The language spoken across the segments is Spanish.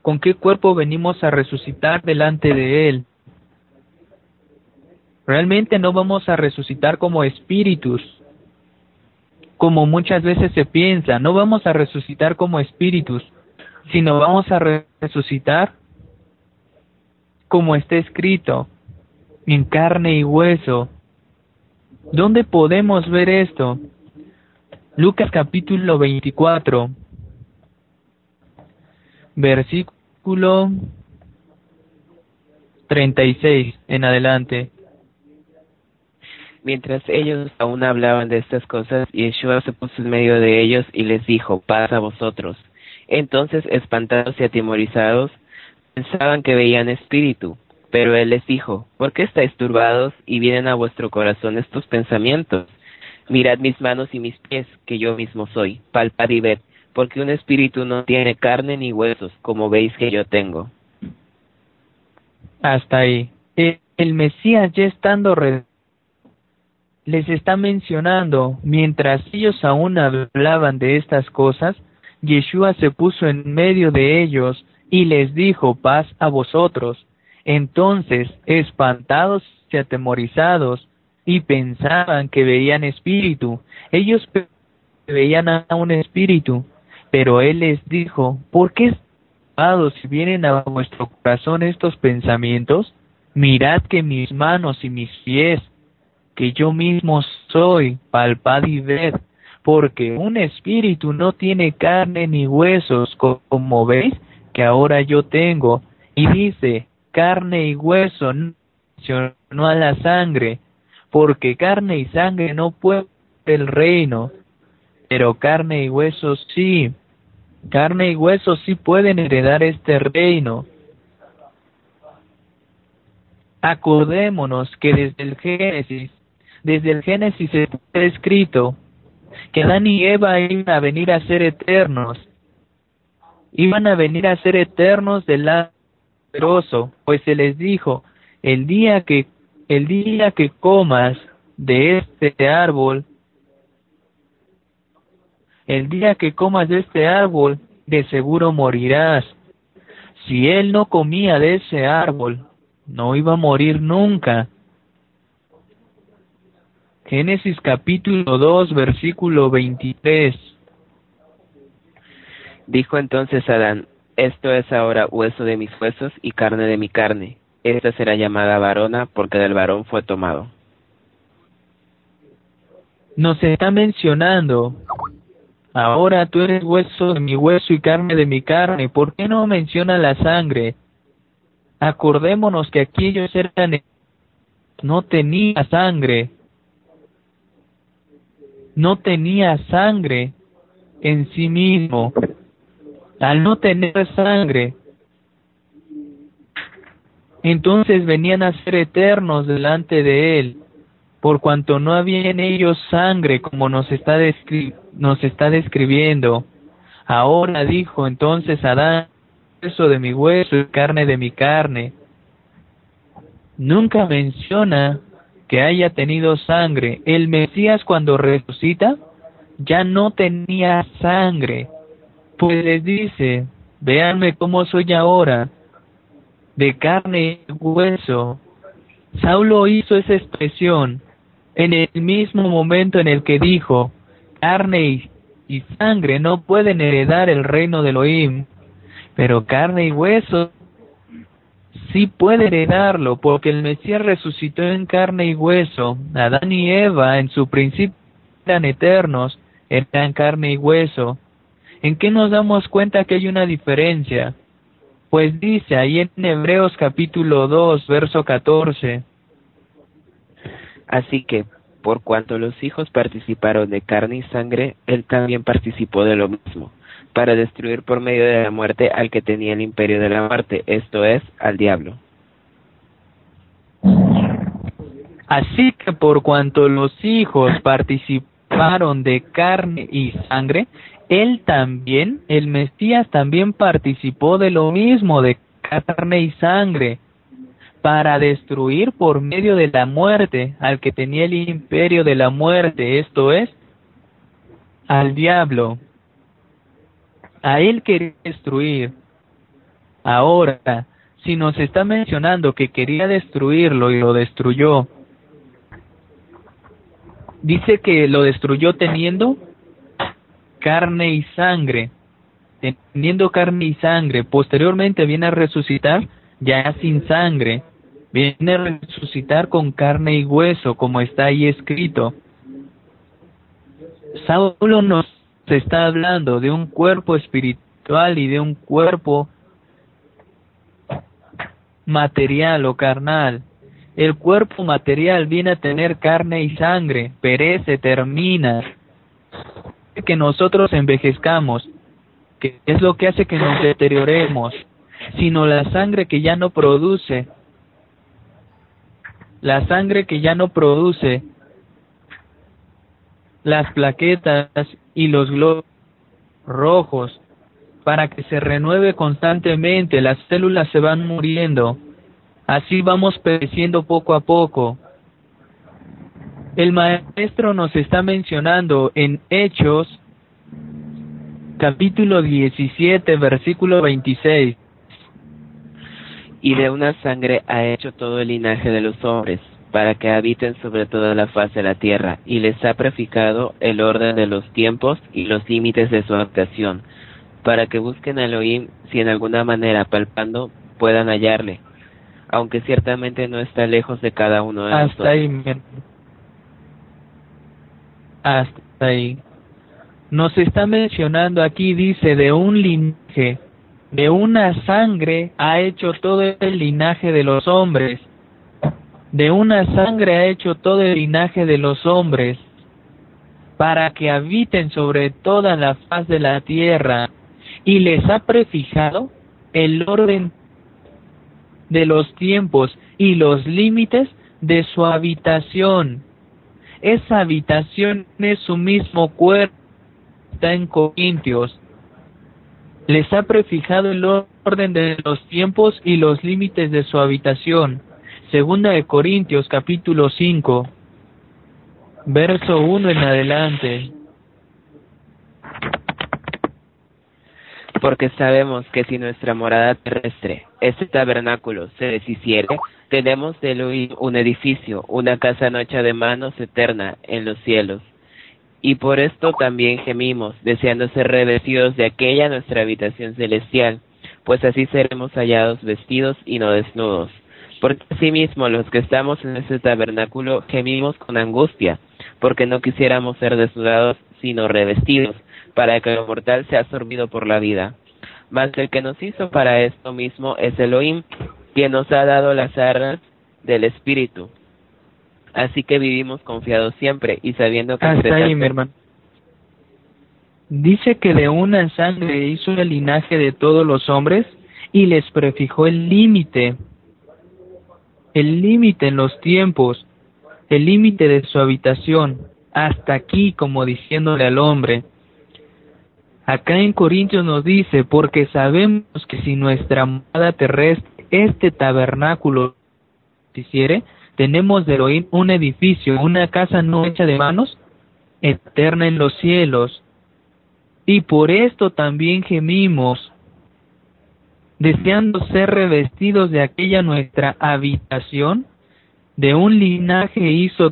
¿Con qué cuerpo venimos a resucitar delante de Él? Realmente no vamos a resucitar como espíritus, como muchas veces se piensa. No vamos a resucitar como espíritus, sino vamos a resucitar como está escrito, en carne y hueso. ¿Dónde podemos ver esto? Lucas capítulo 24, versículo 36 en adelante. Mientras ellos aún hablaban de estas cosas, Yeshua se puso en medio de ellos y les dijo: paz a vosotros. Entonces, espantados y atemorizados, pensaban que veían espíritu. Pero él les dijo: ¿por qué estáis turbados y vienen a vuestro corazón estos pensamientos? Mirad mis manos y mis pies, que yo mismo soy. Palpad y ved, porque un espíritu no tiene carne ni huesos, como veis que yo tengo. Hasta ahí. El Mesías, ya estando les está mencionando, mientras ellos aún hablaban de estas cosas, Yeshua se puso en medio de ellos y les dijo: paz a vosotros. Entonces, espantados y atemorizados, y pensaban que veían espíritu, ellos veían a un espíritu, pero él les dijo: ¿por qué espantados si vienen a vuestro corazón estos pensamientos? Mirad que mis manos y mis pies, que yo mismo soy, palpad y ved, porque un espíritu no tiene carne ni huesos, como veis que ahora yo tengo. Y dice, carne y hueso, no mencionó a la sangre, porque carne y sangre no pueden el reino, pero carne y huesos sí. Carne y huesos sí pueden heredar este reino. Acordémonos que desde el Génesis está escrito que Adán y Eva iban a venir a ser eternos, del poderoso, pues se les dijo: el día que comas de este árbol, de seguro morirás. Si él no comía de ese árbol, no iba a morir nunca. Génesis capítulo 2, versículo 23. Dijo entonces Adán: esto es ahora hueso de mis huesos y carne de mi carne. Esta será llamada varona, porque del varón fue tomado. Nos está mencionando: ahora tú eres hueso de mi hueso y carne de mi carne. ¿Por qué no menciona la sangre? Acordémonos que aquellos no tenía sangre, no tenía sangre en sí mismo. Al no tener sangre, entonces venían a ser eternos delante de él, por cuanto no había en ellos sangre, como nos está describiendo. Ahora dijo entonces Adán: hueso de mi hueso y carne de mi carne. Nunca menciona que haya tenido sangre. El Mesías, cuando resucita, ya no tenía sangre, pues les dice: véanme cómo soy ahora, de carne y hueso. Saulo hizo esa expresión en el mismo momento en el que dijo: carne y sangre no pueden heredar el reino de Elohim, pero carne y hueso sí puede heredarlo, porque el Mesías resucitó en carne y hueso. Adán y Eva en su principio eran eternos, eran carne y hueso. ¿En qué nos damos cuenta que hay una diferencia? Pues dice ahí en Hebreos capítulo 2, verso 14. Así que, por cuanto los hijos participaron de carne y sangre, él también participó de lo mismo, para destruir por medio de la muerte al que tenía el imperio de la muerte, esto es, al diablo. Así que por cuanto los hijos participaron de carne y sangre, él también, el Mesías también participó de lo mismo, de carne y sangre, para destruir por medio de la muerte al que tenía el imperio de la muerte, esto es, al diablo. A él quería destruir. Ahora, si nos está mencionando que quería destruirlo y lo destruyó, dice que lo destruyó teniendo carne y sangre, teniendo carne y sangre. Posteriormente viene a resucitar ya sin sangre, viene a resucitar con carne y hueso, como está ahí escrito. Saulo nos está hablando de un cuerpo espiritual y de un cuerpo material o carnal. El cuerpo material viene a tener carne y sangre, perece, termina, que nosotros envejezcamos, que es lo que hace que nos deterioremos, sino la sangre que ya no produce, la sangre que ya no produce las plaquetas y los glóbulos rojos, para que se renueve constantemente. Las células se van muriendo, así vamos pereciendo poco a poco. El maestro nos está mencionando en Hechos, capítulo 17, versículo 26. Y de una sangre ha hecho todo el linaje de los hombres, para que habiten sobre toda la faz de la tierra, y les ha prefijado el orden de los tiempos y los límites de su habitación, para que busquen a Elohim, si en alguna manera palpando puedan hallarle, aunque ciertamente no está lejos de cada uno de nosotros. Hasta ahí. Nos está mencionando aquí, dice, de un linaje, de una sangre ha hecho todo el linaje de los hombres. De una sangre ha hecho todo el linaje de los hombres, para que habiten sobre toda la faz de la tierra, y les ha prefijado el orden de los tiempos y los límites de su habitación. Esa habitación es su mismo cuerpo, está en Corintios. Les ha prefijado el orden de los tiempos y los límites de su habitación. Segunda de Corintios, capítulo 5, verso 1 en adelante. Porque sabemos que si nuestra morada terrestre, este tabernáculo, se deshiciere, tenemos de Elohim un edificio, una casa no hecha de manos, eterna en los cielos. Y por esto también gemimos, deseando ser revestidos de aquella nuestra habitación celestial, pues así seremos hallados vestidos y no desnudos. Porque asimismo los que estamos en este tabernáculo gemimos con angustia, porque no quisiéramos ser desnudados, sino revestidos, para que lo mortal sea absorbido por la vida. Mas el que nos hizo para esto mismo es Elohim, quien nos ha dado las arras del Espíritu. Así que vivimos confiados siempre y sabiendo que... Hasta ahí, mi hermano. Dice que de una sangre hizo el linaje de todos los hombres y les prefijó el límite en los tiempos, el límite de su habitación, hasta aquí, como diciéndole al hombre. Acá en Corintios nos dice, porque sabemos que si nuestra morada terrestre, este tabernáculo, se hiciere, tenemos de Elohim un edificio, una casa no hecha de manos, eterna en los cielos. Y por esto también gemimos, deseando ser revestidos de aquella nuestra habitación. De un linaje hizo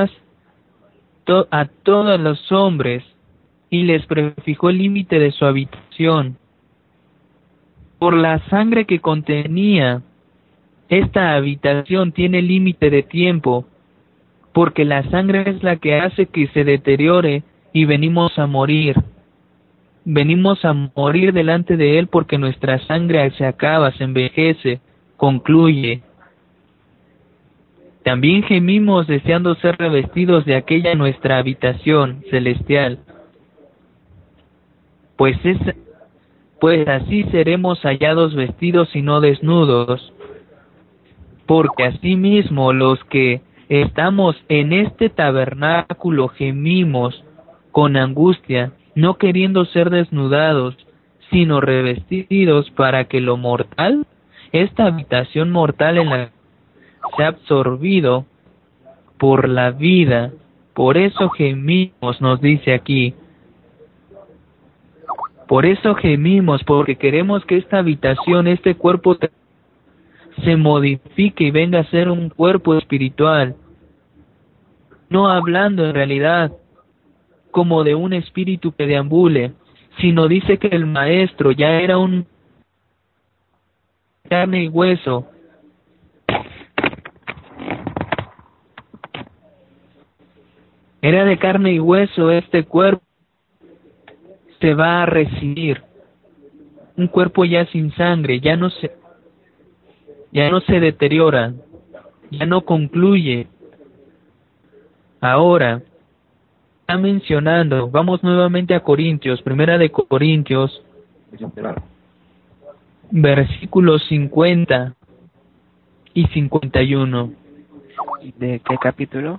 a todos los hombres, y les prefijó el límite de su habitación. Por la sangre que contenía, esta habitación tiene límite de tiempo, porque la sangre es la que hace que se deteriore y venimos a morir. Venimos a morir delante de Él porque nuestra sangre se acaba, se envejece, concluye. También gemimos deseando ser revestidos de aquella nuestra habitación celestial, pues así seremos hallados vestidos y no desnudos. Porque asimismo los que estamos en este tabernáculo gemimos con angustia, no queriendo ser desnudados, sino revestidos, para que lo mortal, esta habitación mortal en la sea absorbido por la vida. Por eso gemimos, nos dice aquí. Por eso gemimos, porque queremos que esta habitación, este cuerpo se modifique y venga a ser un cuerpo espiritual, no hablando en realidad como de un espíritu que deambule, sino dice que el maestro ya era un carne y hueso. Era de carne y hueso, este cuerpo se va a recibir. Un cuerpo ya sin sangre, ya no se deteriora, ya no concluye. Ahora, está mencionando, vamos nuevamente a Corintios, primera de Corintios, versículos 50 y 51. ¿De qué capítulo?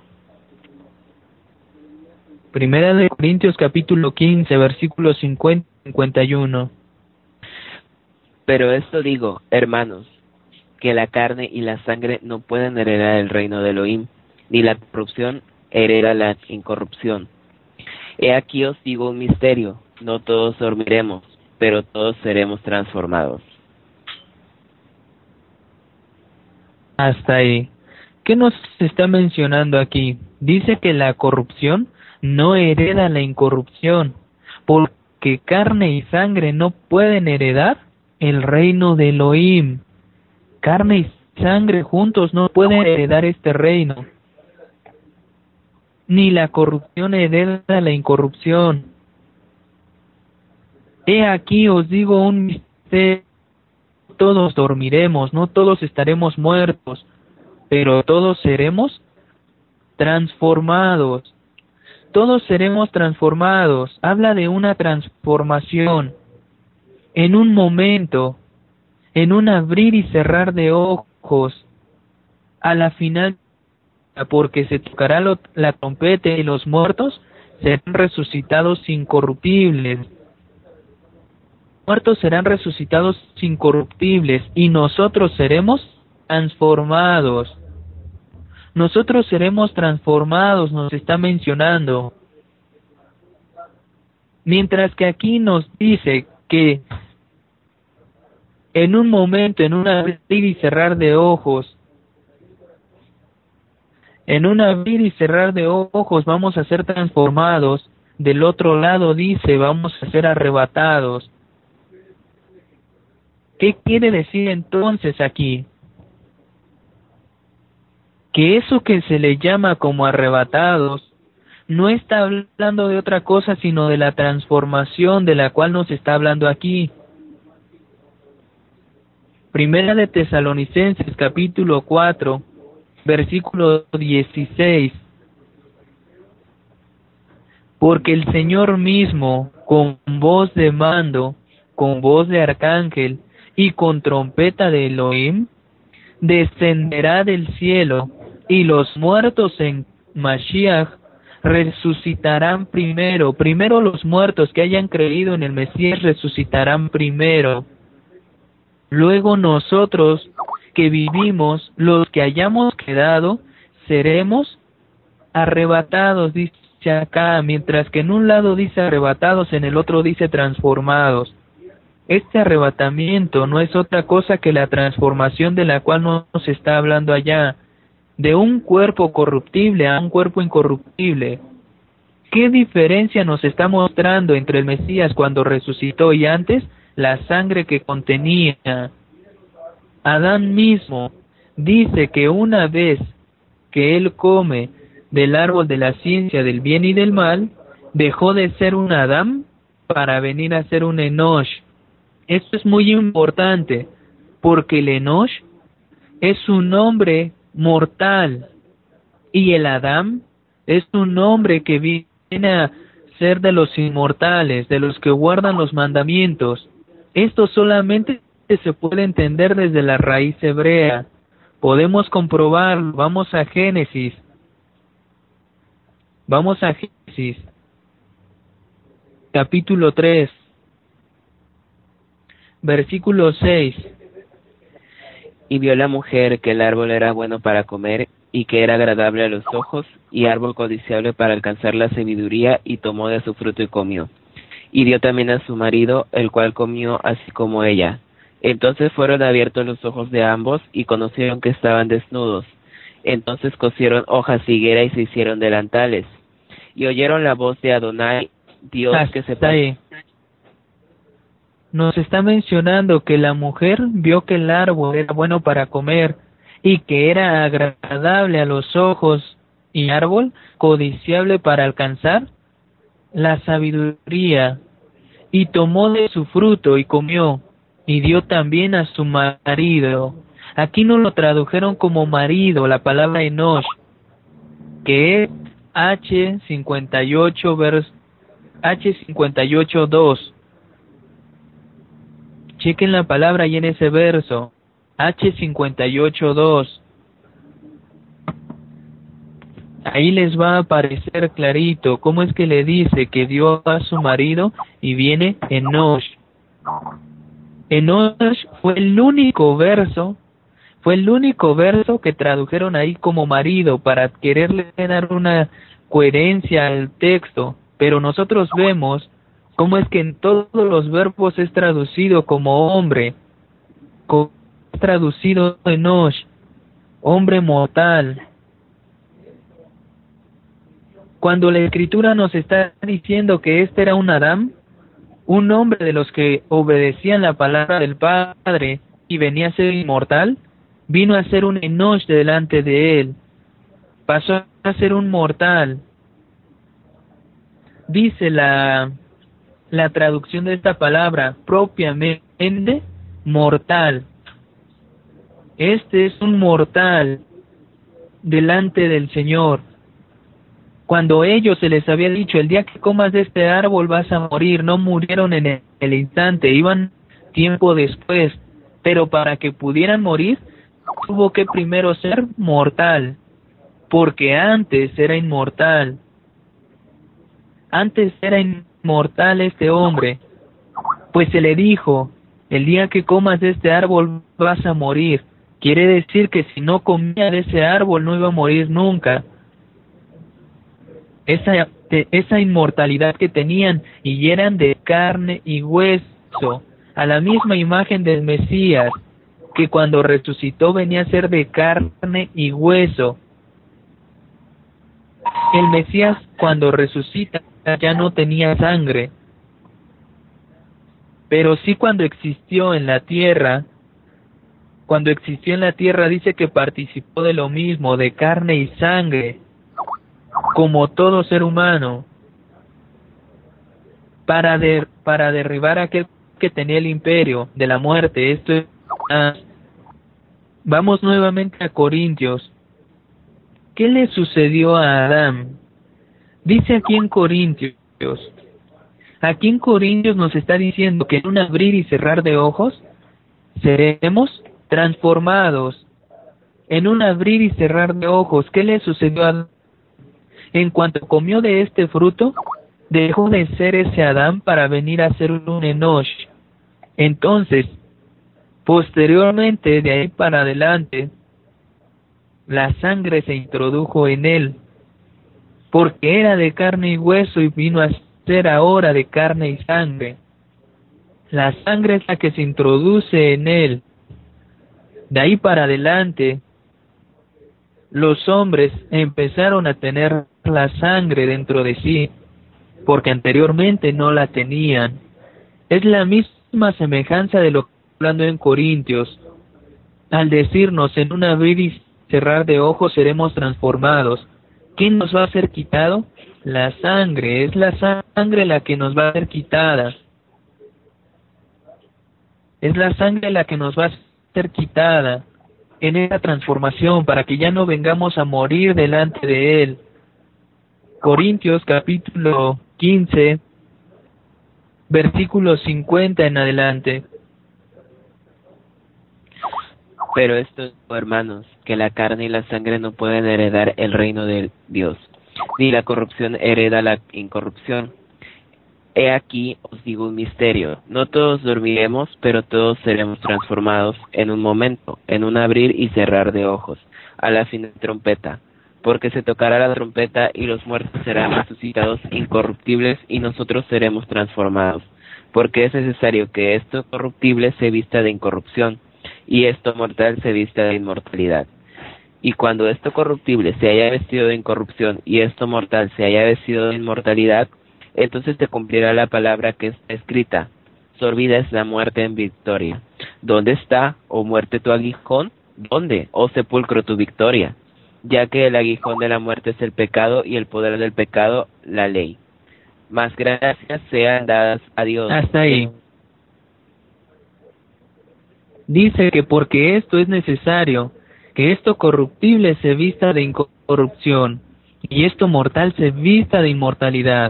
Primera de Corintios capítulo 15, versículos 50 y 51. Pero esto digo, hermanos, que la carne y la sangre no pueden heredar el reino de Elohim, ni la corrupción hereda la incorrupción. He aquí os digo un misterio, no todos dormiremos, pero todos seremos transformados. Hasta ahí. ¿Qué nos está mencionando aquí? Dice que la corrupción no hereda la incorrupción, porque carne y sangre no pueden heredar el reino de Elohim. Carne y sangre juntos no pueden heredar este reino. Ni la corrupción hereda la incorrupción. He aquí os digo un misterio, todos dormiremos, no todos estaremos muertos, pero todos seremos transformados. Todos seremos transformados. Habla de una transformación. En un momento, en un abrir y cerrar de ojos, a la final, porque se tocará la trompeta y los muertos serán resucitados incorruptibles. Muertos serán resucitados incorruptibles y nosotros seremos transformados. Nosotros seremos transformados, nos está mencionando. Mientras que aquí nos dice que en un momento, en un abrir y cerrar de ojos, vamos a ser transformados. Del otro lado dice, vamos a ser arrebatados. ¿Qué quiere decir entonces aquí? Que eso que se le llama como arrebatados no está hablando de otra cosa sino de la transformación de la cual nos está hablando aquí. Primera de Tesalonicenses capítulo 4, versículo 16. Porque el Señor mismo, con voz de mando, con voz de arcángel y con trompeta de Elohim, descenderá del cielo, y los muertos en Mashiach resucitarán primero. Primero los muertos que hayan creído en el Mesías resucitarán primero. Luego nosotros que vivimos, los que hayamos quedado, seremos arrebatados, dice acá, mientras que en un lado dice arrebatados, en el otro dice transformados. Este arrebatamiento no es otra cosa que la transformación de la cual nos está hablando allá, de un cuerpo corruptible a un cuerpo incorruptible. ¿Qué diferencia nos está mostrando entre el Mesías cuando resucitó y antes? La sangre que contenía. Adán mismo dice que una vez que él come del árbol de la ciencia del bien y del mal, dejó de ser un Adán para venir a ser un Enosh. Esto es muy importante, porque el Enosh es un hombre mortal y el Adán es un hombre que viene a ser de los inmortales, de los que guardan los mandamientos. Esto solamente se puede entender desde la raíz hebrea. Podemos comprobarlo. Vamos a Génesis. Capítulo 3, versículo 6. Y vio la mujer que el árbol era bueno para comer, y que era agradable a los ojos, y árbol codiciable para alcanzar la sabiduría, y tomó de su fruto y comió. y dio también a su marido, el cual comió así como ella. Entonces fueron abiertos los ojos de ambos, y conocieron que estaban desnudos. Entonces cosieron hojas de higuera y se hicieron delantales. Y oyeron la voz de Adonai, Dios, que se Hasta ahí. Nos está mencionando que la mujer vio que el árbol era bueno para comer y que era agradable a los ojos y árbol codiciable para alcanzar la sabiduría, y tomó de su fruto y comió, y dio también a su marido. Aquí no lo tradujeron como marido, la palabra Enosh, que es H58:2. Chequen la palabra ahí en ese verso, H58:2. Ahí les va a aparecer clarito cómo es que le dice que dio a su marido y viene Enosh. Enosh fue el único verso que tradujeron ahí como marido para quererle dar una coherencia al texto, pero nosotros vemos cómo es que en todos los verbos es traducido como hombre, es traducido Enosh, hombre mortal. Cuando la Escritura nos está diciendo que este era un Adán, un hombre de los que obedecían la palabra del Padre y venía a ser inmortal, vino a ser un Enosh delante de él, pasó a ser un mortal. Dice la traducción de esta palabra, propiamente mortal. Este es un mortal delante del Señor. Cuando ellos se les había dicho, el día que comas de este árbol vas a morir, no murieron en el instante, iban tiempo después, pero para que pudieran morir, tuvo que primero ser mortal, porque antes era inmortal. Antes era inmortal este hombre, pues se le dijo, el día que comas de este árbol vas a morir. Quiere decir que si no comía de ese árbol no iba a morir nunca. Esa inmortalidad que tenían y eran de carne y hueso, a la misma imagen del Mesías, que cuando resucitó venía a ser de carne y hueso. El Mesías cuando resucita ya no tenía sangre, pero sí cuando existió en la tierra dice que participó de lo mismo, de carne y sangre, como todo ser humano, para derribar a aquel que tenía el imperio de la muerte. Esto es Vamos nuevamente a Corintios. ¿Qué le sucedió a Adán? Dice aquí en Corintios nos está diciendo que en un abrir y cerrar de ojos seremos transformados. En un abrir y cerrar de ojos, ¿qué le sucedió a Adán? En cuanto comió de este fruto, dejó de ser ese Adán para venir a ser un Enosh. Entonces, posteriormente, de ahí para adelante, la sangre se introdujo en él, porque era de carne y hueso y vino a ser ahora de carne y sangre. La sangre es la que se introduce en él. De ahí para adelante, los hombres empezaron a tener la sangre dentro de sí, porque anteriormente no la tenían. Es la misma semejanza de lo que hablando en Corintios, al decirnos en un abrir y cerrar de ojos seremos transformados. ¿Quién nos va a ser quitado? La sangre, es la sangre la que nos va a ser quitada. Es la sangre la que nos va a ser quitada en esa transformación para que ya no vengamos a morir delante de Él. Corintios capítulo 15, versículo 50 en adelante. Pero esto, hermanos, que la carne y la sangre no pueden heredar el reino de Dios, ni la corrupción hereda la incorrupción. He aquí os digo un misterio, no todos dormiremos, pero todos seremos transformados en un momento, en un abrir y cerrar de ojos, a la fin de trompeta, porque se tocará la trompeta y los muertos serán resucitados incorruptibles y nosotros seremos transformados, porque es necesario que esto corruptible se vista de incorrupción y esto mortal se vista de inmortalidad. Y cuando esto corruptible se haya vestido de incorrupción y esto mortal se haya vestido de inmortalidad, entonces se cumplirá la palabra que está escrita: sorbida es la muerte en victoria. ¿Dónde está, oh muerte, tu aguijón? ¿Dónde, oh sepulcro, tu victoria? Ya que el aguijón de la muerte es el pecado y el poder del pecado la ley. Mas gracias sean dadas a Dios. Hasta ahí. Dice que porque esto es necesario, que esto corruptible se vista de incorrupción y esto mortal se vista de inmortalidad.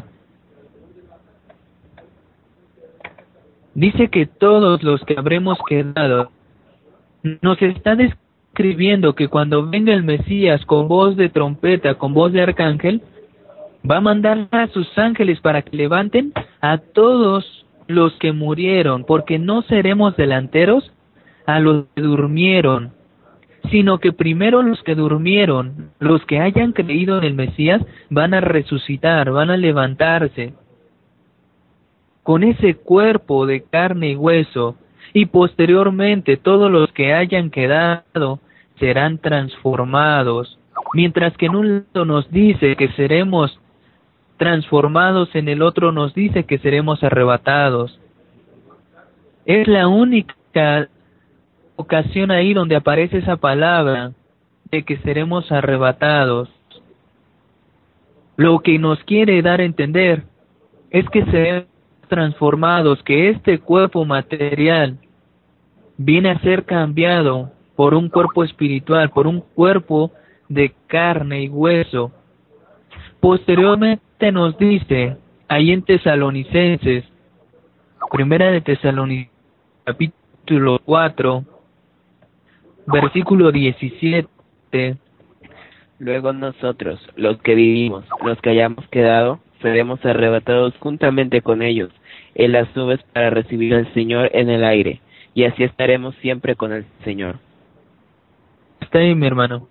Dice que todos los que habremos quedado, nos está describiendo que cuando venga el Mesías con voz de trompeta, con voz de arcángel, va a mandar a sus ángeles para que levanten a todos los que murieron, porque no seremos delanteros a los que durmieron, sino que primero los que durmieron, los que hayan creído en el Mesías, van a resucitar, van a levantarse con ese cuerpo de carne y hueso, y posteriormente todos los que hayan quedado serán transformados, mientras que en un lado nos dice que seremos transformados, en el otro nos dice que seremos arrebatados. Es la única ocasión ahí donde aparece esa palabra de que seremos arrebatados. Lo que nos quiere dar a entender es que seremos transformados, que este cuerpo material viene a ser cambiado por un cuerpo espiritual, por un cuerpo de carne y hueso. Posteriormente nos dice, ahí en Tesalonicenses, primera de Tesalonicenses, capítulo 4, versículo 17. Luego nosotros, los que vivimos, los que hayamos quedado, seremos arrebatados juntamente con ellos en las nubes para recibir al Señor en el aire, y así estaremos siempre con el Señor. Está ahí, mi hermano.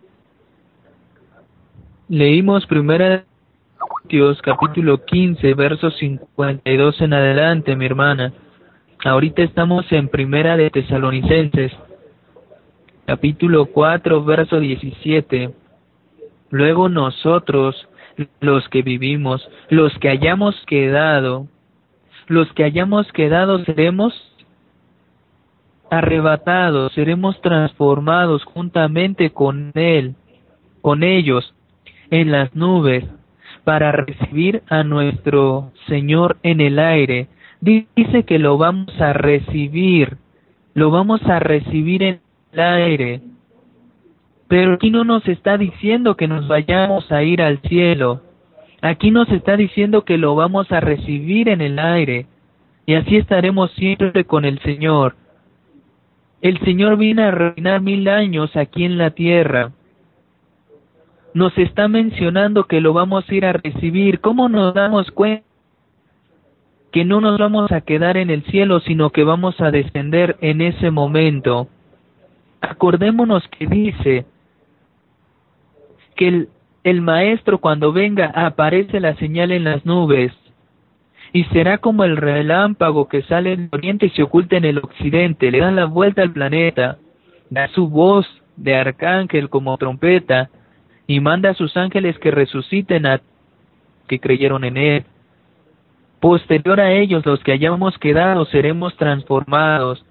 Leímos primera Corintios capítulo 15, versos 52 en adelante, mi hermana. Ahorita estamos en primera de Tesalonicenses, capítulo 4, verso 17. Luego nosotros, los que vivimos, los que hayamos quedado seremos arrebatados, seremos transformados juntamente con Él, con ellos, en las nubes, para recibir a nuestro Señor en el aire. Dice que lo vamos a recibir en el aire. Pero aquí no nos está diciendo que nos vayamos a ir al cielo. Aquí nos está diciendo que lo vamos a recibir en el aire. Y así estaremos siempre con el Señor. El Señor viene a reinar 1000 años aquí en la tierra. Nos está mencionando que lo vamos a ir a recibir. ¿Cómo nos damos cuenta que no nos vamos a quedar en el cielo, sino que vamos a descender en ese momento? Acordémonos que dice que el Maestro, cuando venga, aparece la señal en las nubes, y será como el relámpago que sale del oriente y se oculta en el occidente. Le da la vuelta al planeta, da su voz de arcángel como trompeta, y manda a sus ángeles que resuciten a que creyeron en él. Posterior a ellos, los que hayamos quedado seremos transformados.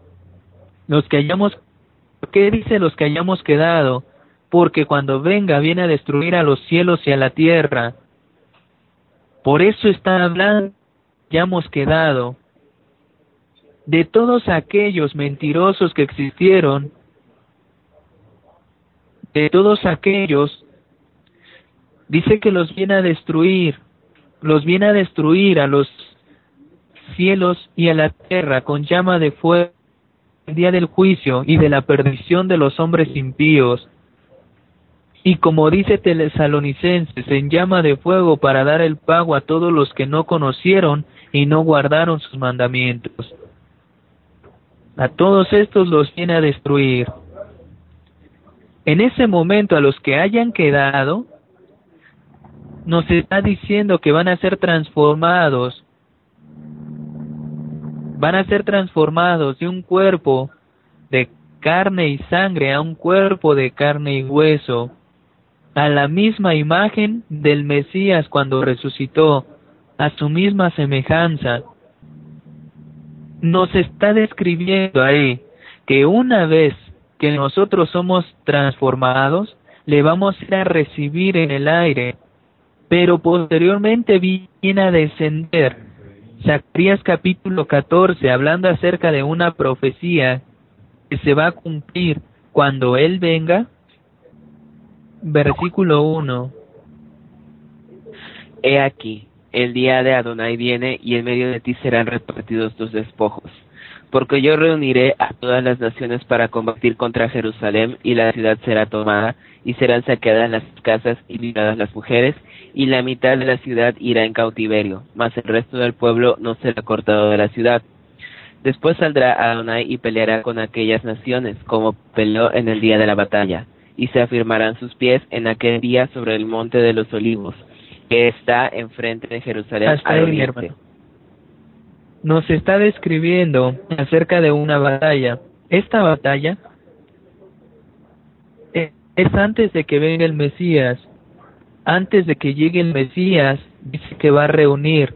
¿Qué dice los que hayamos quedado? Porque cuando venga, viene a destruir a los cielos y a la tierra. Por eso está hablando, hayamos quedado. De todos aquellos mentirosos que existieron, de todos aquellos, dice que los viene a destruir a los cielos y a la tierra con llama de fuego el día del juicio y de la perdición de los hombres impíos. Y como dice Tesalonicenses, en llama de fuego para dar el pago a todos los que no conocieron y no guardaron sus mandamientos. A todos estos los viene a destruir. En ese momento, a los que hayan quedado, nos está diciendo que van a ser transformados de un cuerpo de carne y sangre a un cuerpo de carne y hueso, a la misma imagen del Mesías cuando resucitó, a su misma semejanza. Nos está describiendo ahí que una vez que nosotros somos transformados, le vamos a ir a recibir en el aire, pero posteriormente viene a descender. Zacarías capítulo 14, hablando acerca de una profecía que se va a cumplir cuando Él venga, versículo 1. He aquí, el día de Adonai viene, y en medio de ti serán repartidos tus despojos. Porque yo reuniré a todas las naciones para combatir contra Jerusalén, y la ciudad será tomada, y serán saqueadas las casas y violadas las mujeres, y la mitad de la ciudad irá en cautiverio, mas el resto del pueblo no será cortado de la ciudad. Después saldrá Adonai y peleará con aquellas naciones, como peleó en el día de la batalla, y se afirmarán sus pies en aquel día sobre el monte de los olivos, que está enfrente de Jerusalén al oriente. Nos está describiendo acerca de una batalla. Esta batalla es antes de que venga el Mesías. Antes de que llegue el Mesías, dice que va a reunir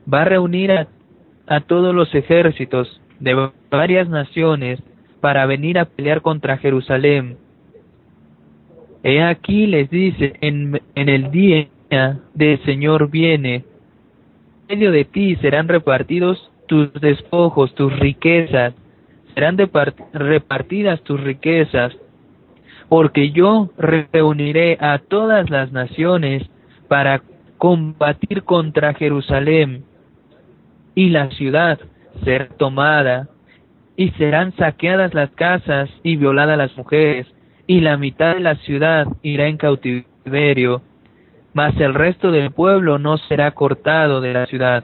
a todos los ejércitos de varias naciones para venir a pelear contra Jerusalén. He aquí les dice, en el día del Señor viene, en medio de ti serán repartidos tus despojos, tus riquezas, serán repartidas tus riquezas, porque yo reuniré a todas las naciones para combatir contra Jerusalén, y la ciudad será tomada, y serán saqueadas las casas y violadas las mujeres, y la mitad de la ciudad irá en cautiverio, mas el resto del pueblo no será cortado de la ciudad.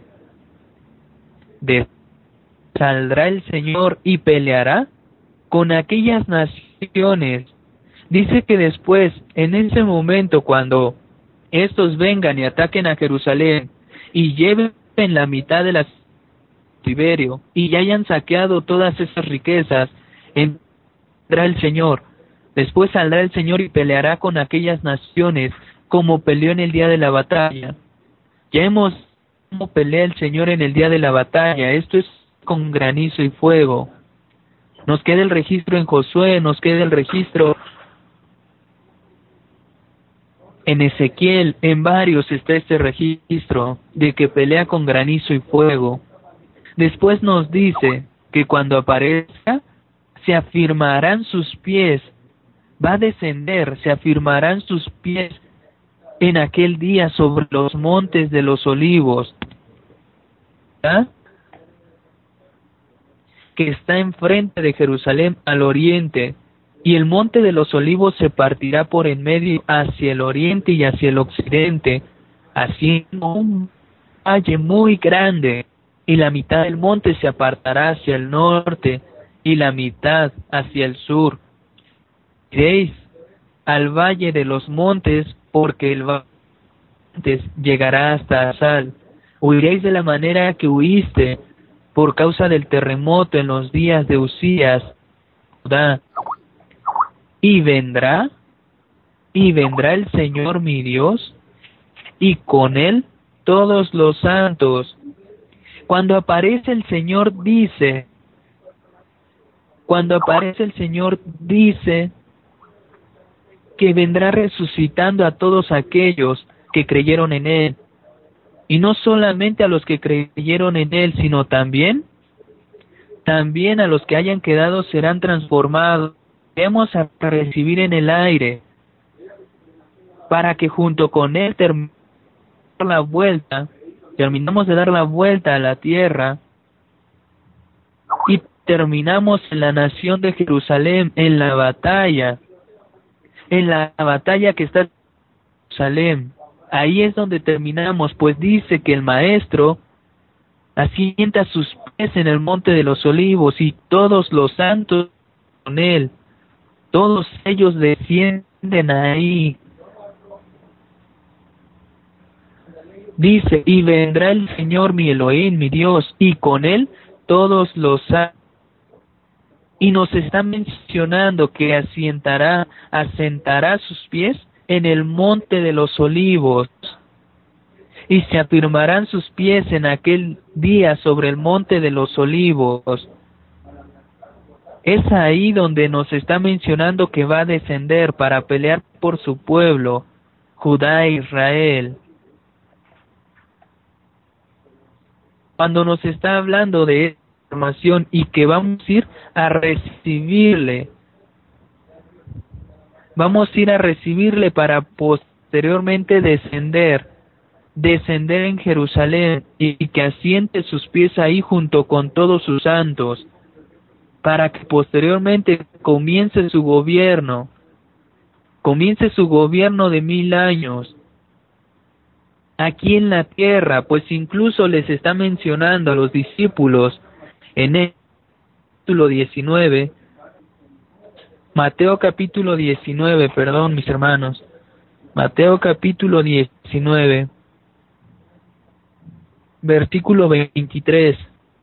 Saldrá el Señor y peleará con aquellas naciones. Dice que después, en ese momento, cuando estos vengan y ataquen a Jerusalén y lleven la mitad de la cautiverio y ya hayan saqueado todas esas riquezas, vendrá el Señor. Después saldrá el Señor y peleará con aquellas naciones como peleó en el día de la batalla. Ya hemos visto cómo pelea el Señor en el día de la batalla. Esto es con granizo y fuego. Nos queda el registro en Josué, nos queda el registro en Ezequiel, en varios está este registro de que pelea con granizo y fuego. Después nos dice que cuando aparezca, se afirmarán sus pies, va a descender, se afirmarán sus pies en aquel día sobre los montes de los olivos, ¿ah? Que está enfrente de Jerusalén al oriente, y el monte de los olivos se partirá por en medio hacia el oriente y hacia el occidente, haciendo un valle muy grande, y la mitad del monte se apartará hacia el norte y la mitad hacia el sur. Iréis al valle de los montes, porque el valle llegará hasta Asal. Huiréis de la manera que huiste por causa del terremoto en los días de Usías, Judá. Y vendrá el Señor mi Dios, y con él todos los santos. Cuando aparece el Señor dice que vendrá resucitando a todos aquellos que creyeron en Él. Y no solamente a los que creyeron en Él, sino también a los que hayan quedado serán transformados. Vamos a recibir en el aire, para que junto con Él terminamos de dar la vuelta a la tierra, y terminamos en la nación de Jerusalén, en la batalla que está en Jerusalén. Ahí es donde terminamos, pues dice que el Maestro asienta sus pies en el monte de los olivos, y todos los santos con él, todos ellos descienden ahí. Dice, y vendrá el Señor mi Elohim, mi Dios, y con él todos los y nos está mencionando que asentará sus pies en el monte de los olivos, y se afirmarán sus pies en aquel día sobre el monte de los olivos. Es ahí donde nos está mencionando que va a descender para pelear por su pueblo, Judá e Israel. Cuando nos está hablando de esta información y que vamos a ir a recibirle, para posteriormente descender en Jerusalén y que asiente sus pies ahí junto con todos sus santos, para que posteriormente comience su gobierno de 1000 años aquí en la tierra, pues incluso les está mencionando a los discípulos en el capítulo 19, Mateo capítulo 19, perdón mis hermanos, Mateo capítulo 19, versículo 23.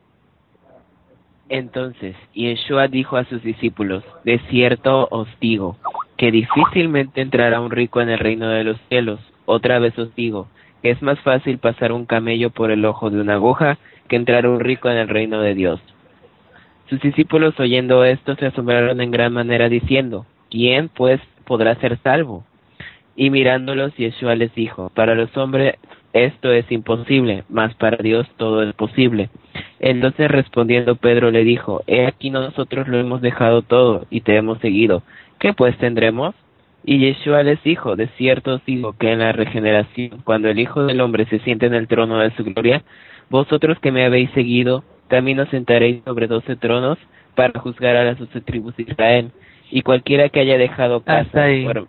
Entonces Yeshua dijo a sus discípulos, de cierto os digo, que difícilmente entrará un rico en el reino de los cielos. Otra vez os digo, que es más fácil pasar un camello por el ojo de una aguja que entrar un rico en el reino de Dios. Sus discípulos, oyendo esto, se asombraron en gran manera, diciendo, ¿quién pues podrá ser salvo? Y mirándolos, Yeshua les dijo, para los hombres esto es imposible, mas para Dios todo es posible. Entonces respondiendo Pedro le dijo, he aquí nosotros lo hemos dejado todo y te hemos seguido. ¿Qué pues tendremos? Y Yeshua les dijo, de cierto os digo que en la regeneración, cuando el Hijo del Hombre se siente en el trono de su gloria, vosotros que me habéis seguido, también os sentaréis sobre 12 tronos para juzgar a las 12 tribus de Israel. Y cualquiera que haya dejado casa,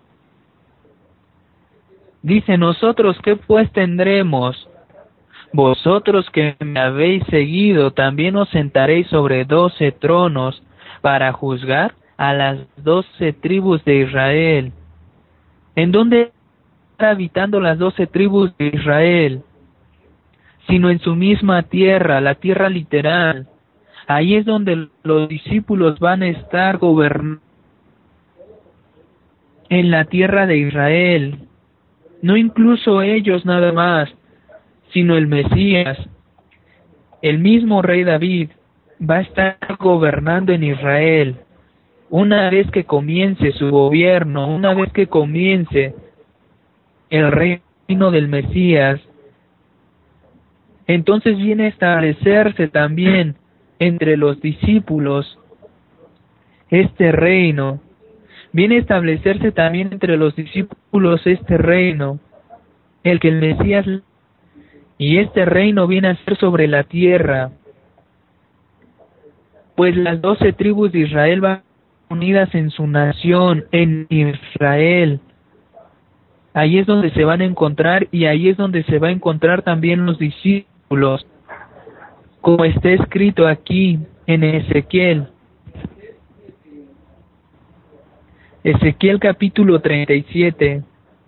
dice, nosotros qué pues tendremos. Vosotros que me habéis seguido, también os sentaréis sobre 12 tronos para juzgar a las 12 tribus de Israel. ¿En dónde están habitando las 12 tribus de Israel? Sino en su misma tierra, la tierra literal. Ahí es donde los discípulos van a estar gobernando en la tierra de Israel. No incluso ellos nada más, sino el Mesías, el mismo rey David, va a estar gobernando en Israel. Una vez que comience su gobierno, una vez que comience el reino del Mesías, entonces viene a establecerse también entre los discípulos este reino. Viene a establecerse también entre los discípulos este reino, el que el Mesías, y este reino viene a ser sobre la tierra, pues las 12 tribus de Israel van unidas en su nación, en Israel. Ahí es donde se van a encontrar, y ahí es donde se va a encontrar también los discípulos, como está escrito aquí en Ezequiel. Ezequiel capítulo 37,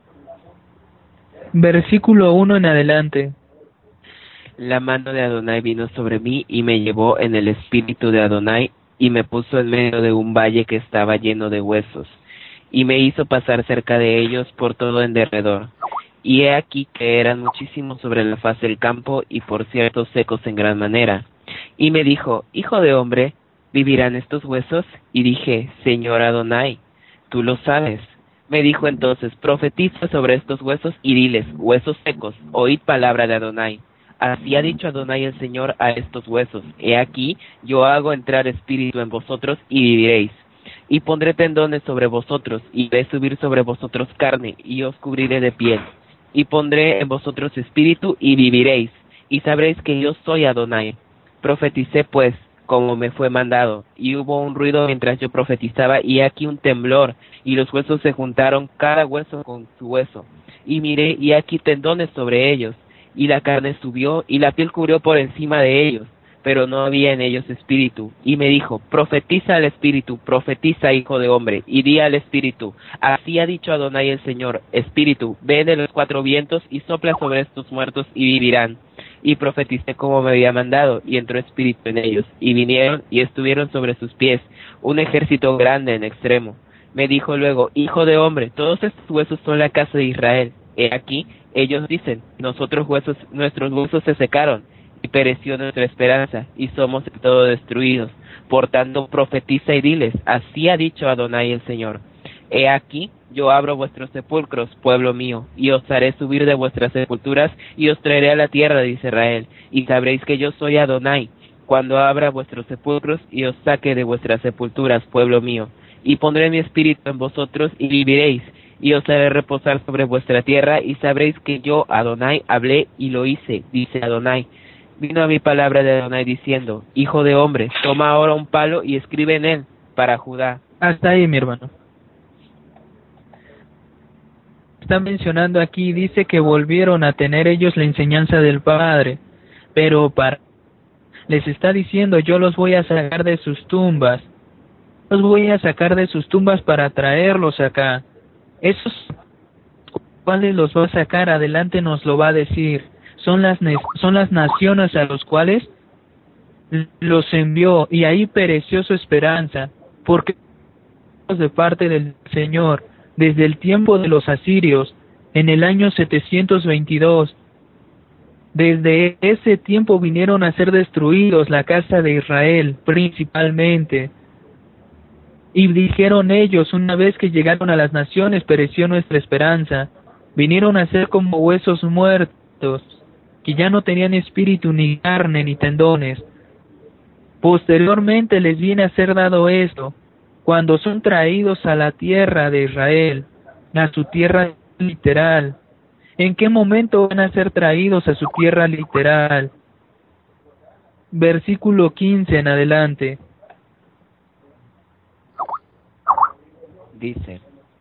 versículo 1 en adelante. La mano de Adonai vino sobre mí y me llevó en el espíritu de Adonai y me puso en medio de un valle que estaba lleno de huesos y me hizo pasar cerca de ellos por todo en derredor. Y he aquí que eran muchísimos sobre la faz del campo y por cierto secos en gran manera. Y me dijo, hijo de hombre, ¿vivirán estos huesos? Y dije, Señor Adonai, tú lo sabes. Me dijo entonces, profetiza sobre estos huesos y diles, huesos secos, oíd palabra de Adonai. Así ha dicho Adonai el Señor a estos huesos, he aquí, yo hago entrar espíritu en vosotros y viviréis. Y pondré tendones sobre vosotros, y haré subir sobre vosotros carne, y os cubriré de piel. Y pondré en vosotros espíritu, y viviréis, y sabréis que yo soy Adonai. Profeticé pues, como me fue mandado, y hubo un ruido mientras yo profetizaba, y aquí un temblor, y los huesos se juntaron, cada hueso con su hueso. Y miré, y aquí tendones sobre ellos, y la carne subió, y la piel cubrió por encima de ellos, pero no había en ellos espíritu. Y me dijo, profetiza al espíritu, profetiza, hijo de hombre, y di al espíritu, así ha dicho Adonai el Señor, espíritu, ven de los cuatro vientos y sopla sobre estos muertos y vivirán. Y profeticé como me había mandado, y entró espíritu en ellos, y vinieron y estuvieron sobre sus pies, un ejército grande en extremo. Me dijo luego, hijo de hombre, todos estos huesos son la casa de Israel. He aquí, ellos dicen, nuestros huesos se secaron, y pereció nuestra esperanza, y somos del todo destruidos. Por tanto, profetiza y diles, así ha dicho Adonai el Señor. He aquí, yo abro vuestros sepulcros, pueblo mío, y os haré subir de vuestras sepulturas, y os traeré a la tierra de Israel, y sabréis que yo soy Adonai, cuando abra vuestros sepulcros, y os saque de vuestras sepulturas, pueblo mío. Y pondré mi espíritu en vosotros, y viviréis, y os haré reposar sobre vuestra tierra, y sabréis que yo, Adonai, hablé y lo hice, dice Adonai. Vino a mi palabra de Adonai diciendo, hijo de hombre, toma ahora un palo y escribe en él, para Judá. Hasta ahí, mi hermano. Está mencionando aquí, dice que volvieron a tener ellos la enseñanza del Padre, pero les está diciendo, yo los voy a sacar de sus tumbas, los voy a sacar de sus tumbas para traerlos acá. Esos cuales los va a sacar, adelante nos lo va a decir, son las naciones a los cuales los envió, y ahí pereció su esperanza, porque de parte del Señor, desde el tiempo de los asirios, en el año 722, desde ese tiempo vinieron a ser destruidos la casa de Israel, principalmente. Y dijeron ellos, una vez que llegaron a las naciones, pereció nuestra esperanza. Vinieron a ser como huesos muertos, que ya no tenían espíritu, ni carne, ni tendones. Posteriormente les viene a ser dado esto, cuando son traídos a la tierra de Israel, a su tierra literal. ¿En qué momento van a ser traídos a su tierra literal? Versículo 15 en adelante. Dice,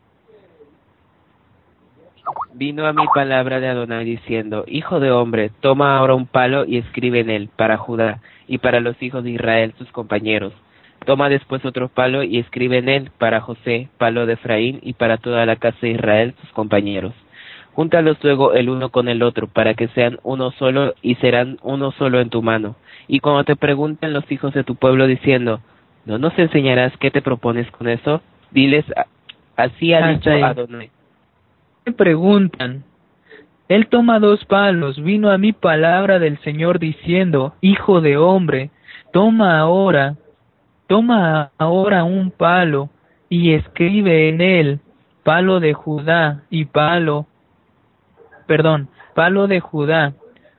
vino a mi palabra de Adonai diciendo, hijo de hombre, toma ahora un palo y escribe en él, para Judá, y para los hijos de Israel, sus compañeros. Toma después otro palo y escribe en él, para José, palo de Efraín, y para toda la casa de Israel, sus compañeros. Júntalos luego el uno con el otro, para que sean uno solo, y serán uno solo en tu mano. Y cuando te pregunten los hijos de tu pueblo diciendo, ¿no nos enseñarás qué te propones con eso? Diles, así ha dicho Adonai. Me preguntan, él toma dos palos, vino a mí palabra del Señor diciendo, hijo de hombre, toma ahora un palo y escribe en él, palo de Judá palo de Judá,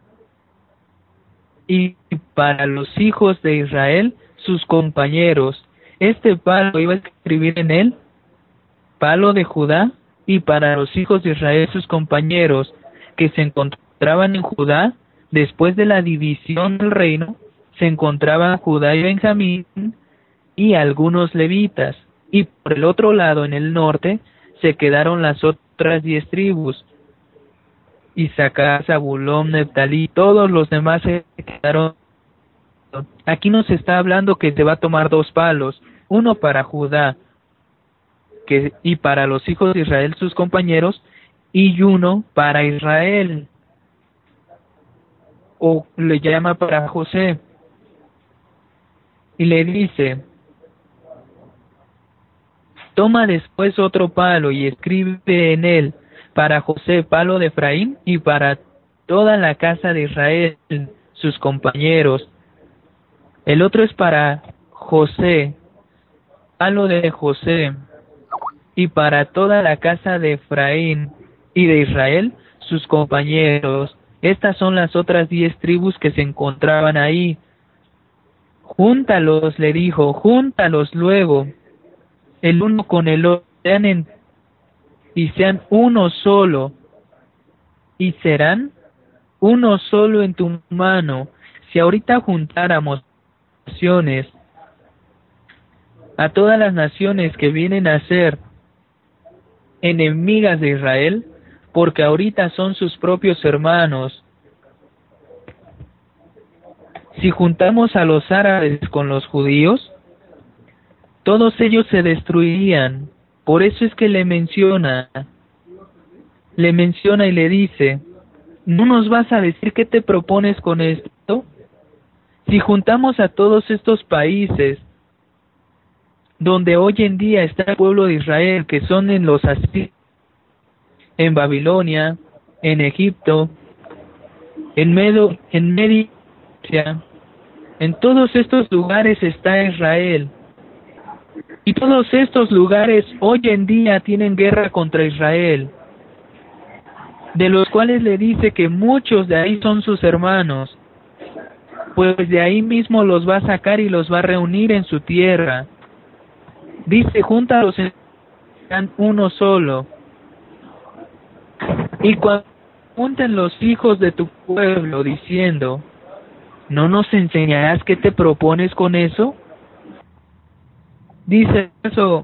y para los hijos de Israel, sus compañeros. Este palo iba a escribir en él, palo de Judá, y para los hijos de Israel, sus compañeros, que se encontraban en Judá, después de la división del reino, se encontraban Judá y Benjamín, y algunos levitas, y por el otro lado, en el norte, se quedaron las otras 10 tribus, Isaacar, Zabulón, Neftalí, todos los demás se quedaron. Aquí nos está hablando que se va a tomar dos palos, uno para Judá, y para los hijos de Israel sus compañeros, y uno para Israel, o le llama para José, y le dice, toma después otro palo y escribe en él, para José, palo de Efraín, y para toda la casa de Israel, sus compañeros. El otro es para José, palo de José, y para toda la casa de Efraín y de Israel, sus compañeros. Estas son las otras 10 tribus que se encontraban ahí. Júntalos, le dijo, júntalos luego, el uno con el otro, y sean uno solo, y serán uno solo en tu mano. Si ahorita juntáramos naciones, a todas las naciones que vienen a ser enemigas de Israel, porque ahorita son sus propios hermanos. Si juntamos a los árabes con los judíos, todos ellos se destruirían. Por eso es que le menciona y le dice, ¿no nos vas a decir qué te propones con esto? Si juntamos a todos estos países donde hoy en día está el pueblo de Israel, que son en los asirios, en Babilonia, en Egipto, en Media, en todos estos lugares está Israel. Y todos estos lugares hoy en día tienen guerra contra Israel, de los cuales le dice que muchos de ahí son sus hermanos, pues de ahí mismo los va a sacar y los va a reunir en su tierra. Dice, júntalos en uno solo. Y cuando junten los hijos de tu pueblo, diciendo, ¿no nos enseñarás qué te propones con eso? Dice verso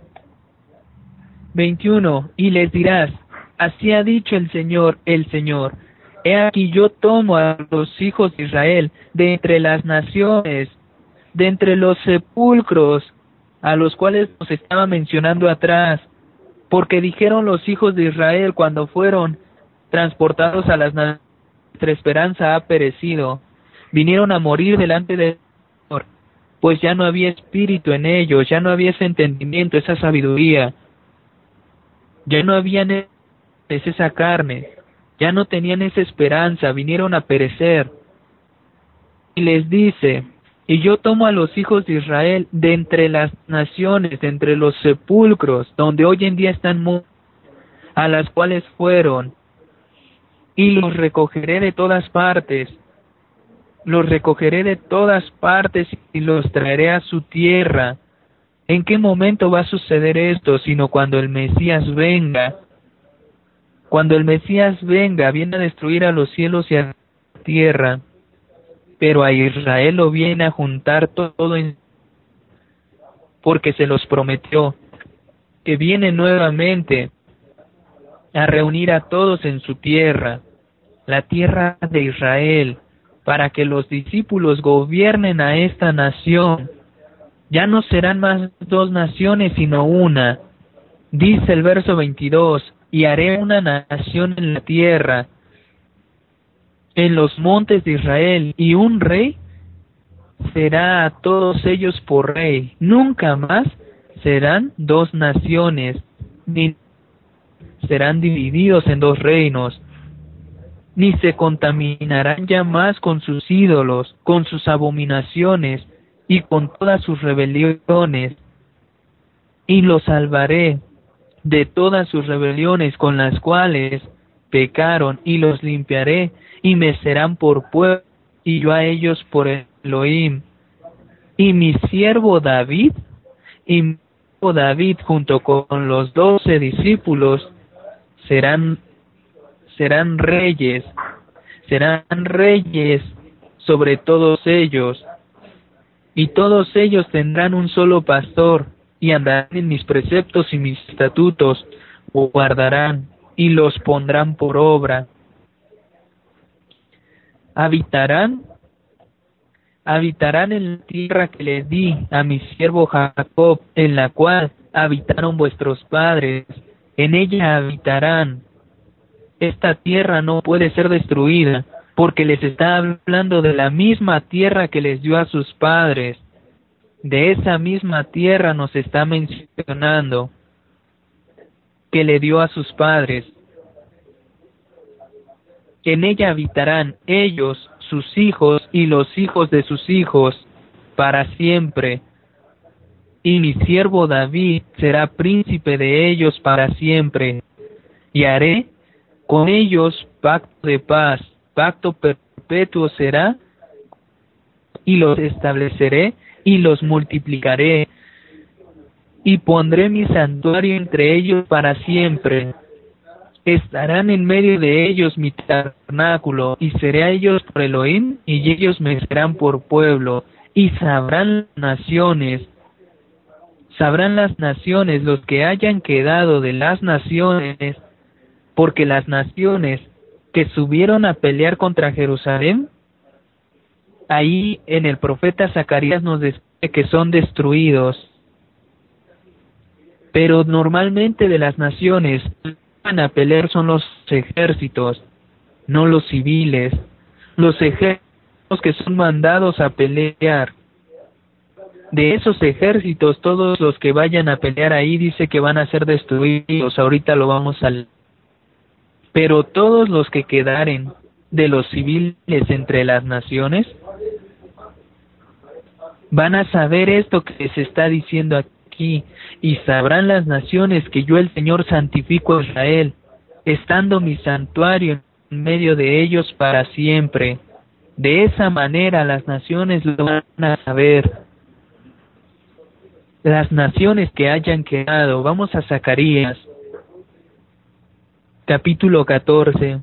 21, y les dirás, así ha dicho el Señor, he aquí yo tomo a los hijos de Israel de entre las naciones, de entre los sepulcros, a los cuales nos estaba mencionando atrás, porque dijeron los hijos de Israel cuando fueron transportados a las naciones, nuestra esperanza ha perecido, vinieron a morir delante del Señor, pues ya no había espíritu en ellos, ya no había ese entendimiento, esa sabiduría, ya no habían esa carne, ya no tenían esa esperanza, vinieron a perecer. Y les dice, y yo tomo a los hijos de Israel de entre las naciones, de entre los sepulcros, donde hoy en día están muertos, a las cuales fueron, y los recogeré de todas partes, y los traeré a su tierra. ¿En qué momento va a suceder esto? Sino cuando el Mesías venga. Cuando el Mesías venga, viene a destruir a los cielos y a la tierra, pero a Israel lo viene a juntar todo porque se los prometió, que viene nuevamente a reunir a todos en su tierra, la tierra de Israel, para que los discípulos gobiernen a esta nación. Ya no serán más dos naciones, sino una. Dice el verso 22, y haré una nación en la tierra, en los montes de Israel, y un rey será a todos ellos por rey. Nunca más serán dos naciones, ni serán divididos en dos reinos, ni se contaminarán ya más con sus ídolos, con sus abominaciones y con todas sus rebeliones, y los salvaré de todas sus rebeliones con las cuales pecaron, y los limpiaré, y me serán por pueblo, y yo a ellos por Elohim. Y mi siervo David, junto con los 12 discípulos, serán reyes sobre todos ellos, y todos ellos tendrán un solo pastor, y andarán en mis preceptos y mis estatutos, guardarán, y los pondrán por obra. Habitarán en la tierra que les di a mi siervo Jacob, en la cual habitaron vuestros padres, en ella habitarán. Esta tierra no puede ser destruida, porque les está hablando de la misma tierra que les dio a sus padres. De esa misma tierra nos está mencionando que le dio a sus padres. En ella habitarán ellos, sus hijos y los hijos de sus hijos, para siempre. Y mi siervo David será príncipe de ellos para siempre. Y haré con ellos pacto de paz, pacto perpetuo será, y los estableceré y los multiplicaré, y pondré mi santuario entre ellos para siempre. Estarán en medio de ellos mi tabernáculo, y seré a ellos por Elohim, y ellos me serán por pueblo, y sabrán las naciones los que hayan quedado de las naciones, porque las naciones que subieron a pelear contra Jerusalén Ahí en el profeta Zacarías nos dice que son destruidos, pero normalmente de las naciones que van a pelear son los ejércitos, no los civiles, los ejércitos que son mandados a pelear. De esos ejércitos, todos los que vayan a pelear ahí dice que van a ser destruidos, ahorita lo vamos a leer. Pero todos los que quedaren de los civiles entre las naciones van a saber esto que se está diciendo aquí, y sabrán las naciones que yo el Señor santifico a Israel, estando mi santuario en medio de ellos para siempre. De esa manera las naciones lo van a saber. Las naciones que hayan quedado. Vamos a Zacarías, capítulo 14.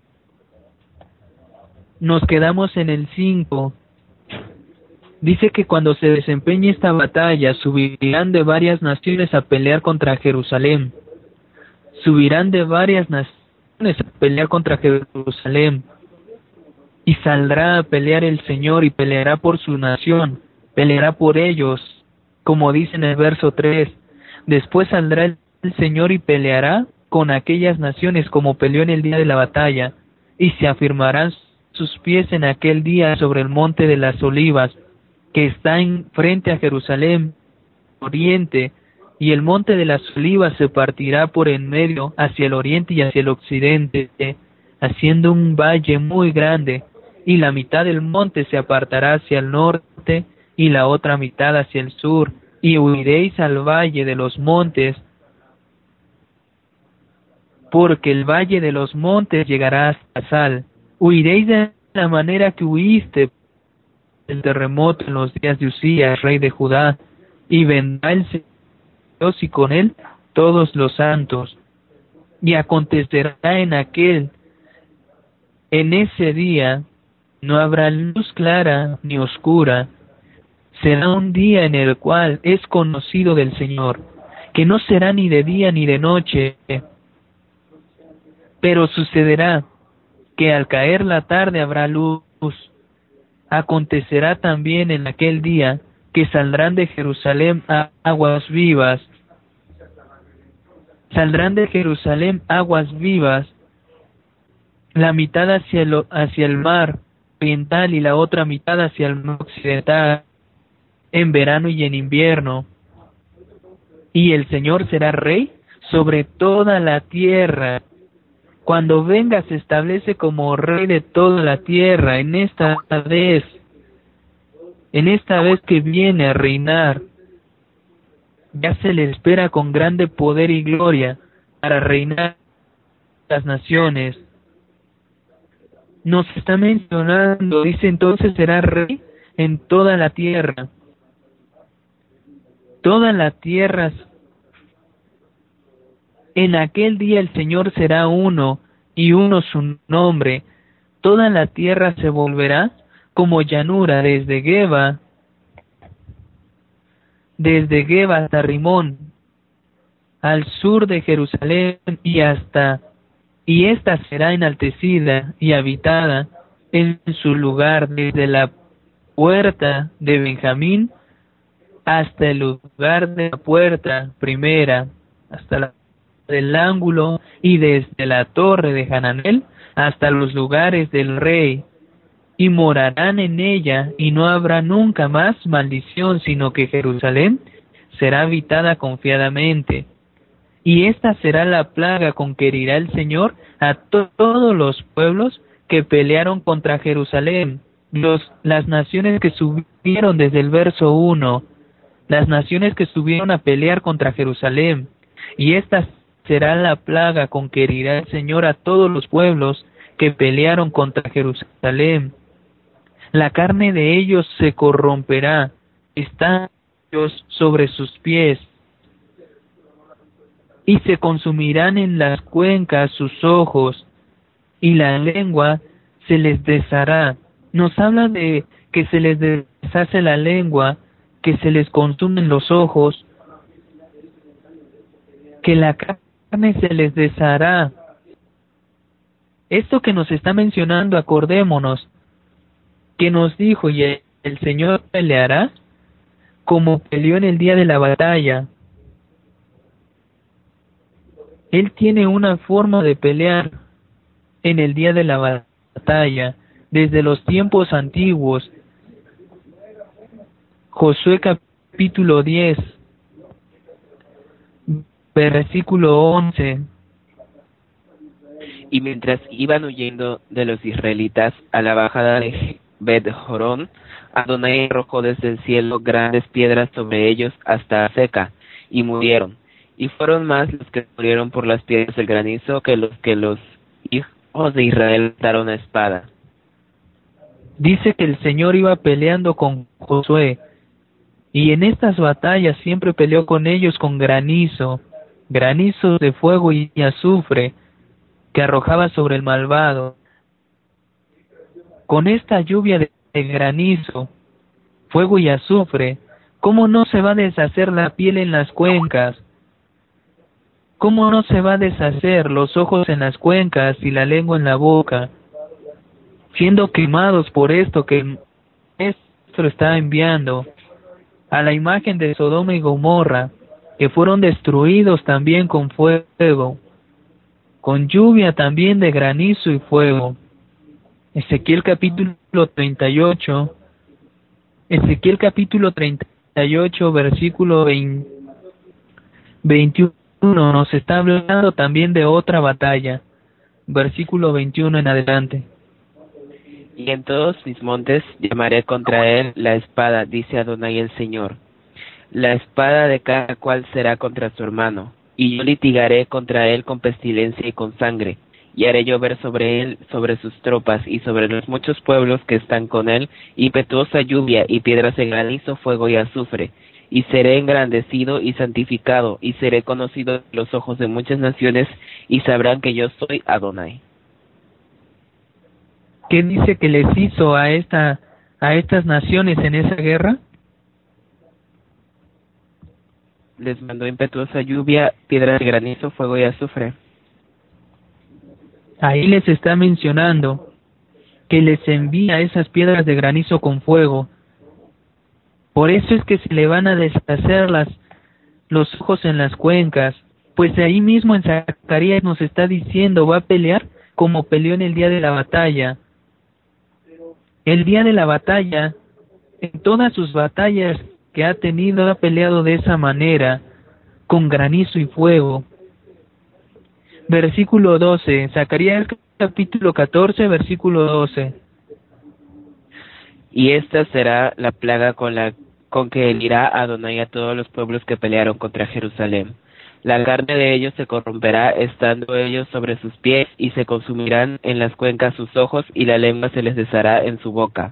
Nos quedamos en el 5. Dice que cuando se desempeñe esta batalla, subirán de varias naciones a pelear contra Jerusalén. Subirán de varias naciones a pelear contra Jerusalén. Y saldrá a pelear el Señor y peleará por su nación, peleará por ellos, como dice en el verso 3. Después saldrá el Señor y peleará con aquellas naciones como peleó en el día de la batalla, y se afirmarán sus pies en aquel día sobre el monte de las olivas, que está en frente a Jerusalén, oriente, y el monte de las olivas se partirá por en medio hacia el oriente y hacia el occidente, haciendo un valle muy grande, y la mitad del monte se apartará hacia el norte y la otra mitad hacia el sur, y huiréis al valle de los montes, porque el valle de los montes llegará hasta Sal. Huiréis de la manera que huiste el terremoto en los días de Usías, rey de Judá, y vendrá el Señor y con él todos los santos. Y acontecerá en ese día, no habrá luz clara ni oscura. Será un día en el cual es conocido del Señor, que no será ni de día ni de noche. Pero sucederá que al caer la tarde habrá luz. Acontecerá también en aquel día que saldrán de Jerusalén aguas vivas. Saldrán de Jerusalén aguas vivas, la mitad hacia el mar oriental y la otra mitad hacia el mar occidental, en verano y en invierno. Y el Señor será rey sobre toda la tierra. Cuando venga se establece como rey de toda la tierra en esta vez que viene a reinar. Ya se le espera con grande poder y gloria para reinar las naciones. Nos está mencionando, dice entonces será rey en toda la tierra. Toda la tierra. En aquel día el Señor será uno, y uno su nombre. Toda la tierra se volverá como llanura desde Geba hasta Rimón, al sur de Jerusalén y esta será enaltecida y habitada en su lugar desde la puerta de Benjamín hasta el lugar de la puerta primera, hasta la del ángulo, y desde la torre de Hananel hasta los lugares del rey, y morarán en ella, y no habrá nunca más maldición, sino que Jerusalén será habitada confiadamente. Y esta será la plaga con que herirá el Señor a todos los pueblos que pelearon contra Jerusalén, las naciones que subieron desde el verso 1, las naciones que subieron a pelear contra Jerusalén. Y esta será la plaga con que herirá el Señor a todos los pueblos que pelearon contra Jerusalén. La carne de ellos se corromperá, están ellos sobre sus pies, y se consumirán en las cuencas sus ojos, y la lengua se les deshará. Nos habla de que se les deshace la lengua, que se les consumen los ojos, que la carne se les deshará. Esto que nos está mencionando, acordémonos, que nos dijo, y el Señor peleará como peleó en el día de la batalla. Él tiene una forma de pelear en el día de la batalla, desde los tiempos antiguos. Josué capítulo 10, versículo 11. Y mientras iban huyendo de los israelitas a la bajada de Bet-Jorón, Adonai arrojó desde el cielo grandes piedras sobre ellos hasta Seca, y murieron. Y fueron más los que murieron por las piedras del granizo que los hijos de Israel mataron a espada. Dice que el Señor iba peleando con Josué, y en estas batallas siempre peleó con ellos con granizo, granizo de fuego y azufre, que arrojaba sobre el malvado. Con esta lluvia de granizo, fuego y azufre, ¿cómo no se va a deshacer la piel en las cuencas? ¿Cómo no se va a deshacer los ojos en las cuencas y la lengua en la boca? Siendo quemados por esto que el Maestro está enviando, a la imagen de Sodoma y Gomorra, que fueron destruidos también con fuego, con lluvia también de granizo y fuego. Ezequiel capítulo 38, Ezequiel capítulo 38, versículo 21, nos está hablando también de otra batalla. Versículo 21 en adelante. Y en todos mis montes llamaré contra él la espada, dice Adonai el Señor. La espada de cada cual será contra su hermano, y yo litigaré contra él con pestilencia y con sangre, y haré llover sobre él, sobre sus tropas, y sobre los muchos pueblos que están con él, impetuosa lluvia, y piedras de granizo, fuego y azufre. Y seré engrandecido y santificado, y seré conocido en los ojos de muchas naciones, y sabrán que yo soy Adonai. ¿Qué dice que les hizo a estas naciones en esa guerra? Les mandó impetuosa lluvia, piedras de granizo, fuego y azufre. Ahí les está mencionando que les envía esas piedras de granizo con fuego. Por eso es que se le van a deshacer los ojos en las cuencas. Pues ahí mismo en Zacarías nos está diciendo, va a pelear como peleó en el día de la batalla. El día de la batalla, en todas sus batallas que ha tenido, ha peleado de esa manera, con granizo y fuego. Versículo 12, Zacarías capítulo 14, versículo 12. Y esta será la plaga con que herirá Adonai a todos los pueblos que pelearon contra Jerusalén. La carne de ellos se corromperá estando ellos sobre sus pies, y se consumirán en las cuencas sus ojos, y la lengua se les deshará en su boca.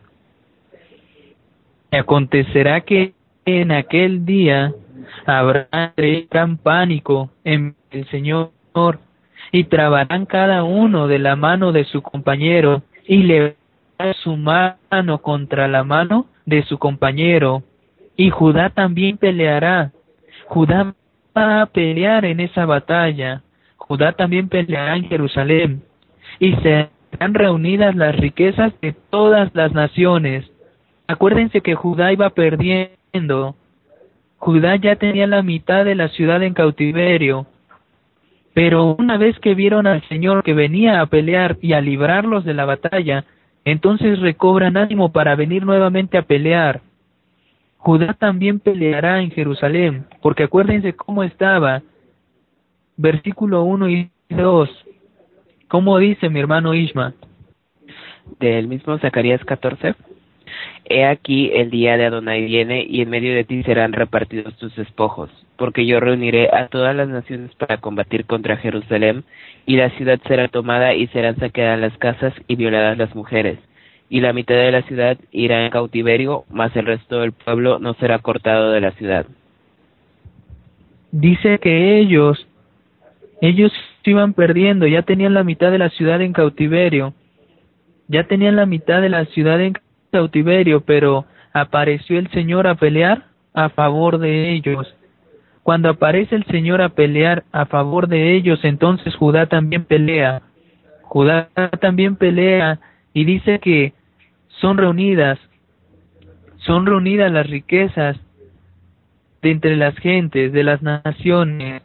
Acontecerá que en aquel día habrá gran pánico en el Señor, y trabarán cada uno de la mano de su compañero, y levantará su mano contra la mano de su compañero. Y Judá también peleará. Judá va a pelear en esa batalla. Judá también peleará en Jerusalén. Y serán reunidas las riquezas de todas las naciones. Acuérdense que Judá iba perdiendo. Judá ya tenía la mitad de la ciudad en cautiverio. Pero una vez que vieron al Señor que venía a pelear y a librarlos de la batalla, entonces recobran ánimo para venir nuevamente a pelear. Judá también peleará en Jerusalén, porque acuérdense cómo estaba. Versículo 1 y 2. ¿Cómo dice mi hermano Ishma? Del mismo Zacarías 14. He aquí el día de Adonai viene, y en medio de ti serán repartidos tus despojos, porque yo reuniré a todas las naciones para combatir contra Jerusalén, y la ciudad será tomada, y serán saqueadas las casas y violadas las mujeres, y la mitad de la ciudad irá en cautiverio, mas el resto del pueblo no será cortado de la ciudad. Dice que ellos iban perdiendo, ya tenían la mitad de la ciudad en cautiverio, pero apareció el Señor a pelear a favor de ellos. Cuando aparece el Señor a pelear a favor de ellos, entonces Judá también pelea. Judá también pelea y dice que son reunidas las riquezas de entre las gentes, de las naciones,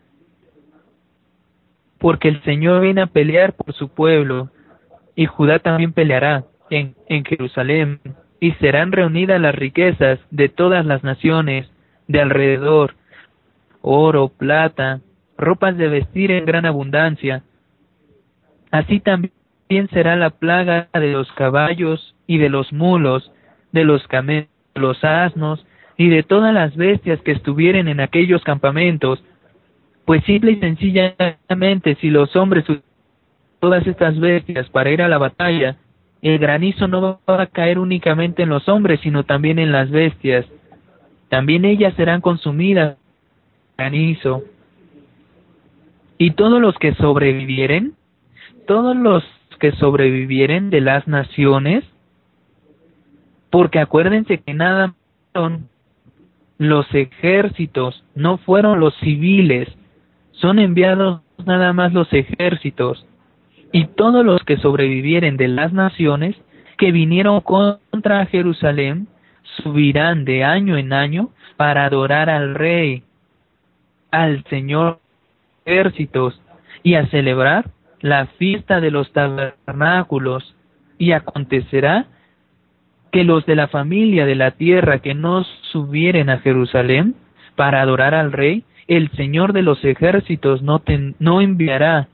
porque el Señor viene a pelear por su pueblo, y Judá también peleará en Jerusalén, y serán reunidas las riquezas de todas las naciones de alrededor, oro, plata, ropas de vestir en gran abundancia. Así también será la plaga de los caballos y de los mulos, de los camellos, de los asnos y de todas las bestias que estuvieren en aquellos campamentos. Pues simple y sencillamente, si los hombres usan todas estas bestias para ir a la batalla, el granizo no va a caer únicamente en los hombres, sino también en las bestias. También ellas serán consumidas por granizo. Y todos los que sobrevivieren de las naciones, porque acuérdense que nada son los ejércitos, no fueron los civiles, son enviados nada más los ejércitos, y todos los que sobrevivieren de las naciones que vinieron contra Jerusalén subirán de año en año para adorar al Rey, al Señor de ejércitos, y a celebrar la fiesta de los tabernáculos. Y acontecerá que los de la familia de la tierra que no subieren a Jerusalén para adorar al Rey, el Señor de los ejércitos no enviará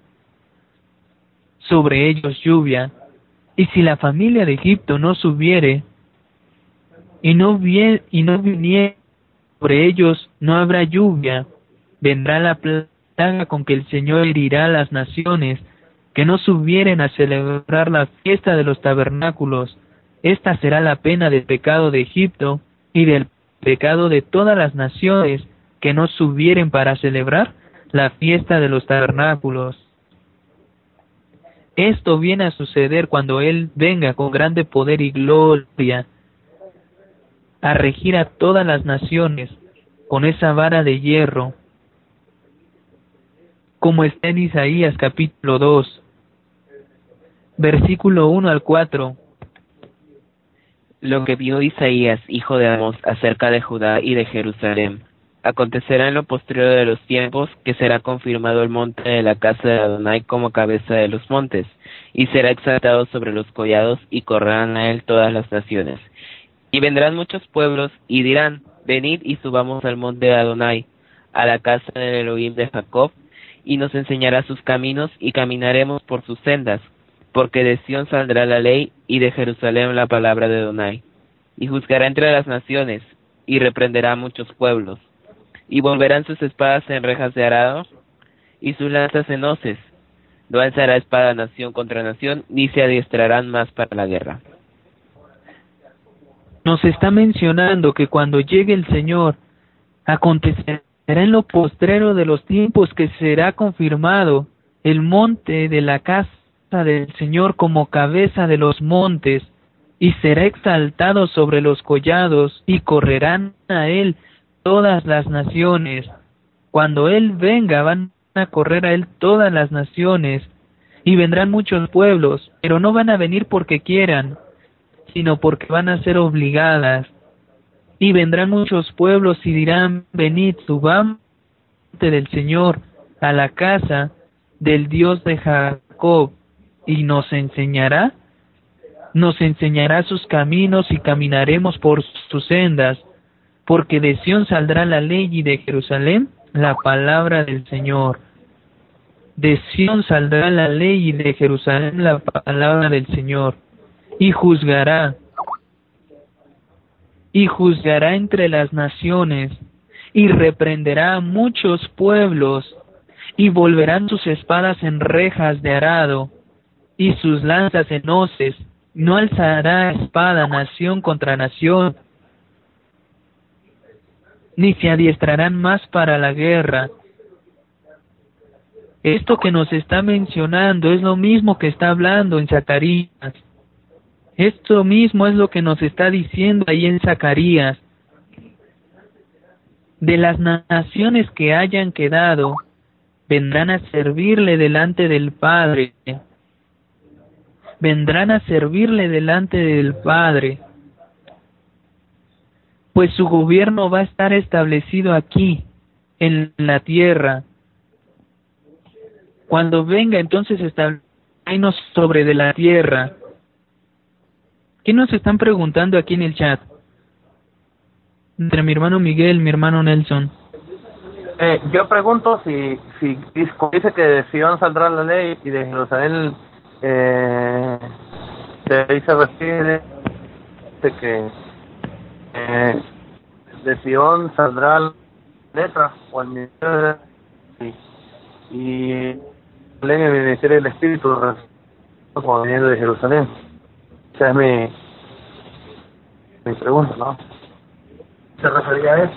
sobre ellos lluvia. Y si la familia de Egipto no subiere y no viniere sobre ellos, no habrá lluvia. Vendrá la plaga con que el Señor herirá a las naciones que no subieren a celebrar la fiesta de los tabernáculos. Esta será la pena del pecado de Egipto y del pecado de todas las naciones que no subieren para celebrar la fiesta de los tabernáculos. Esto viene a suceder cuando Él venga con grande poder y gloria a regir a todas las naciones con esa vara de hierro, como está en Isaías capítulo 2, versículo 1 al 4. Lo que vio Isaías, hijo de Amós, acerca de Judá y de Jerusalén. Acontecerá en lo postrero de los tiempos que será confirmado el monte de la casa de Adonai como cabeza de los montes, y será exaltado sobre los collados, y correrán a él todas las naciones. Y vendrán muchos pueblos, y dirán, venid y subamos al monte de Adonai, a la casa del Elohim de Jacob, y nos enseñará sus caminos, y caminaremos por sus sendas, porque de Sión saldrá la ley, y de Jerusalén la palabra de Adonai. Y juzgará entre las naciones, y reprenderá a muchos pueblos. Y volverán sus espadas en rejas de arado, y sus lanzas en hoces. No alzará espada nación contra nación, ni se adiestrarán más para la guerra. Nos está mencionando que cuando llegue el Señor, acontecerá en lo postrero de los tiempos que será confirmado el monte de la casa del Señor como cabeza de los montes, y será exaltado sobre los collados, y correrán a él todas las naciones. Cuando Él venga, van a correr a Él todas las naciones, y vendrán muchos pueblos, pero no van a venir porque quieran, sino porque van a ser obligadas. Y vendrán muchos pueblos y dirán, venid, subamos del Señor a la casa del Dios de Jacob, y nos enseñará sus caminos, y caminaremos por sus sendas, porque de Sión saldrá la ley, y de Jerusalén la palabra del Señor. De Sión saldrá la ley, y de Jerusalén la palabra del Señor. Y juzgará entre las naciones, y reprenderá a muchos pueblos, y volverán sus espadas en rejas de arado, y sus lanzas en hoces. No alzará espada nación contra nación, ni se adiestrarán más para la guerra. Esto que nos está mencionando es lo mismo que está hablando en Zacarías. Esto mismo es lo que nos está diciendo ahí en Zacarías. De las naciones que hayan quedado, vendrán a servirle delante del Padre. vendrán a servirle delante del Padre, pues su gobierno va a estar establecido aquí, en la tierra. Cuando venga, entonces establecernos sobre de la tierra. ¿Qué nos están preguntando aquí en el chat? Entre mi hermano Miguel y mi hermano Nelson. Yo pregunto si dice que de Sion saldrá la ley y de Jerusalén de ahí se refiere de que de Sion saldrá la letra o el ministerio y el ministerio del Espíritu como viniendo de Jerusalén. Esa es mi pregunta, ¿no? ¿Se refería a eso?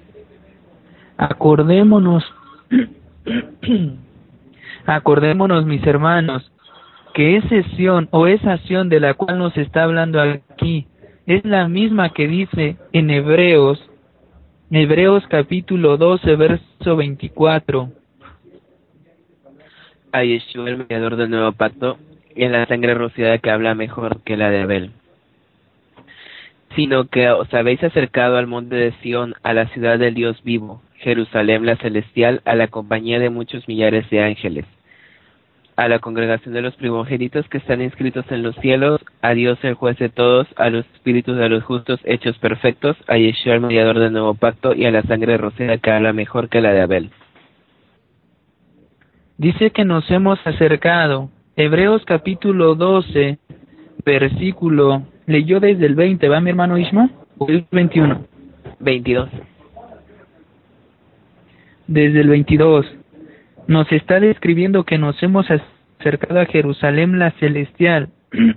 Acordémonos, mis hermanos, que esa Sion o esa acción de la cual nos está hablando aquí es la misma que dice en Hebreos capítulo 12, verso 24. A Yeshua, el mediador del nuevo pacto, y en la sangre rociada que habla mejor que la de Abel. Sino que os habéis acercado al monte de Sión, a la ciudad del Dios vivo, Jerusalén la celestial, a la compañía de muchos millares de ángeles, a la congregación de los primogénitos que están inscritos en los cielos, a Dios el juez de todos, a los espíritus de los justos hechos perfectos, a Yeshua el mediador del nuevo pacto, y a la sangre rociada que habla mejor que la de Abel. Dice que nos hemos acercado. Hebreos capítulo 12, versículo, leyó desde el 20, ¿va mi hermano Isma? ¿O el 21? 22. Desde el 22. Nos está describiendo que nos hemos acercado a Jerusalén la celestial.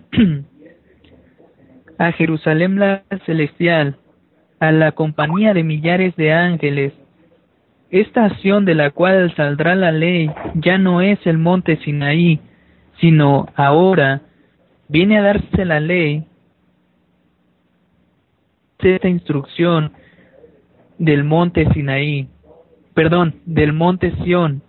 A Jerusalén la celestial, a la compañía de millares de ángeles. Esta acción de la cual saldrá la ley ya no es el monte Sinaí, sino ahora viene a darse la ley, esta instrucción del monte Sinaí, del monte Sión.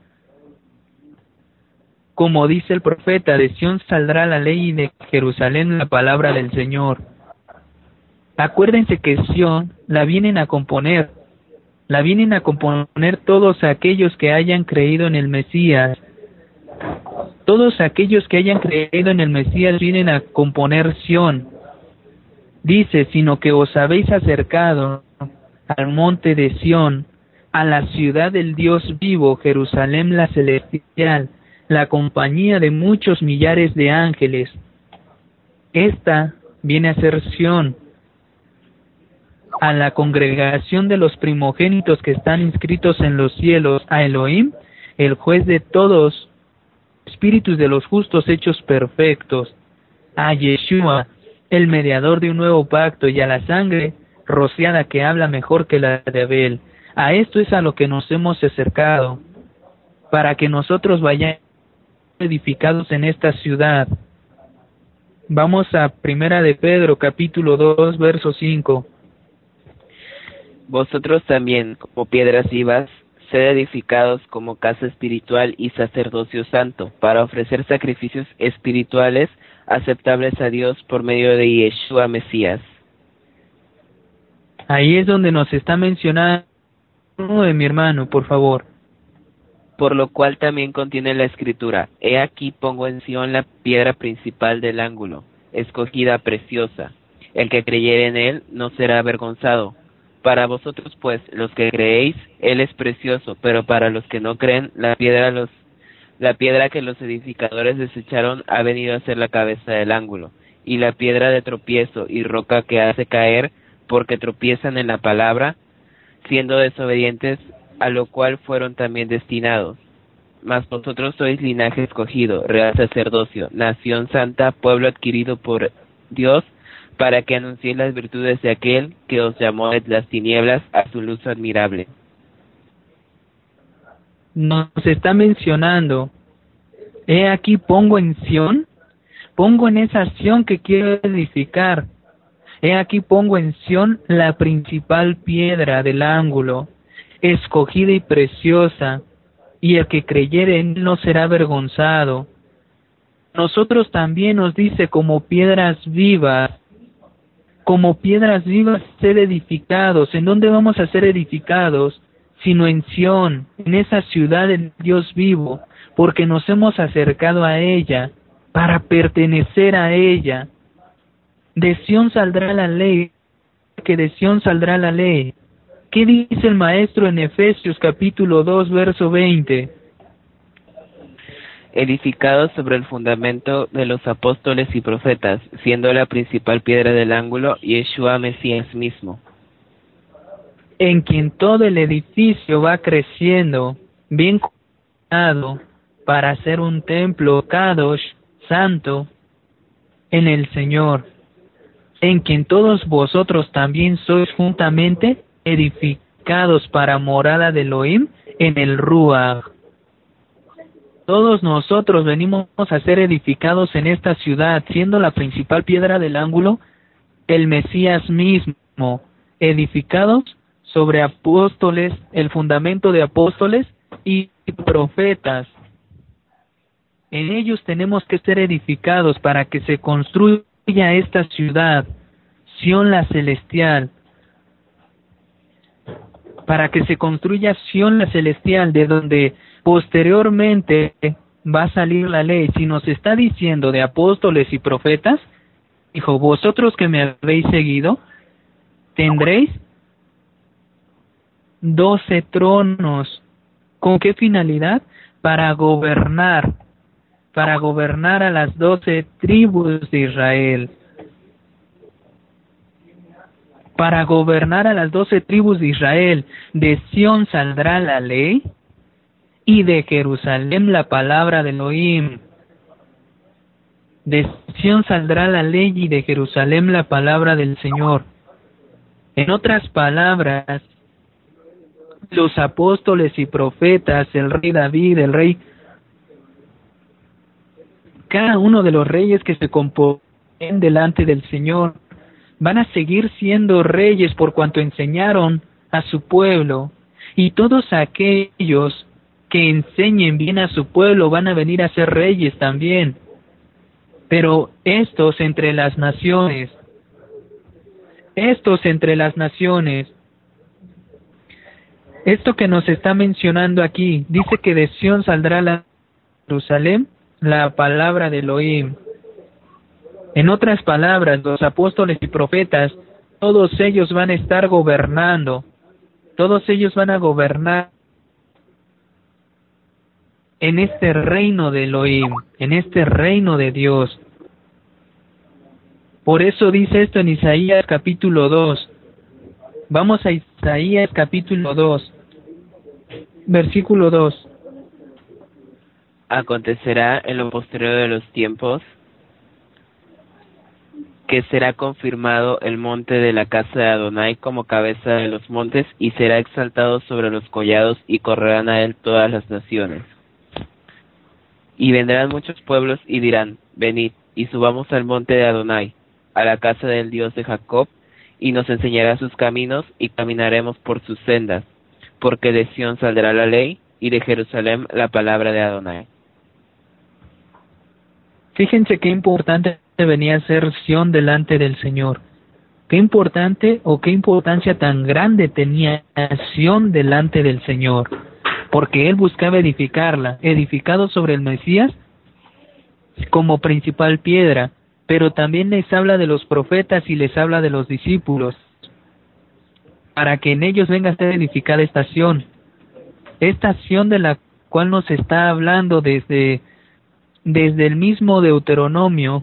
Como dice el profeta, de Sión saldrá la ley y de Jerusalén la palabra del Señor. Acuérdense que Sión la vienen a componer todos aquellos que hayan creído en el Mesías. Todos aquellos que hayan creído en el Mesías vienen a componer Sión. Dice, sino que os habéis acercado al monte de Sión, a la ciudad del Dios vivo, Jerusalén la celestial, la compañía de muchos millares de ángeles. Esta viene a ser Sión, a la congregación de los primogénitos que están inscritos en los cielos, a Elohim, el juez de todos, espíritus de los justos hechos perfectos, a Yeshua, el mediador de un nuevo pacto, y a la sangre rociada que habla mejor que la de Abel. A esto es a lo que nos hemos acercado, para que nosotros vayamos edificados en esta ciudad. Vamos a Primera de Pedro, capítulo 2, verso 5. Vosotros también, como piedras vivas, sed edificados como casa espiritual y sacerdocio santo, para ofrecer sacrificios espirituales aceptables a Dios por medio de Yeshua Mesías. Ahí es donde nos está mencionando de mi hermano, por favor. Por lo cual también contiene la escritura: He aquí pongo en Sión la piedra principal del ángulo, escogida, preciosa. El que creyere en él no será avergonzado. Para vosotros, pues, los que creéis, él es precioso, pero para los que no creen, la piedra que los edificadores desecharon ha venido a ser la cabeza del ángulo, y la piedra de tropiezo y roca que hace caer, porque tropiezan en la palabra, siendo desobedientes, a lo cual fueron también destinados. Mas vosotros sois linaje escogido, real sacerdocio, nación santa, pueblo adquirido por Dios, para que anunciéis las virtudes de aquel que os llamó de las tinieblas a su luz admirable. Nos está mencionando, he aquí pongo en Sión, pongo en esa Sión que quiero edificar, he aquí pongo en Sión la principal piedra del ángulo, escogida y preciosa, y el que creyere en él no será avergonzado. nosotros también nos dice como piedras vivas ser edificados. ¿En dónde vamos a ser edificados? Sino en Sión, en esa ciudad del Dios vivo, porque nos hemos acercado a ella para pertenecer a ella. De Sión saldrá la ley, que de Sión saldrá la ley. ¿Qué dice el maestro en Efesios capítulo 2, verso 20? Edificados sobre el fundamento de los apóstoles y profetas, siendo la principal piedra del ángulo Yeshua Mesías mismo, en quien todo el edificio va creciendo, bien coordinado, para ser un templo Kadosh, santo, en el Señor, en quien todos vosotros también sois juntamente edificados para morada de Elohim en el Ruach. Todos nosotros venimos a ser edificados en esta ciudad, siendo la principal piedra del ángulo el Mesías mismo, edificados sobre apóstoles, el fundamento de apóstoles y profetas. En ellos tenemos que ser edificados para que se construya esta ciudad, Sión la celestial, para que se construya Sión la celestial, de donde posteriormente va a salir la ley. Si nos está diciendo de apóstoles y profetas, dijo, vosotros que me habéis seguido, tendréis 12 tronos. ¿Con qué finalidad? Para gobernar a las 12 tribus de Israel. Para gobernar a las 12 tribus de Israel. De Sión saldrá la ley y de Jerusalén la palabra de Elohim. De Sión saldrá la ley y de Jerusalén la palabra del Señor. En otras palabras, los apóstoles y profetas, el rey David, el rey, cada uno de los reyes que se componen delante del Señor, van a seguir siendo reyes por cuanto enseñaron a su pueblo. Y todos aquellos que enseñen bien a su pueblo van a venir a ser reyes también. Pero estos entre las naciones, esto que nos está mencionando aquí, dice que de Sión saldrá la Jerusalén, la palabra de Elohim. En otras palabras, los apóstoles y profetas, todos ellos van a estar gobernando, todos ellos van a gobernar en este reino de Elohim, en este reino de Dios. Por eso dice esto en Isaías capítulo 2. Vamos a Isaías capítulo 2, versículo 2. Acontecerá en lo posterior de los tiempos que será confirmado el monte de la casa de Adonai como cabeza de los montes, y será exaltado sobre los collados, y correrán a él todas las naciones. Y vendrán muchos pueblos y dirán, venid, y subamos al monte de Adonai, a la casa del Dios de Jacob, y nos enseñará sus caminos, y caminaremos por sus sendas, porque de Sión saldrá la ley, y de Jerusalén la palabra de Adonai. Fíjense qué importante venía a ser Sión delante del Señor. Qué importante o qué importancia tan grande tenía Sión delante del Señor, porque Él buscaba edificarla, edificado sobre el Mesías como principal piedra, pero también les habla de los profetas y les habla de los discípulos, para que en ellos venga a ser edificada esta Sión de la cual nos está hablando desde el mismo Deuteronomio,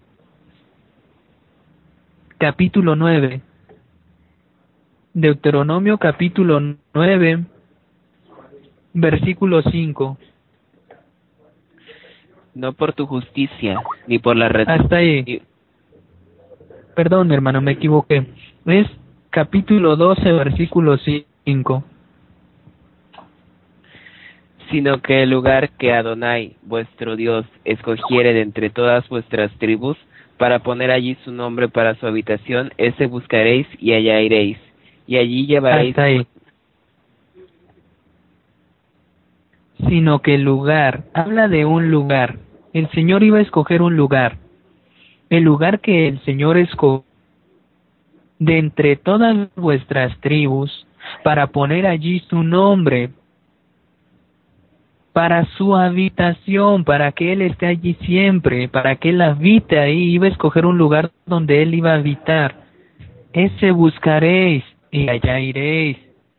capítulo 9. Deuteronomio capítulo 9, versículo 5. No por tu justicia, ni por la Hasta ahí. Perdón, hermano, me equivoqué. Es capítulo 12, versículo 5. Sino que el lugar que Adonai, vuestro Dios, escogiere de entre todas vuestras tribus, para poner allí su nombre para su habitación, ese buscaréis y allá iréis, y allí llevaréis... Hasta ahí. Sino que el lugar, habla de un lugar. el Señor iba a escoger un lugar. El lugar que el Señor escogió de entre todas vuestras tribus, para poner allí su nombre, para su habitación, para que Él esté allí siempre, para que Él habite ahí. Iba a escoger un lugar donde Él iba a habitar. Ese buscaréis, y allá iréis.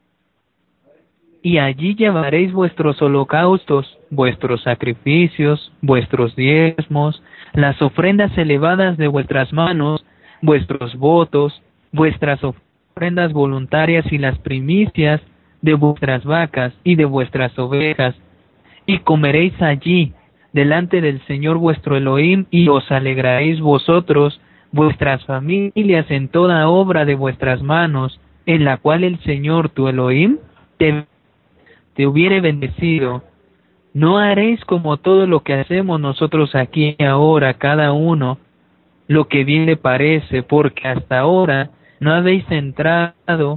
Y allí llevaréis vuestros holocaustos, vuestros sacrificios, vuestros diezmos, las ofrendas elevadas de vuestras manos, vuestros votos, vuestras ofrendas voluntarias y las primicias de vuestras vacas y de vuestras ovejas, y comeréis allí, delante del Señor vuestro Elohim, y os alegraréis vosotros, vuestras familias, en toda obra de vuestras manos, en la cual el Señor tu Elohim te hubiere bendecido. No haréis como todo lo que hacemos nosotros aquí ahora, cada uno, lo que bien le parece, porque hasta ahora no habéis entrado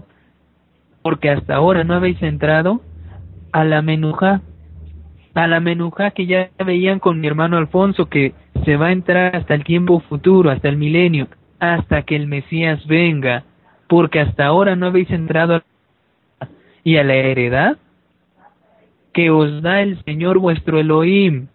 a la menujá que ya veían con mi hermano Alfonso, que se va a entrar hasta el tiempo futuro, hasta el milenio, hasta que el Mesías venga, porque hasta ahora no habéis entrado y a la heredad que os da el Señor vuestro Elohim.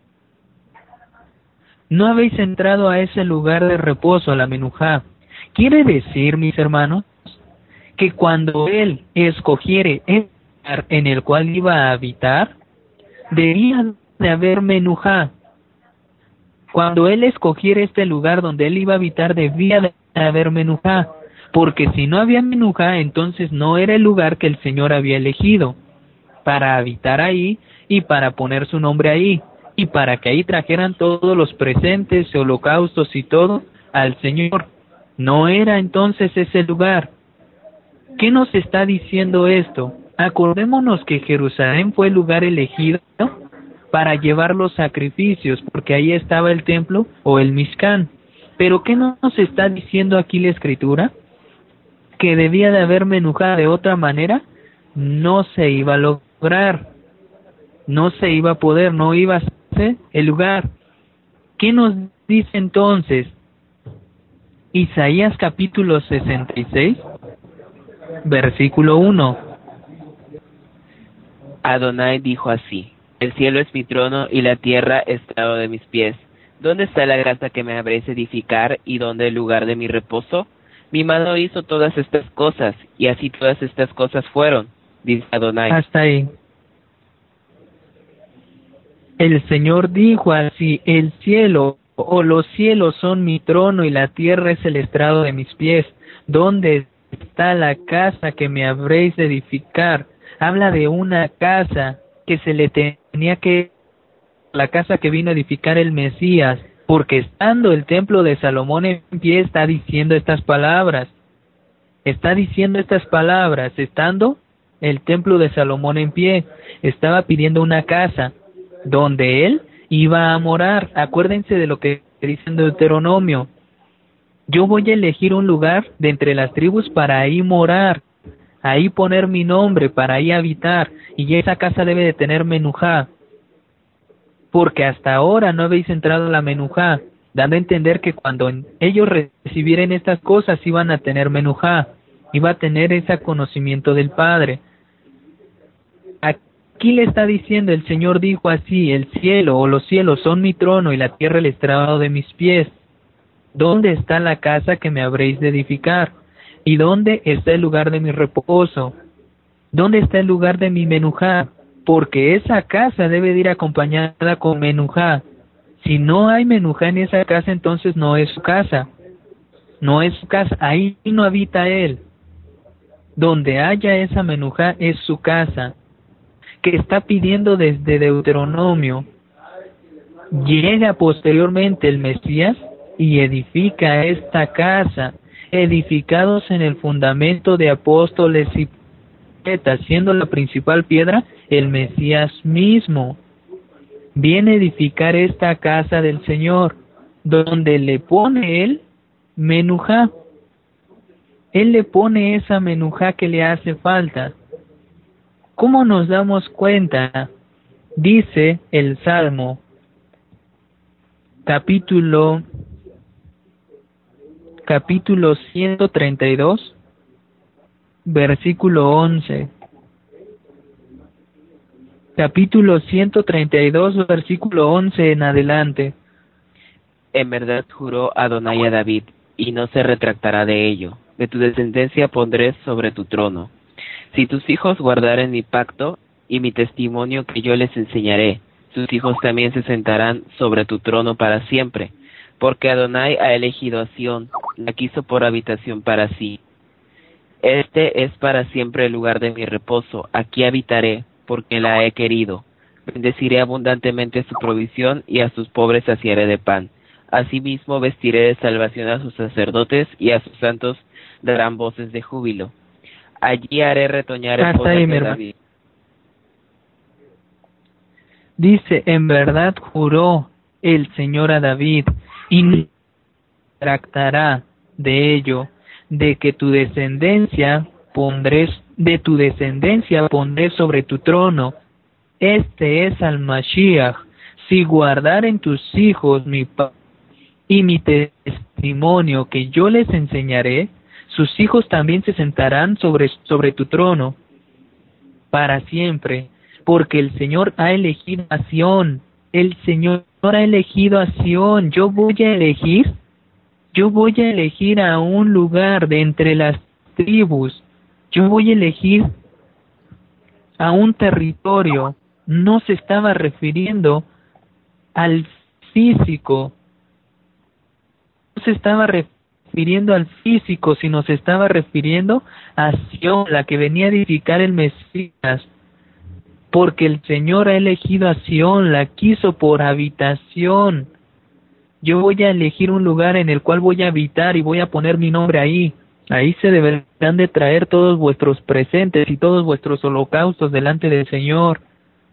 No habéis entrado a ese lugar de reposo, a la menujá. Quiere decir, mis hermanos, que cuando Él escogiere el lugar en el cual iba a habitar, debía de haber menujá. Cuando Él escogiera este lugar donde Él iba a habitar, debía de haber menujá, porque si no había menujá, entonces no era el lugar que el Señor había elegido para habitar ahí y para poner su nombre ahí, y para que ahí trajeran todos los presentes, holocaustos y todo al Señor. No era entonces ese lugar. ¿Qué nos está diciendo esto? Acordémonos que Jerusalén fue el lugar elegido para llevar los sacrificios, porque ahí estaba el templo o el Mishkan. Pero ¿qué nos está diciendo aquí la Escritura? Que debía de haber menujá, de otra manera no se iba a lograr, no se iba a poder, no iba a ser el lugar. ¿Qué nos dice entonces Isaías capítulo 66, versículo 1? Adonai dijo así: el cielo es mi trono y la tierra estrado de mis pies. ¿Dónde está la casa que me habréis de edificar y dónde el lugar de mi reposo? Mi mano hizo todas estas cosas, y así todas estas cosas fueron, dice Adonai. Hasta ahí. El Señor dijo así: el cielo o los cielos son mi trono y la tierra es el estrado de mis pies. ¿Dónde está la casa que me habréis de edificar? Habla de una casa que se le tenía que... la casa que vino a edificar el Mesías, porque estando el templo de Salomón en pie, está diciendo estas palabras. Está diciendo estas palabras, estando el templo de Salomón en pie, estaba pidiendo una casa donde él iba a morar. Acuérdense de lo que dice en Deuteronomio: yo voy a elegir un lugar de entre las tribus para ahí morar, ahí poner mi nombre, para ahí habitar, y esa casa debe de tener menujá, porque hasta ahora no habéis entrado a la menujá, dando a entender que cuando ellos recibieran estas cosas iban a tener menujá, iba a tener ese conocimiento del Padre. Aquí le está diciendo, el Señor dijo así: el cielo o los cielos son mi trono y la tierra el estrado de mis pies. ¿Dónde está la casa que me habréis de edificar? ¿Y dónde está el lugar de mi reposo? ¿Dónde está el lugar de mi menujá? Porque esa casa debe de ir acompañada con menujá. Si no hay menujá en esa casa, entonces no es su casa. No es su casa, ahí no habita Él. Donde haya esa menujá es su casa, que está pidiendo desde Deuteronomio. Llega posteriormente el Mesías y edifica esta casa, edificados en el fundamento de apóstoles y profetas, siendo la principal piedra el Mesías mismo. Viene a edificar esta casa del Señor, donde le pone Él menujá. Él le pone esa menujá que le hace falta. ¿Cómo nos damos cuenta? Dice el Salmo: capítulo 132, versículo 11. Capítulo 132, versículo 11 en adelante. En verdad juró Adonai a David, y no se retractará de ello. De tu descendencia pondré sobre tu trono. Si tus hijos guardaren mi pacto y mi testimonio que yo les enseñaré, sus hijos también se sentarán sobre tu trono para siempre, porque Adonai ha elegido a Sión, la quiso por habitación para sí. Este es para siempre el lugar de mi reposo, aquí habitaré, porque la he querido. Bendeciré abundantemente su provisión y a sus pobres saciaré de pan. Asimismo vestiré de salvación a sus sacerdotes y a sus santos darán voces de júbilo. Allí haré retoñar el poder de David. Dice, en verdad juró el Señor a David, y no tractará de ello, de tu descendencia pondré sobre tu trono. Este es al Mashiach. Si guardaren tus hijos mi pacto y mi testimonio que yo les enseñaré, sus hijos también se sentarán sobre tu trono para siempre, porque el Señor ha elegido a Sión. El Señor ha elegido a Sión. Yo voy a elegir a un lugar de entre las tribus. Yo voy a elegir a un territorio. No se estaba refiriendo al físico. No se estaba refiriendo al físico, sino se estaba refiriendo a Sión, la que venía a edificar el Mesías. Porque el Señor ha elegido a Sión, la quiso por habitación. Yo voy a elegir un lugar en el cual voy a habitar y voy a poner mi nombre ahí. Ahí se deberán de traer todos vuestros presentes y todos vuestros holocaustos delante del Señor.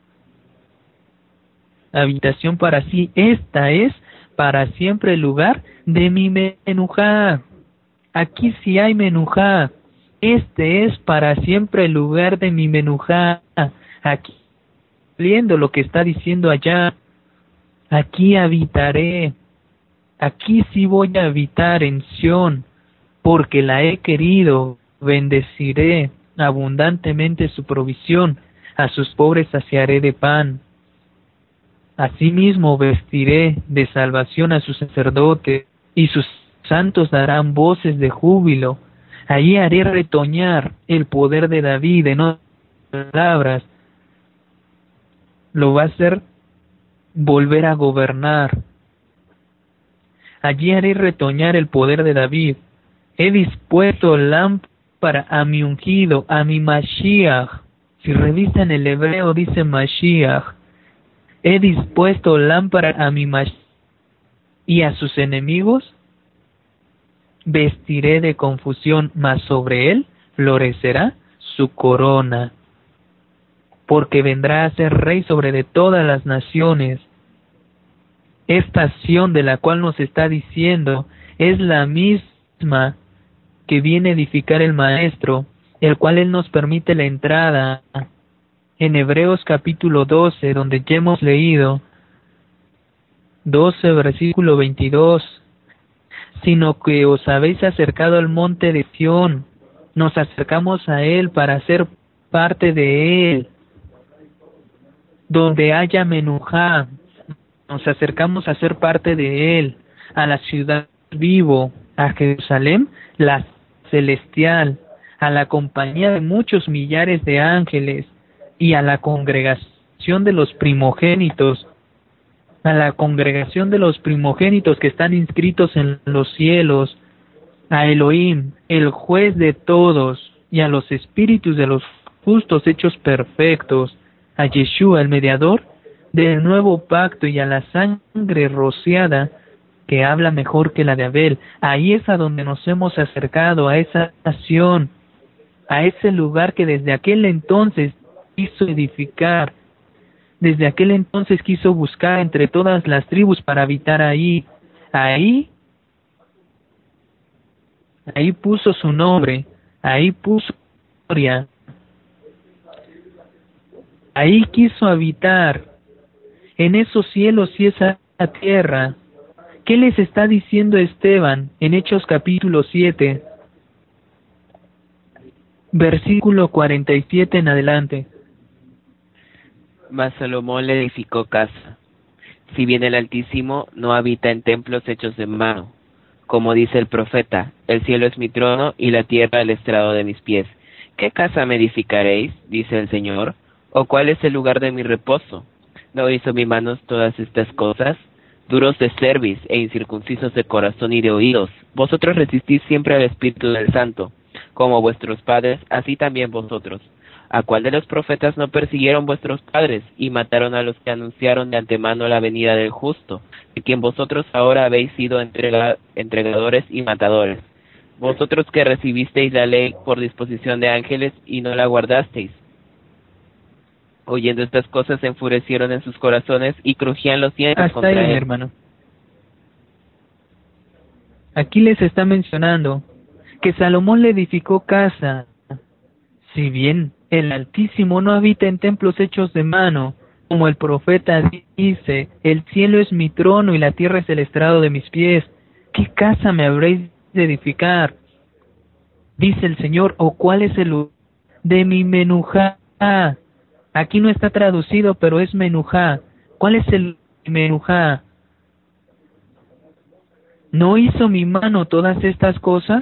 Habitación para sí. Esta es para siempre el lugar de mi menujá. Aquí sí hay menujá. Este es para siempre el lugar de mi menujá. Aquí, leyendo lo que está diciendo allá, aquí habitaré. Aquí sí voy a habitar en Sión, porque la he querido. Bendeciré abundantemente su provisión, a sus pobres saciaré de pan. Asimismo vestiré de salvación a sus sacerdotes, y sus santos darán voces de júbilo. Allí haré retoñar el poder de David. En otras palabras, lo va a hacer volver a gobernar. Allí haré retoñar el poder de David. He dispuesto lámpara a mi ungido, a mi Mashiach. Si revisan el hebreo dice Mashiach. He dispuesto lámpara a mi Mashiach. Y a sus enemigos vestiré de confusión, mas sobre él florecerá su corona. Porque vendrá a ser rey sobre de todas las naciones. Esta acción de la cual nos está diciendo es la misma que viene a edificar el Maestro, el cual Él nos permite la entrada en Hebreos capítulo 12, donde ya hemos leído 12 versículo 22, sino que os habéis acercado al monte de Sión, nos acercamos a Él para ser parte de Él, donde haya menujá. Nos acercamos a ser parte de Él, a la ciudad vivo, a Jerusalén, la celestial, a la compañía de muchos millares de ángeles y a la congregación de los primogénitos, que están inscritos en los cielos, a Elohim, el juez de todos, y a los espíritus de los justos hechos perfectos, a Yeshua, el mediador del nuevo pacto, y a la sangre rociada que habla mejor que la de Abel. Ahí es a donde nos hemos acercado, a esa nación, a ese lugar que desde aquel entonces quiso edificar, desde aquel entonces quiso buscar entre todas las tribus para habitar ahí. Ahí puso su nombre, ahí puso su gloria, ahí quiso habitar, en esos cielos y esa tierra. ¿Qué les está diciendo Esteban en Hechos capítulo 7, versículo 47 en adelante? Mas Salomón le edificó casa. Si bien el Altísimo no habita en templos hechos de mano, como dice el profeta, el cielo es mi trono y la tierra el estrado de mis pies. ¿Qué casa me edificaréis? Dice el Señor. ¿O cuál es el lugar de mi reposo? ¿No hizo mi mano todas estas cosas? Duros de cerviz e incircuncisos de corazón y de oídos, vosotros resistís siempre al Espíritu del Santo, como vuestros padres, así también vosotros. ¿A cuál de los profetas no persiguieron vuestros padres y mataron a los que anunciaron de antemano la venida del justo, de quien vosotros ahora habéis sido entregadores y matadores? Vosotros que recibisteis la ley por disposición de ángeles y no la guardasteis. Oyendo estas cosas se enfurecieron en sus corazones y crujían los dientes Hasta contra ahí, mi él. hermano. Aquí les está mencionando que Salomón le edificó casa. Si bien el Altísimo no habita en templos hechos de mano, como el profeta dice, el cielo es mi trono y la tierra es el estrado de mis pies, ¿qué casa me habréis de edificar? Dice el Señor, ¿o cuál es el lugar de mi menujá? Aquí no está traducido, pero es menujá. ¿Cuál es el menujá? ¿No hizo mi mano todas estas cosas?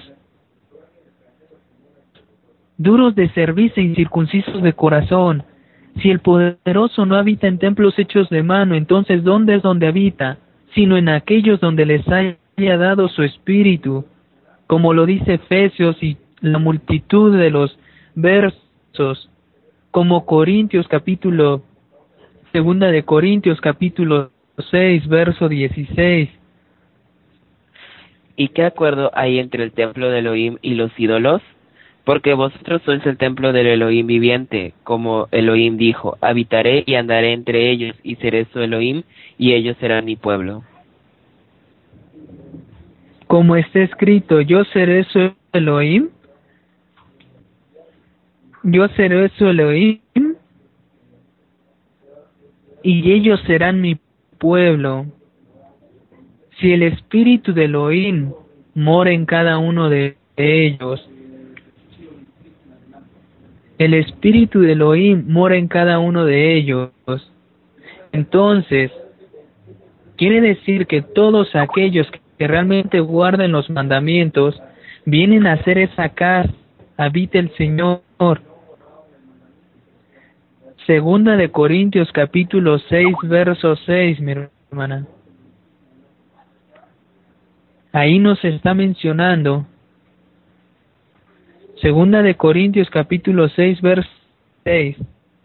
Duros de cerviz e incircuncisos de corazón. Si el poderoso no habita en templos hechos de mano, entonces ¿dónde es donde habita? Sino en aquellos donde les haya dado su espíritu, como lo dice Efesios y la multitud de los versos, como Corintios capítulo, segunda de Corintios capítulo 6, verso 16. ¿Y qué acuerdo hay entre el templo de Elohim y los ídolos? Porque vosotros sois el templo del Elohim viviente, como Elohim dijo, habitaré y andaré entre ellos, y seré su Elohim, y ellos serán mi pueblo. Como está escrito, yo seré su Elohim, yo seré su Elohim, y ellos serán mi pueblo. Si el espíritu de Elohim mora en cada uno de ellos, el espíritu de Elohim mora en cada uno de ellos, entonces quiere decir que todos aquellos que realmente guarden los mandamientos vienen a hacer esa casa, habita el Señor. Segunda de Corintios capítulo 6, verso 6, mi hermana. Ahí nos está mencionando. Segunda de Corintios capítulo 6, verso 6.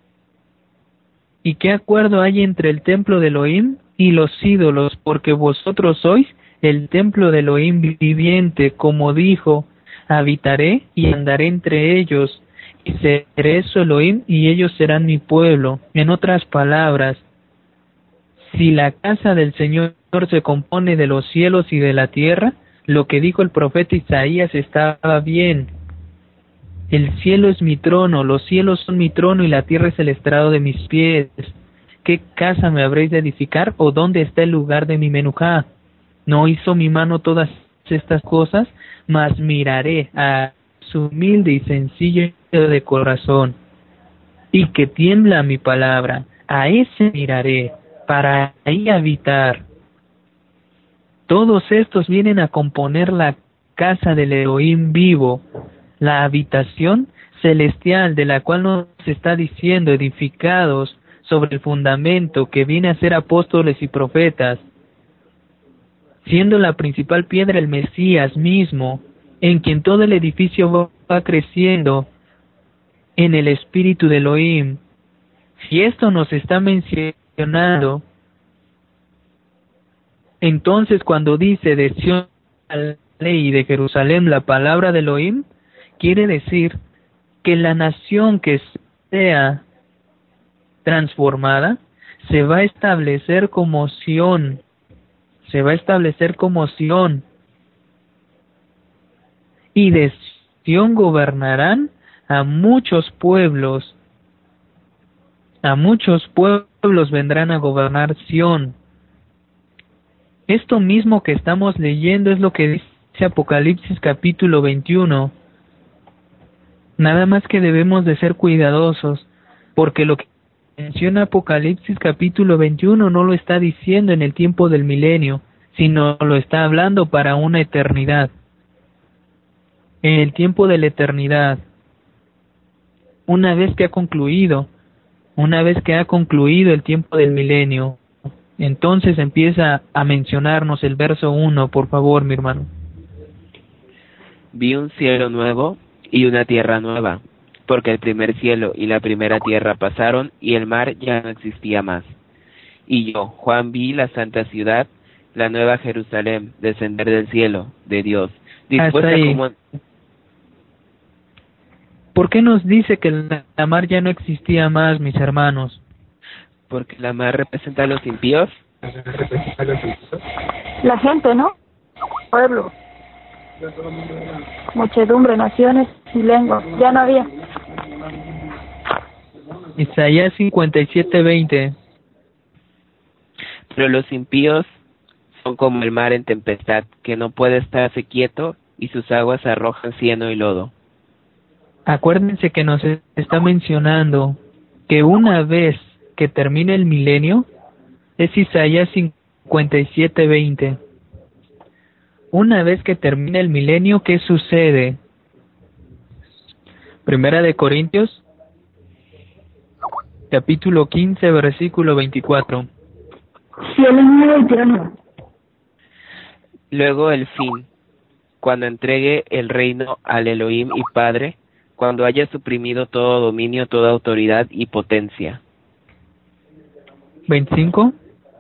¿Y qué acuerdo hay entre el templo de Elohim y los ídolos? Porque vosotros sois el templo de Elohim viviente, como dijo, habitaré y andaré entre ellos, y seré su Elohim y ellos serán mi pueblo. En otras palabras, si la casa del Señor se compone de los cielos y de la tierra, lo que dijo el profeta Isaías estaba bien. El cielo es mi trono, los cielos son mi trono y la tierra es el estrado de mis pies. ¿Qué casa me habréis de edificar o dónde está el lugar de mi menujá? ¿No hizo mi mano todas estas cosas? Mas miraré a su humilde y sencillo de corazón y que tiembla mi palabra. A ese miraré para ahí habitar. Todos estos vienen a componer la casa del Elohim vivo, la habitación celestial de la cual nos está diciendo edificados sobre el fundamento que viene a ser apóstoles y profetas, siendo la principal piedra el Mesías mismo, en quien todo el edificio va creciendo en el espíritu de Elohim. Si esto nos está mencionando, entonces cuando dice de Sion la ley y de Jerusalén la palabra de Elohim, quiere decir que la nación que sea transformada se va a establecer como Sión, se va a establecer como Sión, y de Sión gobernarán a muchos pueblos vendrán a gobernar Sión. Esto mismo que estamos leyendo es lo que dice Apocalipsis capítulo 21. Nada más que debemos de ser cuidadosos, porque lo que menciona Apocalipsis capítulo 21 no lo está diciendo en el tiempo del milenio, sino lo está hablando para una eternidad. En el tiempo de la eternidad, una vez que ha concluido el tiempo del milenio, entonces empieza a mencionarnos el verso 1, por favor, mi hermano. Vi un cielo nuevo y una tierra nueva, porque el primer cielo y la primera tierra pasaron y el mar ya no existía más. Y yo, Juan, vi la santa ciudad, la nueva Jerusalén, descender del cielo, de Dios, dispuesta como... ¿Por qué nos dice que la mar ya no existía más, mis hermanos? Porque la mar representa a los impíos. La gente, ¿no? Pueblo, muchedumbre, naciones y lenguas. Ya no había. Isaías 57:20. Pero los impíos son como el mar en tempestad, que no puede estarse quieto y sus aguas arrojan cieno y lodo. Acuérdense que nos está mencionando que una vez que termine el milenio, es Isaías 57:20. Una vez que termine el milenio, ¿qué sucede? Primera de Corintios, capítulo 15, versículo 24. Cielo nuevo y tierra nueva. Luego el fin, cuando entregue el reino al Elohim y Padre, cuando haya suprimido todo dominio, toda autoridad y potencia. 25,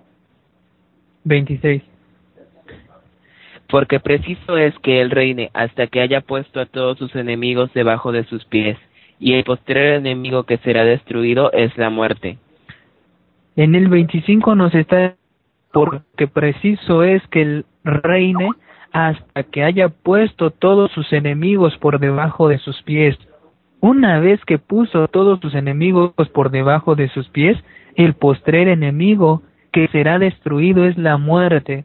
26. Porque preciso es que él reine hasta que haya puesto a todos sus enemigos debajo de sus pies, y el postrer enemigo que será destruido es la muerte. En el 25 nos está, porque preciso es que él reine hasta que haya puesto todos sus enemigos por debajo de sus pies. Una vez que puso todos sus enemigos por debajo de sus pies, el postrer enemigo que será destruido es la muerte.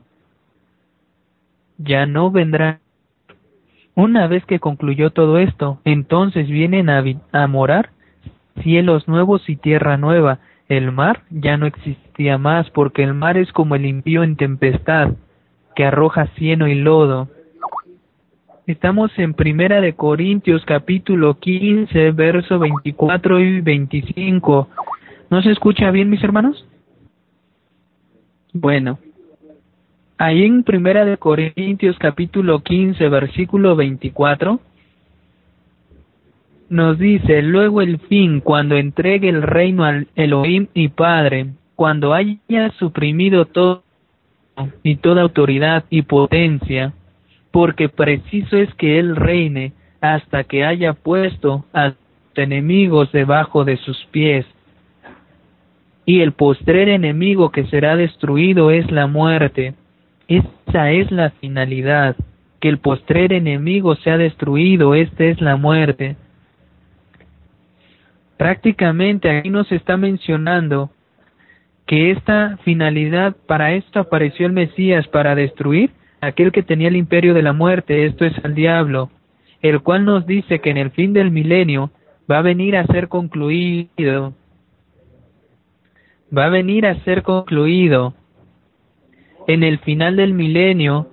Ya no vendrá. Una vez que concluyó todo esto, entonces vienen a morar cielos nuevos y tierra nueva. El mar ya no existía más, porque el mar es como el impío en tempestad, que arroja cieno y lodo. Estamos en Primera de Corintios, capítulo 15, verso 24 y 25. ¿No se escucha bien, mis hermanos? Bueno. Ahí en Primera de Corintios capítulo 15 versículo 24 nos dice: luego el fin, cuando entregue el reino al Elohim y Padre, cuando haya suprimido todo y toda autoridad y potencia, porque preciso es que él reine hasta que haya puesto a sus enemigos debajo de sus pies. Y el postrer enemigo que será destruido es la muerte. Esa es la finalidad, que el postrer enemigo sea destruido. Esta es la muerte. Prácticamente aquí nos está mencionando que esta finalidad, para esto apareció el Mesías, para destruir aquel que tenía el imperio de la muerte, esto es al diablo, el cual nos dice que en el fin del milenio va a venir a ser concluido. Va a venir a ser concluido. En el final del milenio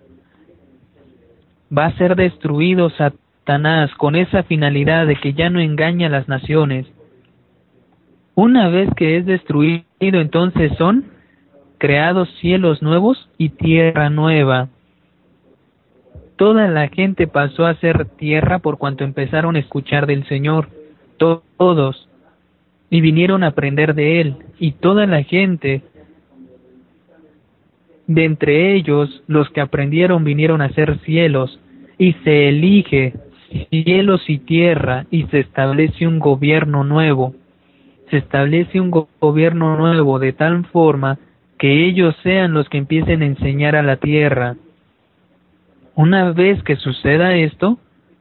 va a ser destruido Satanás con esa finalidad de que ya no engaña a las naciones. Una vez que es destruido, entonces son creados cielos nuevos y tierra nueva. Toda la gente pasó a ser tierra por cuanto empezaron a escuchar del Señor, todos, y vinieron a aprender de Él, y toda la gente, de entre ellos, los que aprendieron vinieron a ser cielos, y se elige cielos y tierra, y se establece un gobierno nuevo. Se establece un gobierno nuevo de tal forma que ellos sean los que empiecen a enseñar a la tierra. Una vez que suceda esto,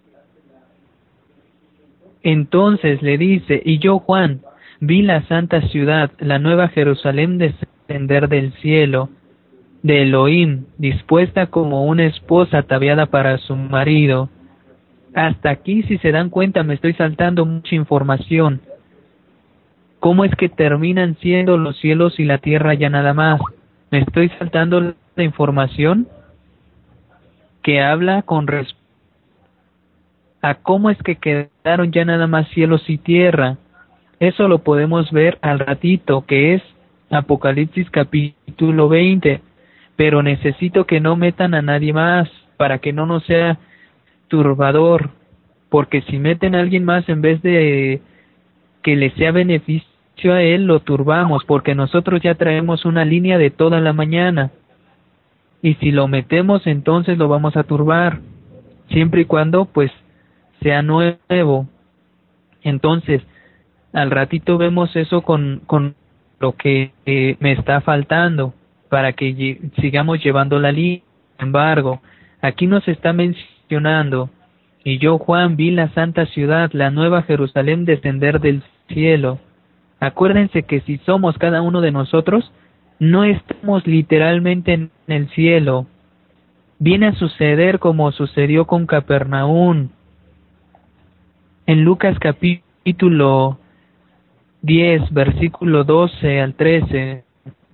entonces le dice: y yo, Juan, vi la santa ciudad, la nueva Jerusalén, descender del cielo, de Elohim, dispuesta como una esposa ataviada para su marido. Hasta aquí, si se dan cuenta, me estoy saltando mucha información. ¿Cómo es que terminan siendo los cielos y la tierra ya nada más? Me estoy saltando la información que habla con respecto a cómo es que quedaron ya nada más cielos y tierra. Eso lo podemos ver al ratito, que es Apocalipsis capítulo 20. Pero necesito que no metan a nadie más, para que no nos sea turbador. Porque si meten a alguien más en vez de que le sea beneficio a él, lo turbamos, porque nosotros ya traemos una línea de toda la mañana. Y si lo metemos, entonces lo vamos a turbar. Siempre y cuando, pues, sea nuevo. Entonces, al ratito vemos eso con lo que me está faltando para que sigamos llevando la línea. Sin embargo, aquí nos está mencionando: y yo, Juan, vi la santa ciudad, la nueva Jerusalén, descender del cielo. Acuérdense que si somos cada uno de nosotros, no estamos literalmente en el cielo. Viene a suceder como sucedió con Capernaum. En Lucas capítulo 10, versículo 12 al 13.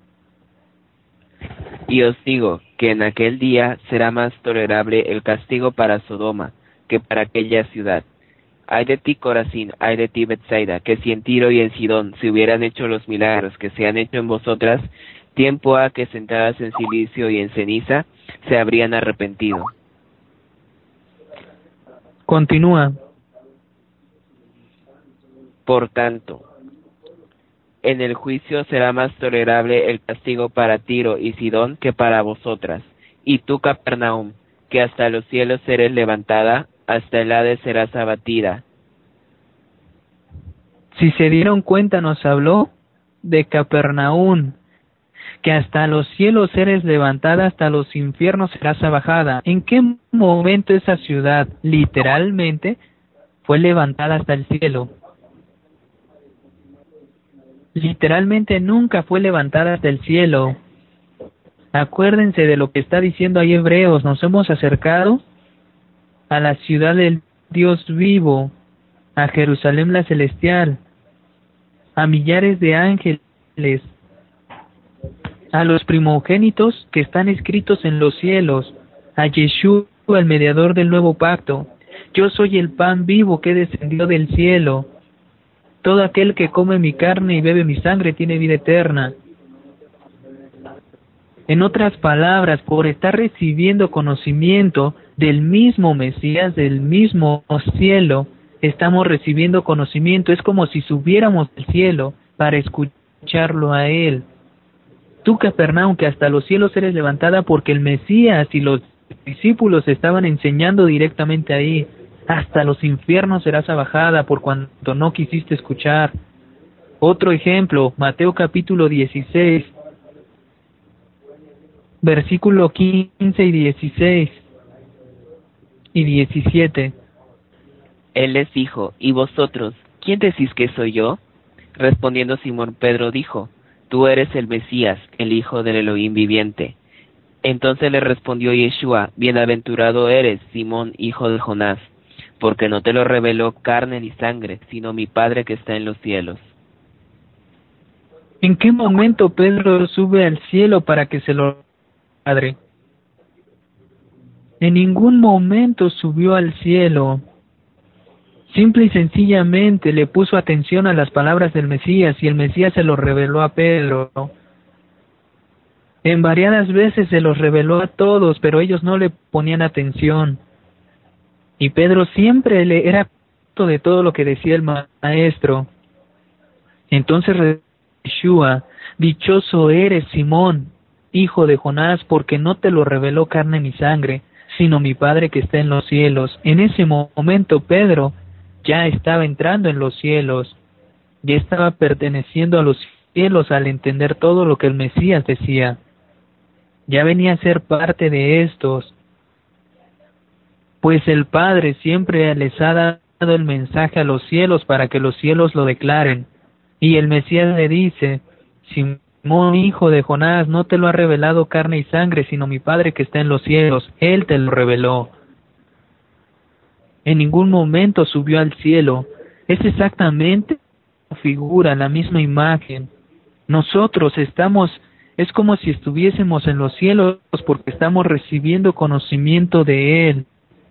Y os digo que en aquel día será más tolerable el castigo para Sodoma que para aquella ciudad. Ay de ti, Corazín, ay de ti, Betsaida, que si en Tiro y en Sidón se hubieran hecho los milagros que se han hecho en vosotras, tiempo ha que sentadas en silicio y en ceniza se habrían arrepentido. Continúa. Por tanto, en el juicio será más tolerable el castigo para Tiro y Sidón que para vosotras. Y tú, Capernaum, que hasta los cielos eres levantada, hasta el Hades serás abatida. Si se dieron cuenta, nos habló de Capernaum, que hasta los cielos eres levantada, hasta los infiernos serás abajada. ¿En qué momento esa ciudad literalmente fue levantada hasta el cielo? Literalmente nunca fue levantada hasta el cielo. Acuérdense de lo que está diciendo ahí Hebreos: nos hemos acercado a la ciudad del Dios vivo, a Jerusalén la celestial, a millares de ángeles, a los primogénitos que están escritos en los cielos, a Yeshua, el mediador del nuevo pacto. Yo soy el pan vivo que descendió del cielo. Todo aquel que come mi carne y bebe mi sangre tiene vida eterna. En otras palabras, por estar recibiendo conocimiento del mismo Mesías, del mismo cielo, estamos recibiendo conocimiento. Es como si subiéramos del cielo para escucharlo a Él. Tú, Capernaum, que hasta los cielos eres levantada, porque el Mesías y los discípulos estaban enseñando directamente ahí. Hasta los infiernos serás abajada por cuanto no quisiste escuchar. Otro ejemplo, Mateo capítulo 16, versículo 15 y 16 y 17. Él les dijo: ¿y vosotros, quién decís que soy yo? Respondiendo Simón Pedro dijo: tú eres el Mesías, el Hijo del Elohim viviente. Entonces le respondió Yeshua: bienaventurado eres, Simón, hijo de Jonás, porque no te lo reveló carne ni sangre, sino mi Padre que está en los cielos. ¿En qué momento Pedro sube al cielo para que se lo Padre? En ningún momento subió al cielo. Simple y sencillamente le puso atención a las palabras del Mesías y el Mesías se lo reveló a Pedro. En variadas veces se los reveló a todos, pero ellos no le ponían atención. Y Pedro siempre le era de todo lo que decía el maestro. Entonces Yeshua: dichoso eres, Simón, hijo de Jonás, porque no te lo reveló carne ni sangre, sino mi Padre que está en los cielos. En ese momento Pedro ya estaba entrando en los cielos, ya estaba perteneciendo a los cielos al entender todo lo que el Mesías decía. Ya venía a ser parte de estos, pues el Padre siempre les ha dado el mensaje a los cielos para que los cielos lo declaren. Y el Mesías le dice: Simón, hijo de Jonás, no te lo ha revelado carne y sangre, sino mi Padre que está en los cielos. Él te lo reveló. En ningún momento subió al cielo. Es exactamente la figura, la misma imagen. Nosotros es como si estuviésemos en los cielos porque estamos recibiendo conocimiento de Él.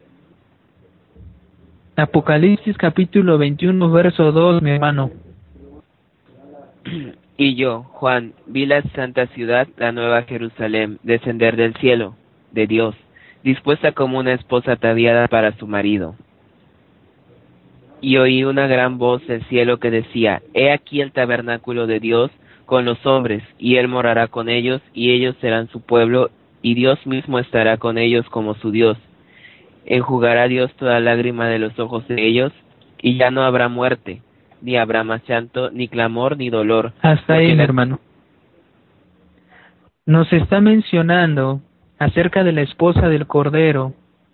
Apocalipsis capítulo 21, verso 2, mi hermano. Y yo, Juan, vi la santa ciudad, la nueva Jerusalén, descender del cielo, de Dios, dispuesta como una esposa ataviada para su marido. Y oí una gran voz del cielo que decía: He aquí el tabernáculo de Dios con los hombres, y Él morará con ellos, y ellos serán su pueblo, y Dios mismo estará con ellos como su Dios. Enjugará Dios toda lágrima de los ojos de ellos, y ya no habrá muerte, ni habrá más llanto, ni clamor, ni dolor. Hasta ahí, mi hermano. Nos está mencionando acerca de la esposa del Cordero.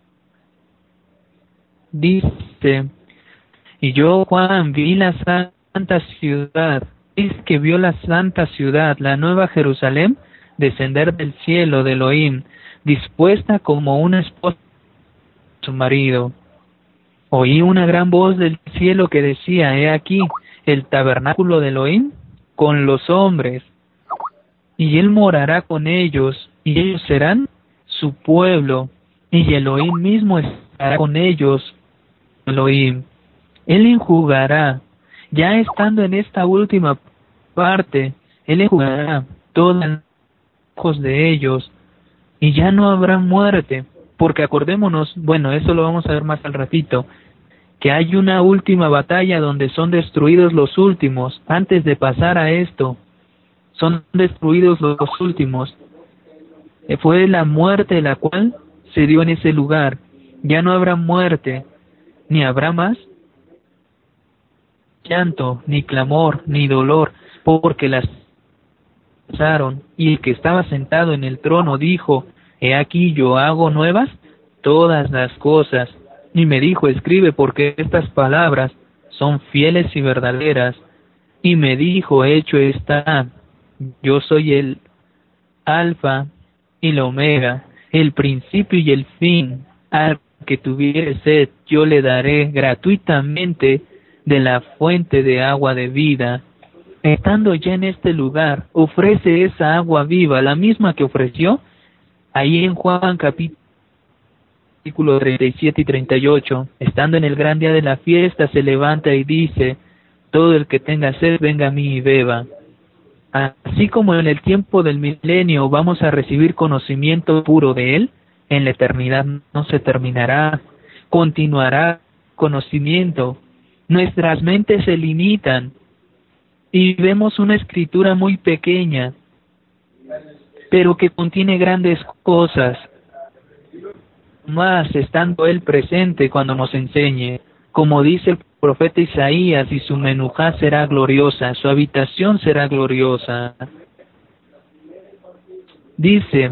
Dice: y yo, Juan, vi la santa ciudad. Es que vio la santa ciudad, la nueva Jerusalén, descender del cielo de Elohim, dispuesta como una esposa a su marido. Oí una gran voz del cielo que decía: He aquí el tabernáculo de Elohim con los hombres, y Él morará con ellos, y ellos serán su pueblo, y Elohim mismo estará con ellos, Elohim. Él enjugará, ya estando en esta última parte, Él enjugará todos los ojos de ellos, y ya no habrá muerte, porque acordémonos, bueno, eso lo vamos a ver más al ratito, que hay una última batalla donde son destruidos los últimos. Antes de pasar a esto, son destruidos los últimos. Fue la muerte la cual se dio en ese lugar. Ya no habrá muerte, ni habrá más llanto, ni clamor, ni dolor, porque las pasaron. Y el que estaba sentado en el trono dijo: He aquí yo hago nuevas todas las cosas. Y me dijo: escribe, porque estas palabras son fieles y verdaderas. Y me dijo: hecho está. Yo soy el Alfa y la Omega, el principio y el fin. Al que tuviere sed, yo le daré gratuitamente de la fuente de agua de vida. Estando ya en este lugar, ofrece esa agua viva, la misma que ofreció ahí en Juan capítulo 37 y 38. Estando en el gran día de la fiesta, se levanta y dice: todo el que tenga sed, venga a mí y beba. Así como en el tiempo del milenio vamos a recibir conocimiento puro de Él, en la eternidad no se terminará, continuará conocimiento. Nuestras mentes se limitan y vemos una escritura muy pequeña, pero que contiene grandes cosas, más estando Él presente cuando nos enseñe. Como dice el profeta Isaías, y su menujá será gloriosa, su habitación será gloriosa. Dice: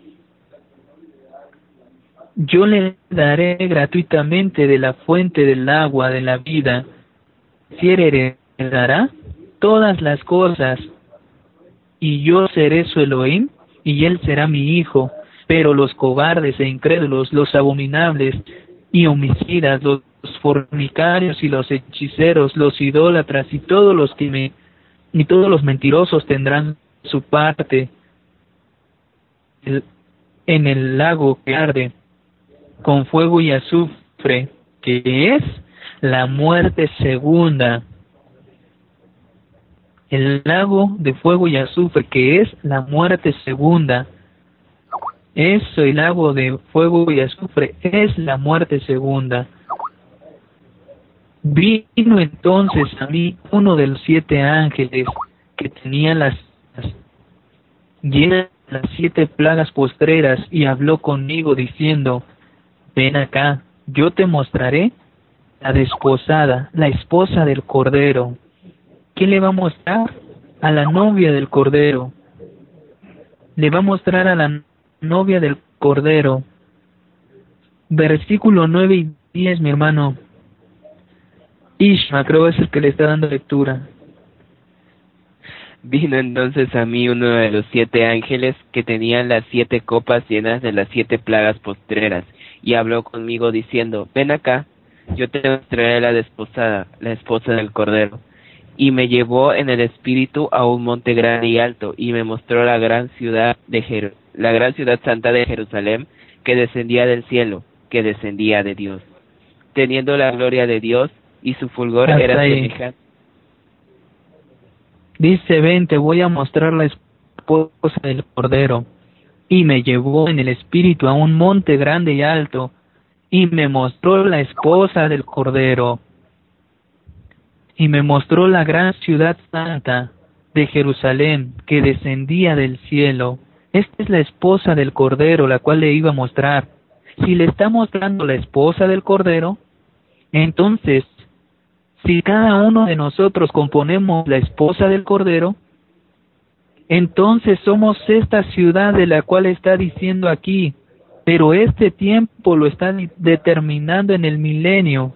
yo le daré gratuitamente de la fuente del agua de la vida. Si heredará todas las cosas, y yo seré su Elohim, y él será mi hijo. Pero los cobardes e incrédulos, los abominables y homicidas, los fornicarios y los hechiceros, los idólatras y todos los mentirosos tendrán su parte en el lago que arde con fuego y azufre, que es la muerte segunda. El lago de fuego y azufre, que es la muerte segunda. Eso, el lago de fuego y azufre, es la muerte segunda. Vino entonces a mí uno de los 7 ángeles que tenía llenas las 7 plagas postreras, y habló conmigo diciendo: ven acá, yo te mostraré la desposada, la esposa del Cordero. ¿Qué le va a mostrar? A la novia del Cordero. Le va a mostrar a la novia del Cordero. Versículo 9 y 10, mi hermano. Ishma, creo es el que le está dando lectura. Vino entonces a mí uno de los 7 ángeles que tenían las 7 copas llenas de las 7 plagas postreras, y habló conmigo diciendo, ven acá, yo te mostraré la desposada, la esposa del Cordero. Y me llevó en el espíritu a un monte grande y alto, y me mostró la gran ciudad la gran ciudad santa de Jerusalén, que descendía del cielo, que descendía de Dios, teniendo la gloria de Dios, y su fulgor Hasta era ahí. semejante. Dice, ven, te voy a mostrar la esposa del Cordero. Y me llevó en el espíritu a un monte grande y alto, y me mostró la esposa del Cordero. Y me mostró la gran ciudad santa de Jerusalén, que descendía del cielo. Esta es la esposa del Cordero, la cual le iba a mostrar. Si le está mostrando la esposa del Cordero, entonces, si cada uno de nosotros componemos la esposa del Cordero, entonces somos esta ciudad de la cual está diciendo aquí, pero este tiempo lo está determinando en el milenio.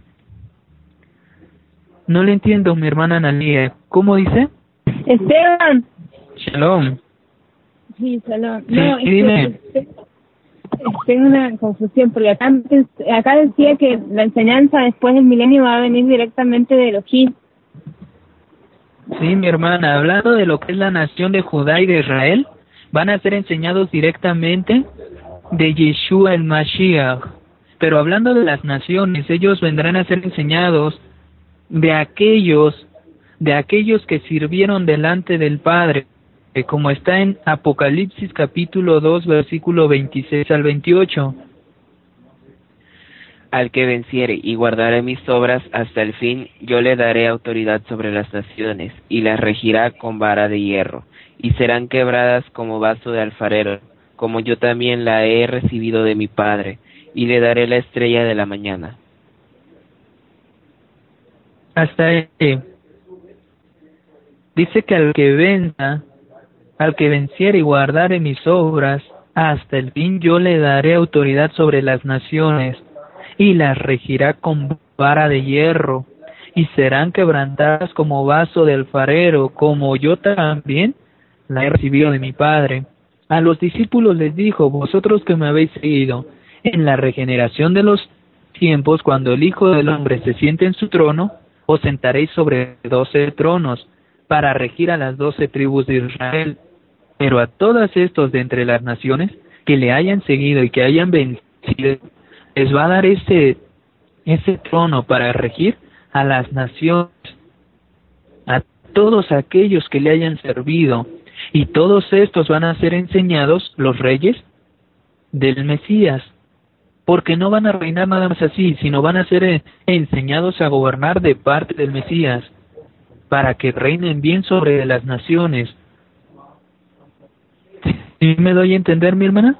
No le entiendo, mi hermana Analia. ¿Cómo dice? Esteban. Shalom. Sí, shalom. Sí, No, dime. tengo una confusión, porque acá decía que la enseñanza después del milenio va a venir directamente de Elohim. Sí, mi hermana, hablando de lo que es la nación de Judá y de Israel, van a ser enseñados directamente de Yeshua el Mashiach. Pero hablando de las naciones, ellos vendrán a ser enseñados de aquellos que sirvieron delante del Padre, como está en Apocalipsis capítulo 2, versículo 26 al 28. Al que venciere y guardare mis obras hasta el fin, yo le daré autoridad sobre las naciones, y las regirá con vara de hierro, y serán quebradas como vaso de alfarero, como yo también la he recibido de mi Padre, y le daré la estrella de la mañana. Hasta ahí. Dice que al que venciere y guardare mis obras, hasta el fin yo le daré autoridad sobre las naciones, y las regirá con vara de hierro, y serán quebrantadas como vaso de alfarero, como yo también la he recibido de mi Padre. A los discípulos les dijo, vosotros que me habéis seguido, en la regeneración de los tiempos, cuando el Hijo del Hombre se siente en su trono, os sentaréis sobre 12 tronos, para regir a las 12 tribus de Israel. Pero a todos estos de entre las naciones que le hayan seguido y que hayan vencido, les va a dar ese trono para regir a las naciones, a todos aquellos que le hayan servido, y todos estos van a ser enseñados, los reyes del Mesías, porque no van a reinar nada más así, sino van a ser enseñados a gobernar de parte del Mesías, para que reinen bien sobre las naciones. ¿Sí me doy a entender, mi hermana?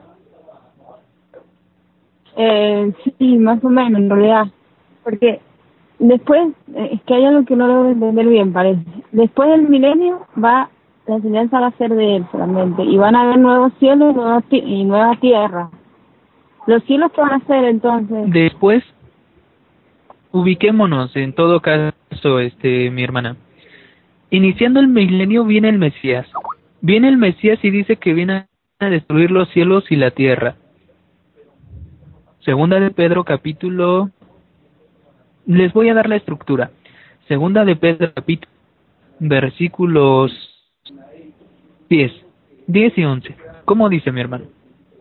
Sí, más o menos, en realidad. Porque después, es que hay algo que no logro entender bien, parece. Después del milenio, la enseñanza va a ser de él solamente. Y van a haber nuevos cielos y nueva tierra. ¿Los cielos qué van a hacer entonces? Después, ubiquémonos en todo caso, mi hermana. Iniciando el milenio viene el Mesías. Viene el Mesías y dice que viene a destruir los cielos y la tierra. Segunda de Pedro capítulo... Les voy a dar la estructura. Segunda de Pedro capítulo... Versículos 10 y 11. ¿Cómo dice mi hermano?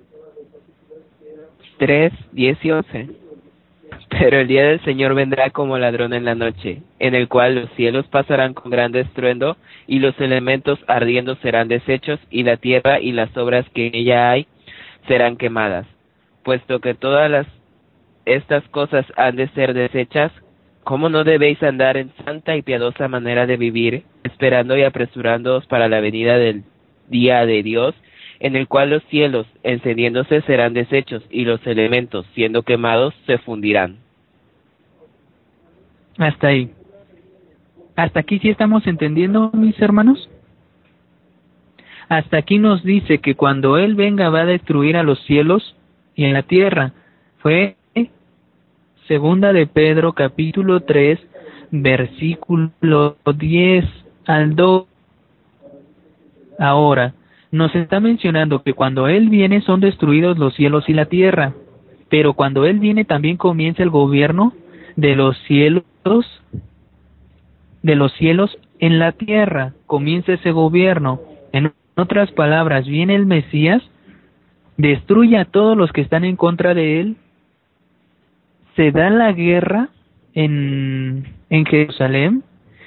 3, 10 y 11. Pero el día del Señor vendrá como ladrón en la noche, en el cual los cielos pasarán con gran estruendo, y los elementos ardiendo serán deshechos, y la tierra y las obras que en ella hay serán quemadas. Puesto que estas cosas han de ser deshechas, ¿cómo no debéis andar en santa y piadosa manera de vivir, esperando y apresurándoos para la venida del día de Dios, en el cual los cielos, encendiéndose, serán deshechos, y los elementos, siendo quemados, se fundirán? Hasta ahí. ¿Hasta aquí sí estamos entendiendo, mis hermanos? Hasta aquí nos dice que cuando Él venga va a destruir a los cielos y en la tierra. Fue Segunda de Pedro capítulo 3, versículo 10 al 12. Ahora, nos está mencionando que cuando Él viene son destruidos los cielos y la tierra, pero cuando Él viene también comienza el gobierno de los cielos en la tierra, comienza ese gobierno. En otras palabras, viene el Mesías, destruye a todos los que están en contra de Él, se da la guerra en Jerusalén,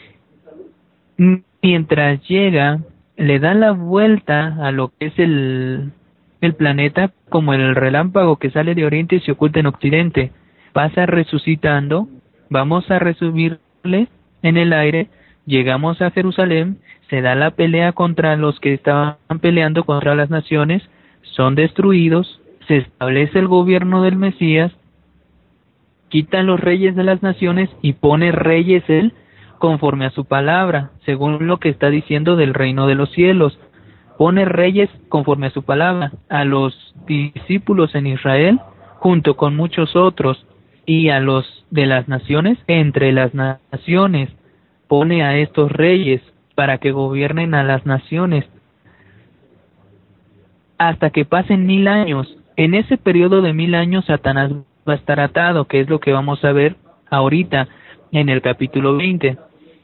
mientras llega, le da la vuelta a lo que es el planeta, como el relámpago que sale de oriente y se oculta en occidente, pasa resucitando, vamos a resubirle en el aire, llegamos a Jerusalén, se da la pelea contra los que estaban peleando contra las naciones, son destruidos, se establece el gobierno del Mesías, quitan los reyes de las naciones y pone reyes él conforme a su palabra, según lo que está diciendo del reino de los cielos. Pone reyes conforme a su palabra, a los discípulos en Israel, junto con muchos otros, y a los de las naciones, entre las naciones. Pone a estos reyes para que gobiernen a las naciones, hasta que pasen 1000 años. En ese periodo de 1000 años, Satanás va a estar atado, que es lo que vamos a ver ahorita en el capítulo 20.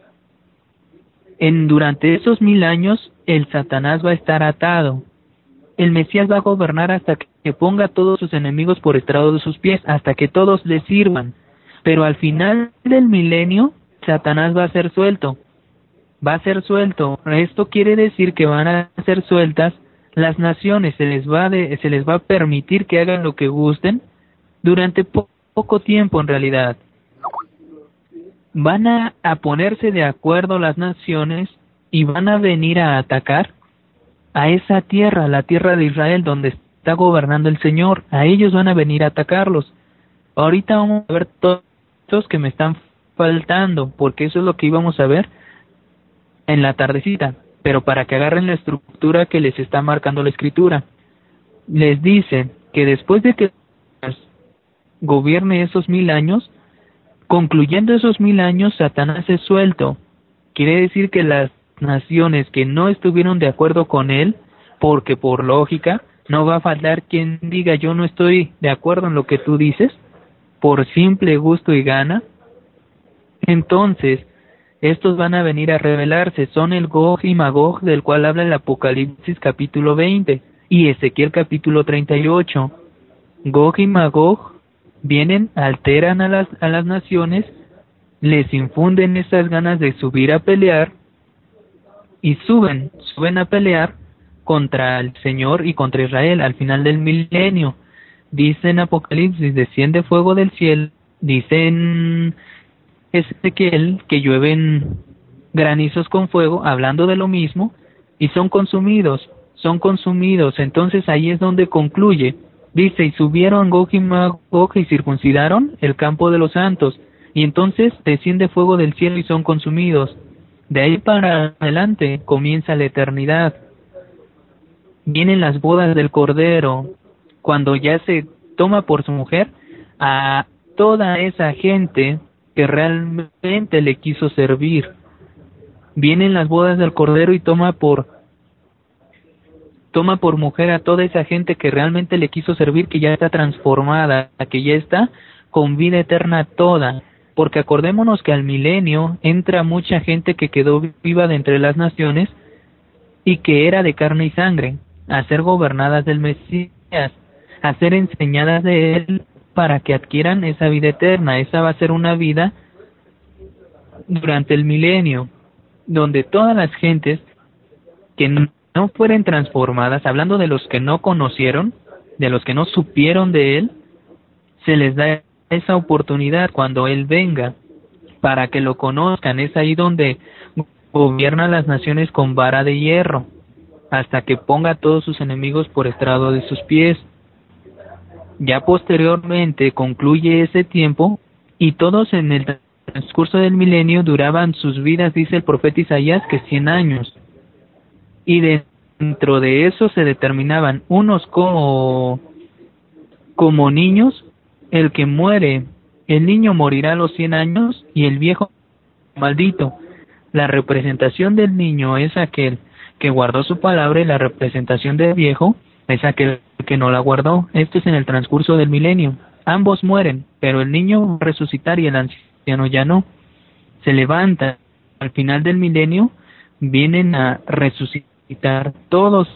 Durante esos 1000 años, el Satanás va a estar atado. El Mesías va a gobernar hasta que ponga a todos sus enemigos por estrado de sus pies, hasta que todos le sirvan. Pero al final del milenio, Satanás va a ser suelto. Va a ser suelto. Esto quiere decir que van a ser sueltas las naciones, se les va a permitir que hagan lo que gusten durante poco tiempo en realidad. Van a ponerse de acuerdo las naciones y van a venir a atacar a esa tierra, la tierra de Israel donde está gobernando el Señor. A ellos van a venir a atacarlos. Ahorita vamos a ver todos los que me están faltando, porque eso es lo que íbamos a ver en la tardecita, pero para que agarren la estructura que les está marcando la Escritura. Les dice que después de que gobierne esos 1000 años, concluyendo esos 1000 años, Satanás es suelto. Quiere decir que las naciones que no estuvieron de acuerdo con él, porque por lógica, no va a faltar quien diga yo no estoy de acuerdo en lo que tú dices, por simple gusto y gana, entonces estos van a venir a rebelarse. Son el Gog y Magog del cual habla el Apocalipsis capítulo 20 y Ezequiel capítulo 38. Gog y Magog vienen, alteran a las naciones, les infunden esas ganas de subir a pelear y suben a pelear contra el Señor y contra Israel al final del milenio. Dice en Apocalipsis, desciende fuego del cielo, dice en Ezequiel que llueven granizos con fuego, hablando de lo mismo, y son consumidos. Entonces ahí es donde concluye. Dice, y subieron Gog y Magog y circuncidaron el campo de los santos, y entonces desciende fuego del cielo y son consumidos. De ahí para adelante comienza la eternidad. Vienen las bodas del Cordero, cuando ya se toma por su mujer a toda esa gente que realmente le quiso servir. Vienen las bodas del Cordero y toma por mujer a toda esa gente que realmente le quiso servir, que ya está transformada, que ya está con vida eterna toda. Porque acordémonos que al milenio entra mucha gente que quedó viva de entre las naciones y que era de carne y sangre, a ser gobernadas del Mesías, a ser enseñadas de él para que adquieran esa vida eterna. Esa va a ser una vida durante el milenio, donde todas las gentes que no fueran transformadas, hablando de los que no conocieron, de los que no supieron de él, se les da esa oportunidad cuando él venga, para que lo conozcan. Es ahí donde gobierna las naciones con vara de hierro, hasta que ponga a todos sus enemigos por estrado de sus pies. Ya posteriormente concluye ese tiempo, y todos en el transcurso del milenio duraban sus vidas, dice el profeta Isaías, que 100 años. Y dentro de eso se determinaban unos como niños. El que muere, el niño morirá a los 100 años y el viejo maldito. La representación del niño es aquel que guardó su palabra, y la representación del viejo es aquel que no la guardó. Esto es en el transcurso del milenio. Ambos mueren, pero el niño va a resucitar y el anciano ya no. Se levanta. Al final del milenio vienen a resucitar todos,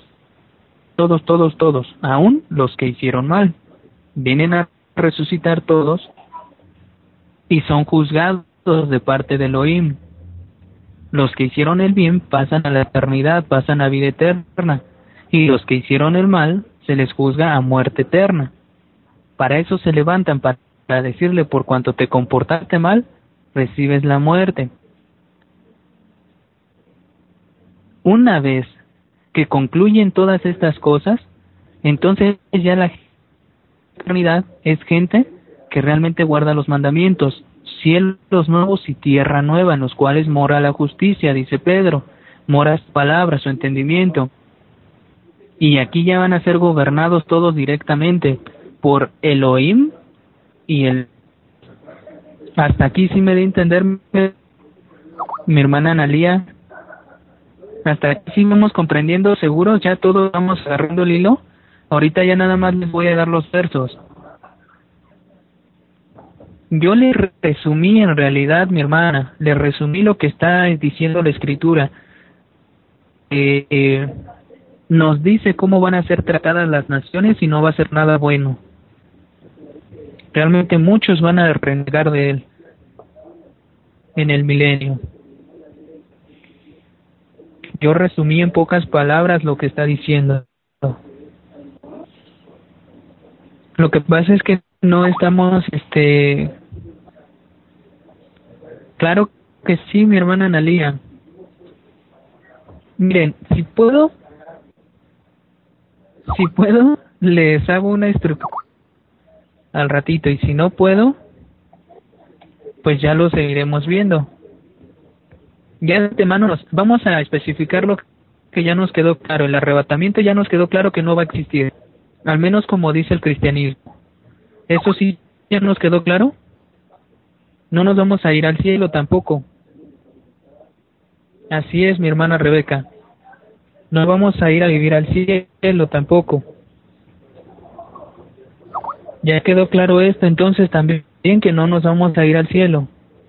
aún los que hicieron mal. Vienen a resucitar todos y son juzgados de parte de Elohim. Los que hicieron el bien pasan a la eternidad, pasan a vida eterna, y los que hicieron el mal se les juzga a muerte eterna. Para eso se levantan, para decirle: por cuanto te comportaste mal, recibes la muerte. Una vez que concluyen todas estas cosas, entonces ya la eternidad es gente que realmente guarda los mandamientos, cielos nuevos y tierra nueva, en los cuales mora la justicia, dice Pedro, mora su palabra, su entendimiento. Y aquí ya van a ser gobernados todos directamente por Elohim y el... Hasta aquí sí me di a entender, mi hermana Analía. Hasta aquí sí vamos comprendiendo, seguros, ya todos vamos agarrando el hilo. Ahorita ya nada más les voy a dar los versos. Yo le resumí en realidad, mi hermana, le resumí lo que está diciendo la Escritura. Nos dice cómo van a ser tratadas las naciones y no va a ser nada bueno. Realmente muchos van a renegar de él en el milenio. Yo resumí en pocas palabras lo que está diciendo. Lo que pasa es que no estamos, claro que sí, mi hermana Analía. Miren, si puedo, les hago una estructura al ratito, y si no puedo, pues ya lo seguiremos viendo. Ya de antemano vamos a especificar lo que ya nos quedó claro. El arrebatamiento ya nos quedó claro que no va a existir, al menos como dice el cristianismo. Eso sí, ya nos quedó claro. No nos vamos a ir al cielo tampoco. Así es, mi hermana Rebeca. No vamos a ir a vivir al cielo tampoco. Ya quedó claro esto, entonces también que no nos vamos a ir al cielo.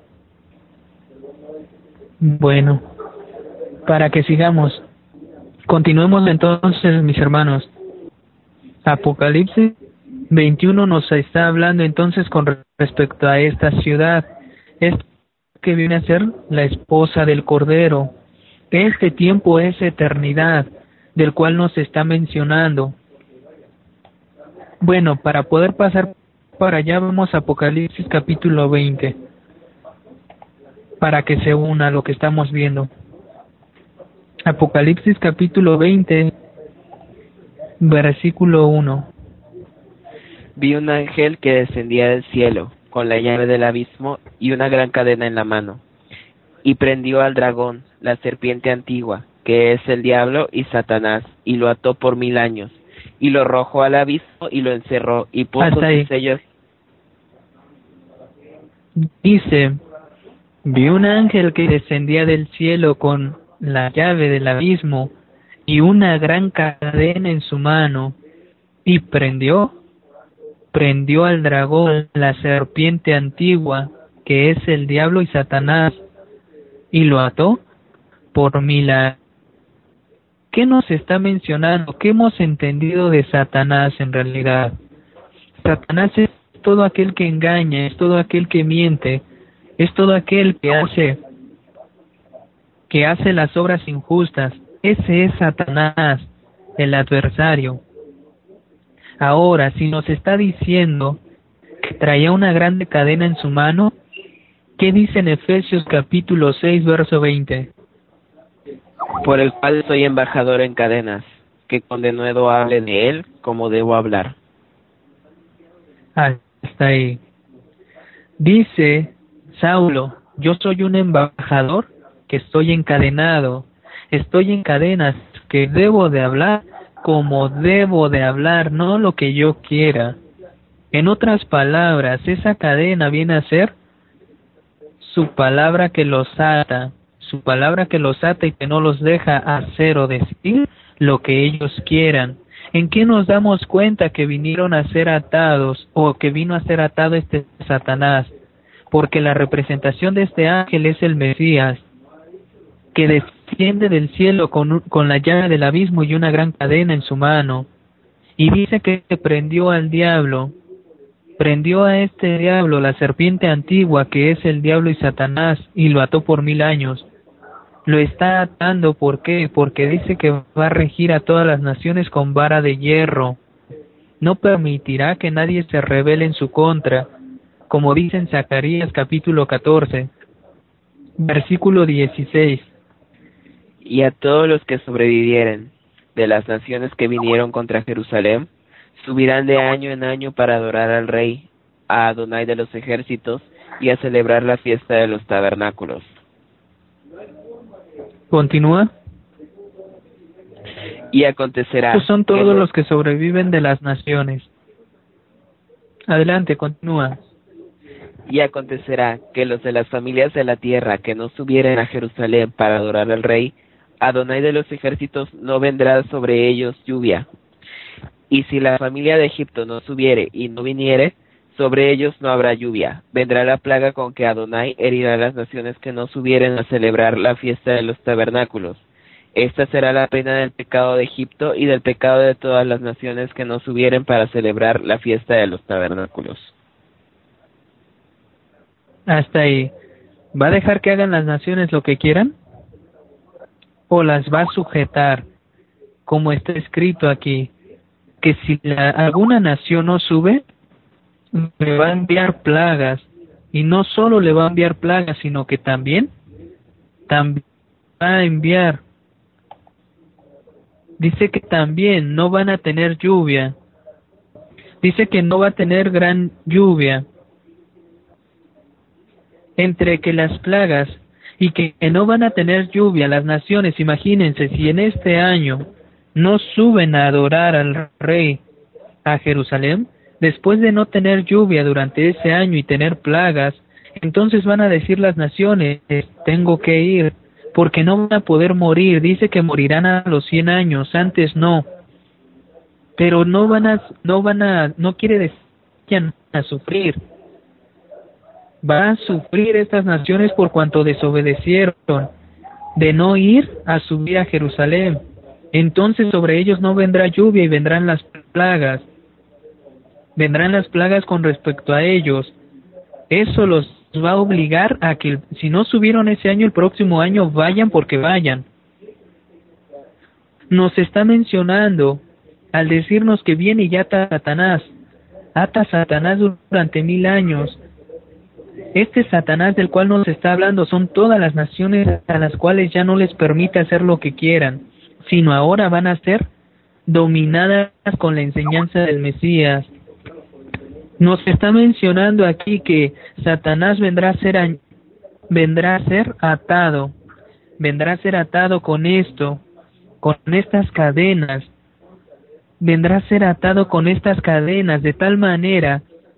Bueno, para que sigamos. Continuemos entonces, mis hermanos. Apocalipsis 21 nos está hablando entonces con respecto a esta ciudad. Es que viene a ser la esposa del Cordero. Este tiempo es eternidad, del cual nos está mencionando. Bueno, para poder pasar para allá, vamos a Apocalipsis capítulo 20, para que se una a lo que estamos viendo. Apocalipsis capítulo 20, versículo 1. Vi un ángel que descendía del cielo, con la llave del abismo y una gran cadena en la mano, y prendió al dragón, la serpiente antigua, que es el diablo y Satanás, y lo ató por 1000 años, y lo arrojó al abismo y lo encerró, y puso sus sellos. Dice: vi un ángel que descendía del cielo con la llave del abismo y una gran cadena en su mano, y prendió al dragón, la serpiente antigua, que es el diablo y Satanás, y lo ató por 1000 años. ¿Qué nos está mencionando? ¿Qué hemos entendido de Satanás en realidad? Satanás es todo aquel que engaña, es todo aquel que miente, es todo aquel que hace las obras injustas. Ese es Satanás, el adversario. Ahora, si nos está diciendo que traía una grande cadena en su mano, ¿qué dice en Efesios capítulo 6, verso 20? Por el cual soy embajador en cadenas, que con denuedo hable de él como debo hablar. Hasta ahí. Dice Saulo: yo soy un embajador que estoy encadenado, estoy en cadenas, que debo de hablar como debo de hablar, no lo que yo quiera. En otras palabras, esa cadena viene a ser su palabra que los ata, su palabra que los ata y que no los deja hacer o decir lo que ellos quieran. ¿En qué nos damos cuenta que vinieron a ser atados o que vino a ser atado este Satanás? Porque la representación de este ángel es el Mesías, que desciende del cielo con la llave del abismo y una gran cadena en su mano. Y dice que prendió al diablo, prendió a este diablo, la serpiente antigua, que es el diablo y Satanás, y lo ató por 1000 años. Lo está atando, ¿por qué? Porque dice que va a regir a todas las naciones con vara de hierro. No permitirá que nadie se rebele en su contra, como dice en Zacarías capítulo 14, versículo 16. Y a todos los que sobrevivieren de las naciones que vinieron contra Jerusalén, subirán de año en año para adorar al Rey, a Adonai de los ejércitos, y a celebrar la fiesta de los tabernáculos. Continúa. Y acontecerá... Estos son todos los que sobreviven de las naciones. Adelante, continúa. Y acontecerá que los de las familias de la tierra que no subieren a Jerusalén para adorar al Rey, Adonai de los ejércitos, no vendrá sobre ellos lluvia. Y si la familia de Egipto no subiere y no viniere, sobre ellos no habrá lluvia. Vendrá la plaga con que Adonai herirá a las naciones que no subieren a celebrar la fiesta de los tabernáculos. Esta será la pena del pecado de Egipto y del pecado de todas las naciones que no subieren para celebrar la fiesta de los tabernáculos. Hasta ahí. ¿Va a dejar que hagan las naciones lo que quieran? ¿O las va a sujetar? Como está escrito aquí, que si alguna nación no sube, le va a enviar plagas. Y no solo le va a enviar plagas, sino que también va a enviar. Dice que también no van a tener lluvia. Dice que no va a tener gran lluvia. Entre que las plagas y que no van a tener lluvia las naciones, imagínense, si en este año no suben a adorar al Rey a Jerusalén, después de no tener lluvia durante ese año y tener plagas, entonces van a decir las naciones, tengo que ir, porque no van a poder morir. Dice que morirán a los 100 años, antes no. Pero no quiere decir que van a sufrir. Van a sufrir estas naciones por cuanto desobedecieron de no ir a subir a Jerusalén. Entonces sobre ellos no vendrá lluvia y vendrán las plagas. Vendrán las plagas con respecto a ellos. Eso los va a obligar a que si no subieron ese año, el próximo año vayan porque vayan. Nos está mencionando al decirnos que viene y ata a Satanás durante 1000 años. Este Satanás del cual nos está hablando son todas las naciones a las cuales ya no les permite hacer lo que quieran, sino ahora van a ser dominadas con la enseñanza del Mesías. Nos está mencionando aquí que Satanás vendrá a ser atado con esto, con estas cadenas, vendrá a ser atado con estas cadenas de tal manera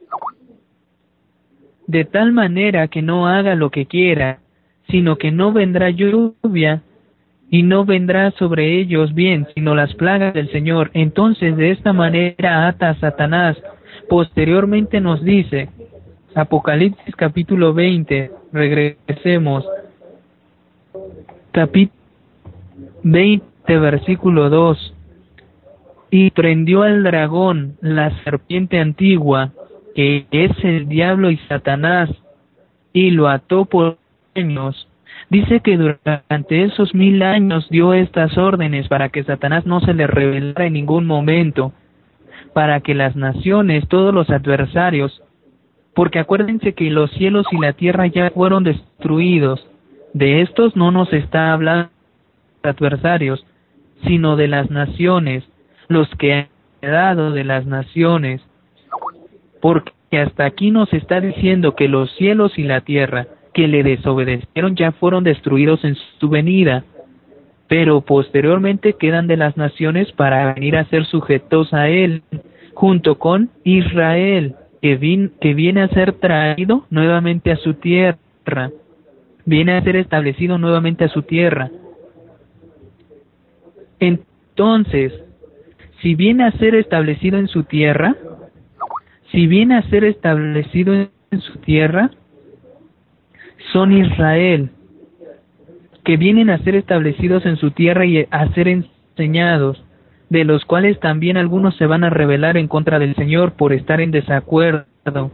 que no haga lo que quiera, sino que no vendrá lluvia y no vendrá sobre ellos bien, sino las plagas del Señor. Entonces de esta manera ata a Satanás. Posteriormente nos dice, Apocalipsis capítulo 20, regresemos, capítulo 20, versículo 2, y prendió al dragón, la serpiente antigua, que es el diablo y Satanás, y lo ató por años. Dice que durante esos 1000 años dio estas órdenes para que Satanás no se le revelara en ningún momento, para que las naciones, todos los adversarios, porque acuérdense que los cielos y la tierra ya fueron destruidos, de estos no nos está hablando de adversarios, sino de las naciones, los que han quedado de las naciones, porque hasta aquí nos está diciendo que los cielos y la tierra que le desobedecieron ya fueron destruidos en su venida, pero posteriormente quedan de las naciones para venir a ser sujetos a él, junto con Israel, que viene a ser traído nuevamente a su tierra. viene a ser establecido nuevamente a su tierra. Entonces, si viene a ser establecido en su tierra, son Israel, que vienen a ser establecidos en su tierra y a ser enseñados, de los cuales también algunos se van a rebelar en contra del Señor por estar en desacuerdo.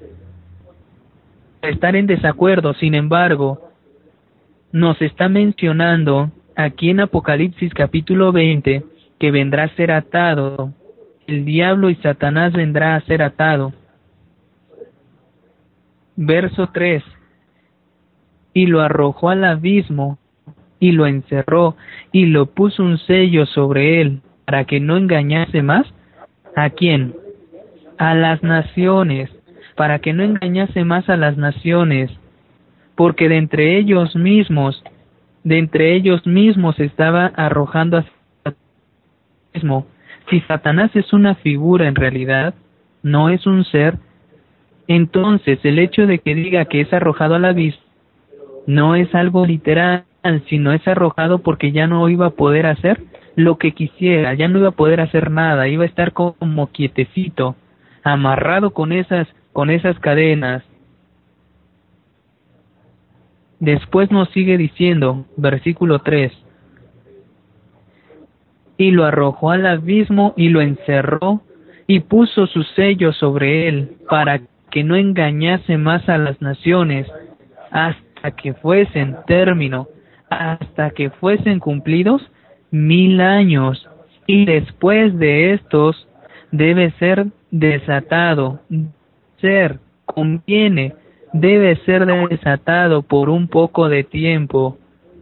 Sin embargo, nos está mencionando aquí en Apocalipsis capítulo 20 que vendrá a ser atado, el diablo y Satanás vendrá a ser atado. Verso 3: y lo arrojó al abismo, y lo encerró, y lo puso un sello sobre él, para que no engañase más. ¿A quién? A las naciones, para que no engañase más a las naciones, porque de entre ellos mismos estaba arrojando a mismo. Si Satanás es una figura en realidad, no es un ser, entonces el hecho de que diga que es arrojado al abismo no es algo literal, sino es arrojado porque ya no iba a poder hacer lo que quisiera, ya no iba a poder hacer nada, iba a estar como quietecito, amarrado con esas cadenas. Después nos sigue diciendo, versículo 3: y lo arrojó al abismo y lo encerró y puso su sello sobre él, para que no engañase más a las naciones, hasta que fuesen cumplidos 1000 años, y después de estos debe ser desatado, debe ser desatado por un poco de tiempo.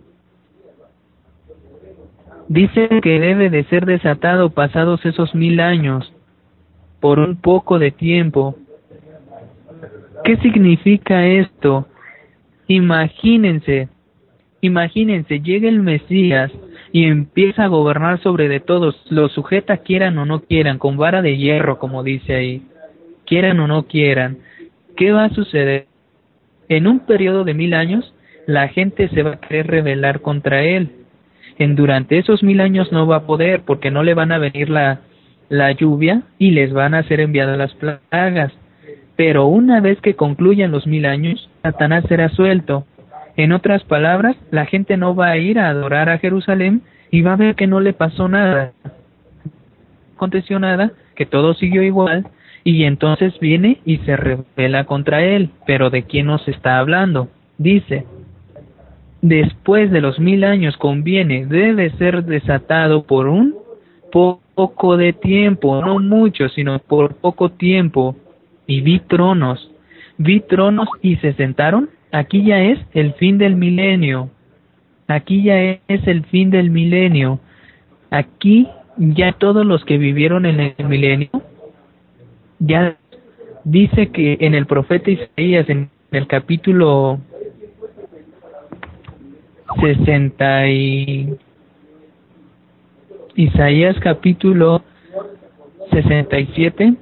Dice que debe de ser desatado pasados esos 1000 años, por un poco de tiempo. ¿Qué significa esto? Imagínense, llega el Mesías y empieza a gobernar sobre de todos, los sujeta quieran o no quieran, con vara de hierro, como dice ahí, quieran o no quieran. ¿Qué va a suceder? En un periodo de 1000 años, la gente se va a querer rebelar contra él. Durante esos 1000 años no va a poder, porque no le van a venir la lluvia y les van a ser enviadas las plagas. Pero una vez que concluyan los 1000 años, Satanás será suelto. En otras palabras, la gente no va a ir a adorar a Jerusalén y va a ver que no le pasó nada. No aconteció nada, que todo siguió igual, y entonces viene y se rebela contra él. Pero ¿de quién nos está hablando? Dice: después de los 1000 años debe ser desatado por un poco de tiempo, no mucho, sino por poco tiempo. Y vi tronos y se sentaron. Aquí ya es el fin del milenio. Aquí ya todos los que vivieron en el milenio, ya dice que en el profeta Isaías, en el capítulo 60 Isaías capítulo 67,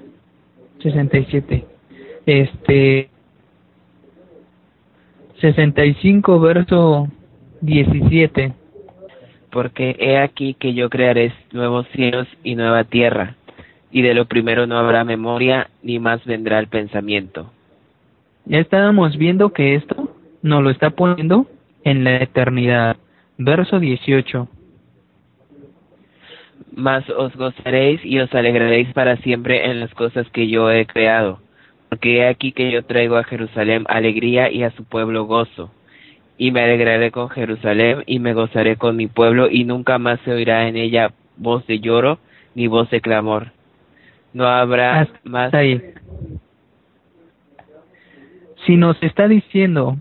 65 verso 17. Porque he aquí que yo crearé nuevos cielos y nueva tierra, y de lo primero no habrá memoria, ni más vendrá el pensamiento. Ya estábamos viendo que esto nos lo está poniendo en la eternidad. Verso 18. Mas os gozaréis y os alegraréis para siempre en las cosas que yo he creado, porque he aquí que yo traigo a Jerusalén alegría y a su pueblo gozo. Y me alegraré con Jerusalén y me gozaré con mi pueblo, y nunca más se oirá en ella voz de lloro ni voz de clamor. No habrá Hasta más. ahí. Si nos está diciendo,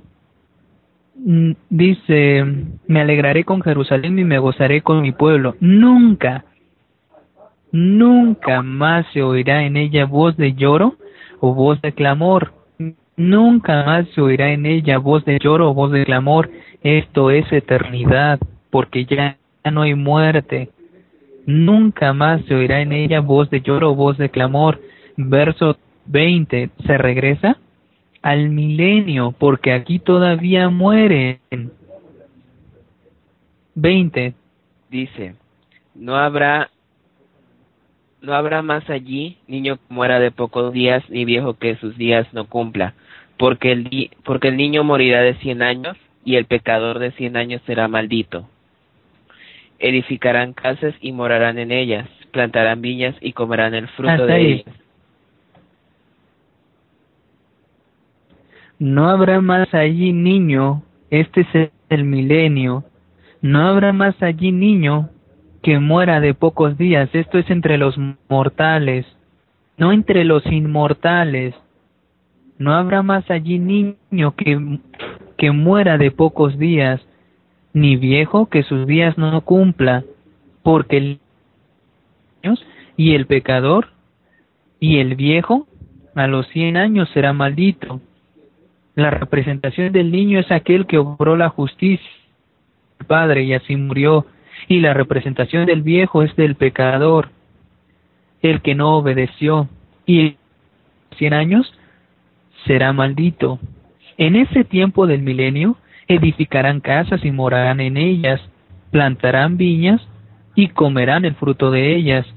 dice, me alegraré con Jerusalén y me gozaré con mi pueblo, nunca más se oirá en ella voz de lloro o voz de clamor. Nunca más se oirá en ella voz de lloro o voz de clamor. Esto es eternidad, porque ya no hay muerte. Nunca más se oirá en ella voz de lloro o voz de clamor. Verso 20, se regresa al milenio, porque aquí todavía mueren. 20. Dice, no habrá más allí niño que muera de pocos días, ni viejo que sus días no cumpla, porque el niño morirá de 100 años, y el pecador de 100 años será maldito. Edificarán casas y morarán en ellas, plantarán viñas y comerán el fruto Hasta de ahí. ellas. No habrá más allí niño, este es el milenio. No habrá más allí niño que muera de pocos días. Esto es entre los mortales, no entre los inmortales. No habrá más allí niño que muera de pocos días, ni viejo que sus días no cumpla, porque el niño y el pecador y el viejo a los 100 años será maldito. La representación del niño es aquel que obró la justicia del Padre y así murió, y la representación del viejo es del pecador, el que no obedeció, y 100 años será maldito. En ese tiempo del milenio edificarán casas y morarán en ellas, plantarán viñas y comerán el fruto de ellas.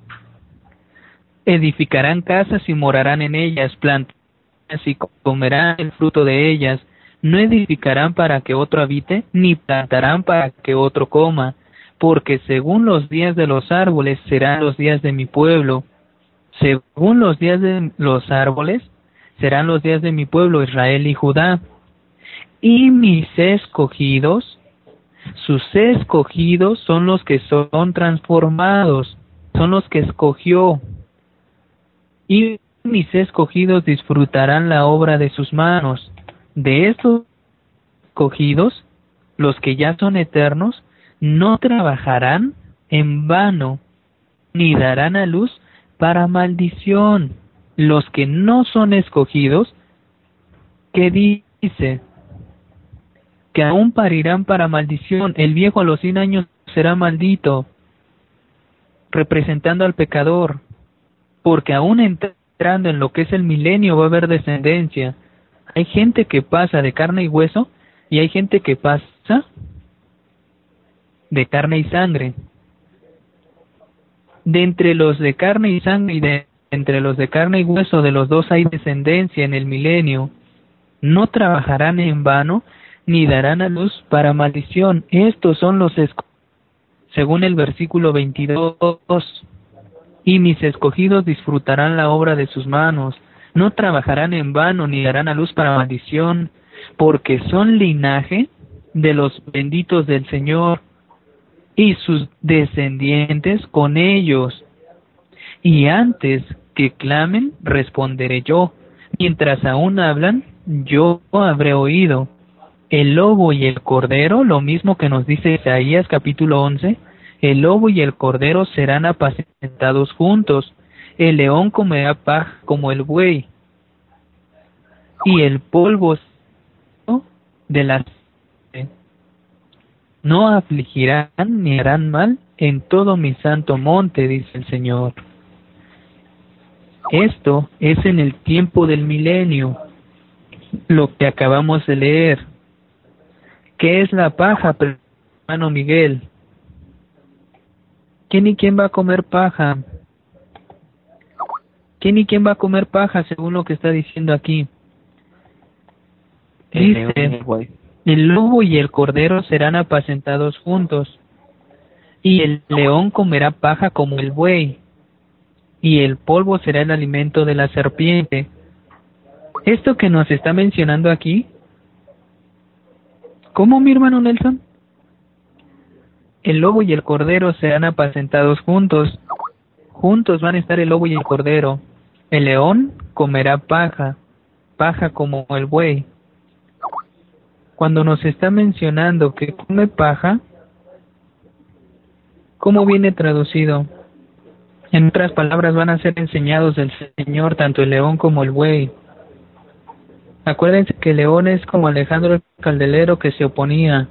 Edificarán casas y morarán en ellas, plantarán y comerán el fruto de ellas. No edificarán para que otro habite, ni plantarán para que otro coma, porque según los días de los árboles serán los días de mi pueblo. Según los días de los árboles serán los días de mi pueblo Israel y Judá. Y mis escogidos, sus escogidos son los que son transformados, son los que escogió. Y mis escogidos disfrutarán la obra de sus manos. De estos escogidos, los que ya son eternos, no trabajarán en vano, ni darán a luz para maldición. Los que no son escogidos, ¿qué dice? Que aún parirán para maldición. El viejo a los 100 años será maldito, representando al pecador, porque aún entrando en lo que es el milenio va a haber descendencia. Hay gente que pasa de carne y hueso, y hay gente que pasa de carne y sangre. De entre los de carne y sangre y de entre los de carne y hueso, de los dos hay descendencia en el milenio. No trabajarán en vano, ni darán a luz para maldición. Estos son los escogidos, según el versículo 22. Y mis escogidos disfrutarán la obra de sus manos. No trabajarán en vano, ni darán a luz para maldición, porque son linaje de los benditos del Señor, y sus descendientes con ellos. Y antes que clamen, responderé yo. Mientras aún hablan, yo habré oído. El lobo y el cordero, lo mismo que nos dice Isaías capítulo 11, el lobo y el cordero serán apacentados juntos. El león comerá paja como el buey, y el polvo de la no afligirán ni harán mal en todo mi santo monte, dice el Señor. Esto es en el tiempo del milenio, lo que acabamos de leer. ¿Qué es la paja, hermano Miguel? ¿Quién y quién va a comer paja? ¿Quién y quién va a comer paja según lo que está diciendo aquí? Dice, el lobo y el cordero serán apacentados juntos, y el león comerá paja como el buey, y el polvo será el alimento de la serpiente. Esto que nos está mencionando aquí, ¿cómo, mi hermano Nelson? El lobo y el cordero serán apacentados juntos. Juntos van a estar el lobo y el cordero. El león comerá paja, paja como el buey. Cuando nos está mencionando que come paja, ¿cómo viene traducido? En otras palabras, van a ser enseñados del Señor tanto el león como el buey. Acuérdense que el león es como Alejandro el Candelero, que se oponía,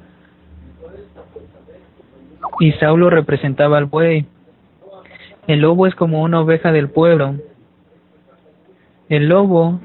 y Saulo representaba al buey. El lobo es como una oveja del pueblo. El lobo,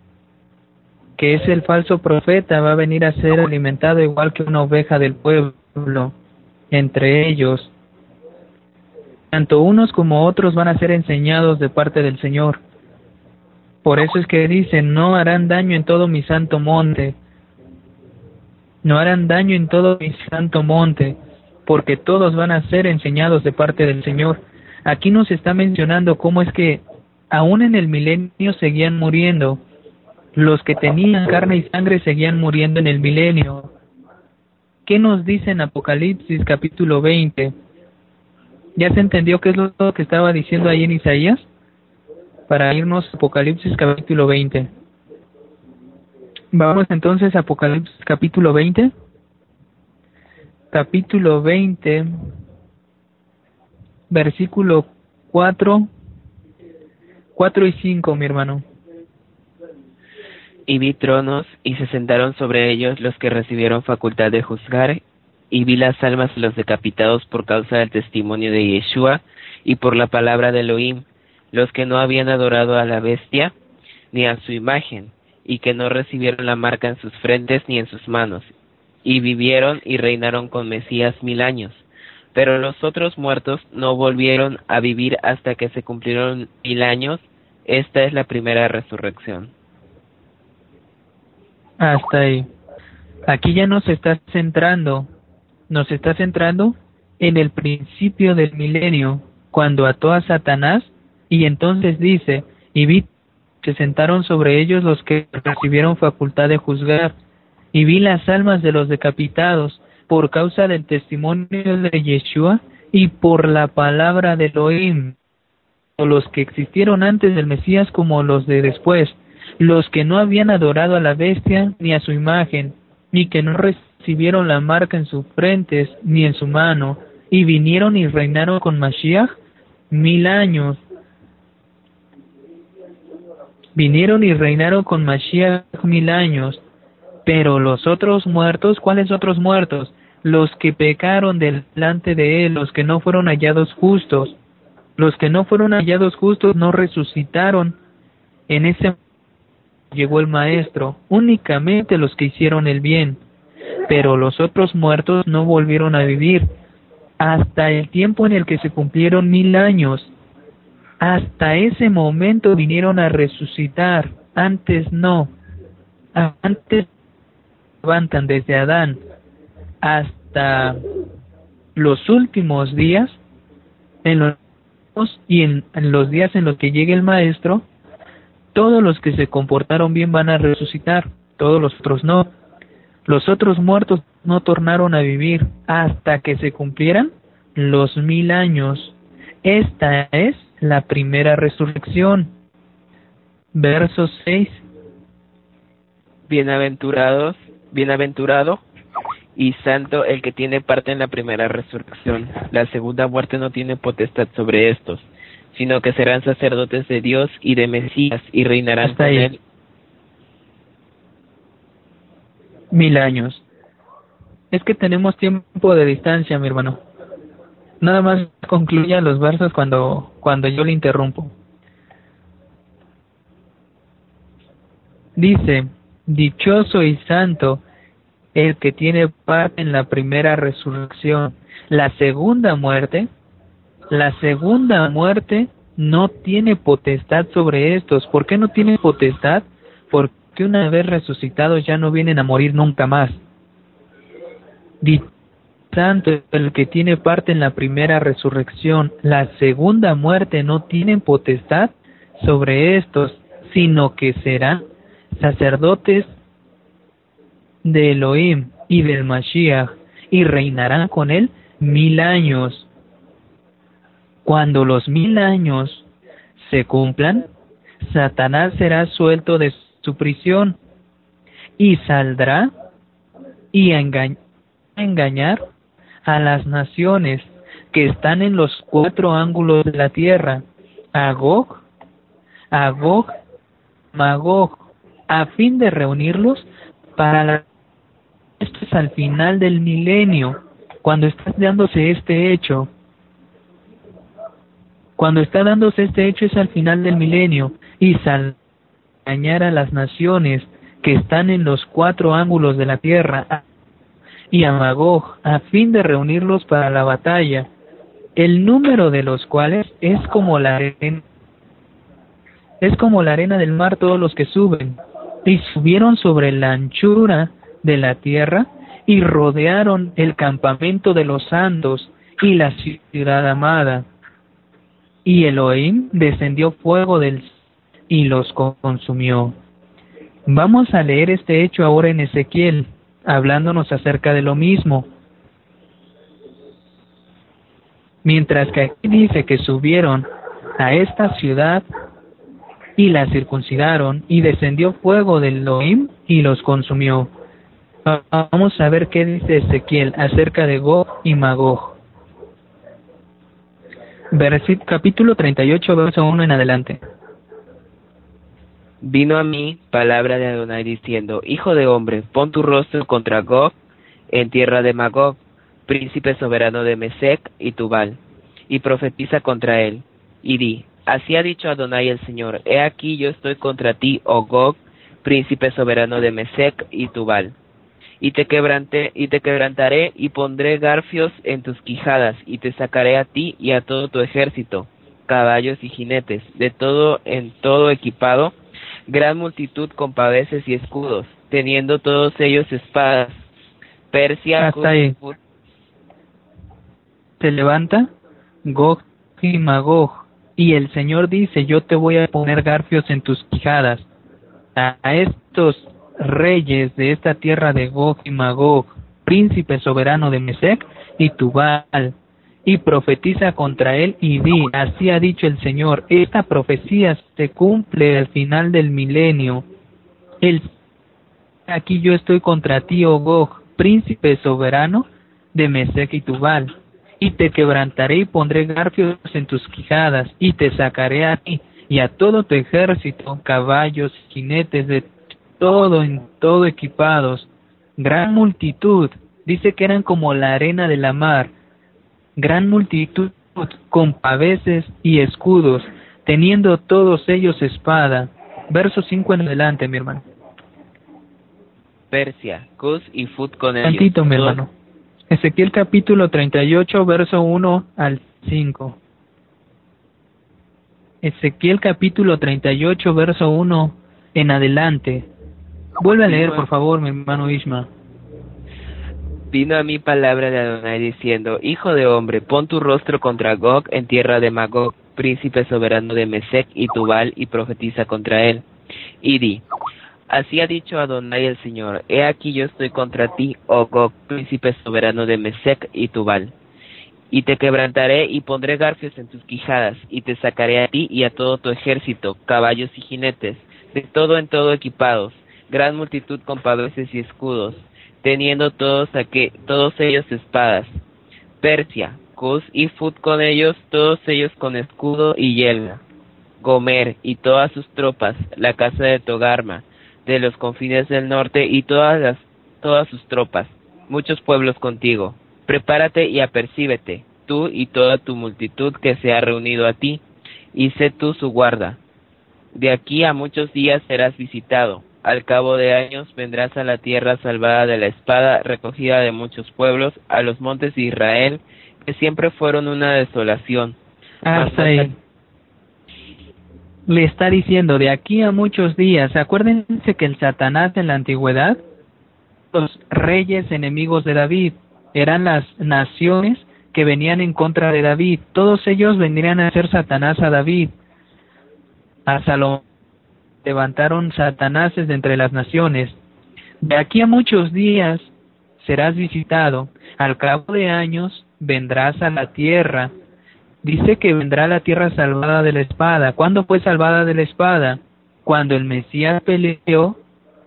que es el falso profeta, va a venir a ser alimentado igual que una oveja del pueblo. pueblo, entre ellos, tanto unos como otros van a ser enseñados de parte del Señor. Por eso es que dicen, no harán daño en todo mi santo monte, no harán daño en todo mi santo monte, porque todos van a ser enseñados de parte del Señor. Aquí nos está mencionando cómo es que aún en el milenio seguían muriendo. Los que tenían carne y sangre seguían muriendo en el milenio. ¿Qué nos dice en Apocalipsis capítulo 20? ¿Ya se entendió qué es lo que estaba diciendo ahí en Isaías? Para irnos a Apocalipsis capítulo 20. Vamos entonces a Apocalipsis capítulo 20. Capítulo 20, versículo 4 y 5, mi hermano. Y vi tronos, y se sentaron sobre ellos los que recibieron facultad de juzgar, y vi las almas de los decapitados por causa del testimonio de Yeshua, y por la palabra de Elohim, los que no habían adorado a la bestia, ni a su imagen, y que no recibieron la marca en sus frentes ni en sus manos, y vivieron y reinaron con Mesías 1000 años. Pero los otros muertos no volvieron a vivir hasta que se cumplieron 1000 años. Esta es la primera resurrección. Hasta ahí. Aquí ya nos está centrando en el principio del milenio, cuando ató a Satanás, y entonces dice, y vi, se sentaron sobre ellos los que recibieron facultad de juzgar, y vi las almas de los decapitados por causa del testimonio de Yeshua y por la palabra de Elohim, los que existieron antes del Mesías como los de después, los que no habían adorado a la bestia ni a su imagen, ni que no recibieron la marca en sus frentes ni en su mano, y vinieron y reinaron con Mashiach 1000 años. Vinieron y reinaron con Mashiach 1000 años. Pero los otros muertos, ¿cuáles otros muertos? Los que pecaron delante de él, los que no fueron hallados justos. Los que no fueron hallados justos no resucitaron. En ese momento llegó el Maestro, únicamente los que hicieron el bien. Pero los otros muertos no volvieron a vivir hasta el tiempo en el que se cumplieron 1000 años. Hasta ese momento vinieron a resucitar, antes no. Antes levantan desde Adán hasta los últimos días, en los días en los que llegue el Maestro, todos los que se comportaron bien van a resucitar, todos los otros no. Los otros muertos no tornaron a vivir hasta que se cumplieran los 1000 años. Esta es la primera resurrección. Verso 6. Bienaventurado y santo el que tiene parte en la primera resurrección. La segunda muerte no tiene potestad sobre estos, sino que serán sacerdotes de Dios y de Mesías y reinarán hasta con ahí. él 1000 años. Es que tenemos tiempo de distancia, mi hermano. Nada más concluya los versos cuando yo le interrumpo. Dice, dichoso y santo el que tiene parte en la primera resurrección. La segunda muerte no tiene potestad sobre estos. ¿Por qué no tiene potestad? Porque una vez resucitados ya no vienen a morir nunca más. Santo el que tiene parte en la primera resurrección. La segunda muerte no tiene potestad sobre estos, sino que serán sacerdotes de Elohim y del Mashiach, y reinarán con él 1000 años. Cuando los 1000 años se cumplan, Satanás será suelto de su prisión y saldrá y a engañar a las naciones que están en los 4 ángulos de la tierra, a Gog, Magog, a fin de reunirlos para esto es al final del milenio, cuando está dándose este hecho. Cuando está dándose este hecho es al final del milenio, y engañar a las naciones que están en los 4 ángulos de la tierra, y a Magog, a fin de reunirlos para la batalla, el número de los cuales es como la arena del mar todos los que suben. Y subieron sobre la anchura de la tierra, y rodearon el campamento de los santos y la ciudad amada. Y Elohim descendió fuego del cielo y los consumió. Vamos a leer este hecho ahora en Ezequiel, hablándonos acerca de lo mismo. Mientras que aquí dice que subieron a esta ciudad y la circuncidaron, y descendió fuego del Elohim y los consumió. Vamos a ver qué dice Ezequiel acerca de Gog y Magog. Capítulo 38, verso 1 en adelante. Vino a mí palabra de Adonai diciendo: Hijo de hombre, pon tu rostro contra Gog en tierra de Magog, príncipe soberano de Mesec y Tubal, y profetiza contra él, y di: Así ha dicho Adonai el Señor: He aquí yo estoy contra ti, oh Gog, príncipe soberano de Mesec y Tubal. Y te quebrantaré y pondré garfios en tus quijadas, y te sacaré a ti y a todo tu ejército, caballos y jinetes, de todo en todo equipado, gran multitud con paveses y escudos, teniendo todos ellos espadas. Persia, hasta ahí. Se levanta Gog y Magog, y el Señor dice: yo te voy a poner garfios en tus quijadas. A estos reyes de esta tierra de Gog y Magog, príncipe soberano de Mesec y Tubal, y profetiza contra él y di: así ha dicho el Señor. Esta profecía se cumple al final del milenio. Aquí yo estoy contra ti, oh Gog, príncipe soberano de Mesec y Tubal, y te quebrantaré y pondré garfios en tus quijadas, y te sacaré a ti y a todo tu ejército, caballos, jinetes, de todo en todo equipados, gran multitud. Dice que eran como la arena de la mar, gran multitud con paveses y escudos, teniendo todos ellos espada. Verso 5 en adelante, mi hermano. Persia, Cus y Fut con ellos. Tantito, mi hermano. Ezequiel capítulo 38, verso 1 al 5. Ezequiel capítulo 38, verso 1 en adelante. Vuelve a leer, por favor, mi hermano Ishma. Vino a mí palabra de Adonai diciendo: Hijo de hombre, pon tu rostro contra Gog en tierra de Magog, príncipe soberano de Mesec y Tubal, y profetiza contra él. Y di: Así ha dicho Adonai el Señor: He aquí yo estoy contra ti, oh Gog, príncipe soberano de Mesec y Tubal. Y te quebrantaré y pondré garfios en tus quijadas, y te sacaré a ti y a todo tu ejército, caballos y jinetes, de todo en todo equipados, gran multitud con paveses y escudos, teniendo todos ellos espadas. Persia, Cus y Fut con ellos, todos ellos con escudo y yelga. Gomer y todas sus tropas, la casa de Togarma, de los confines del norte, y todas sus tropas, muchos pueblos contigo. Prepárate y apercíbete, tú y toda tu multitud que se ha reunido a ti, y sé tú su guarda. De aquí a muchos días serás visitado. Al cabo de años vendrás a la tierra salvada de la espada, recogida de muchos pueblos, a los montes de Israel, que siempre fueron una desolación. Hasta ahí. Le está diciendo: de aquí a muchos días. Acuérdense que el Satanás en la antigüedad, los reyes enemigos de David, eran las naciones que venían en contra de David. Todos ellos vendrían a hacer Satanás a David. A Salomón levantaron satanáses de entre las naciones. De aquí a muchos días serás visitado. Al cabo de años vendrás a la tierra. Dice que vendrá la tierra salvada de la espada. ¿Cuándo fue salvada de la espada? Cuando el Mesías peleó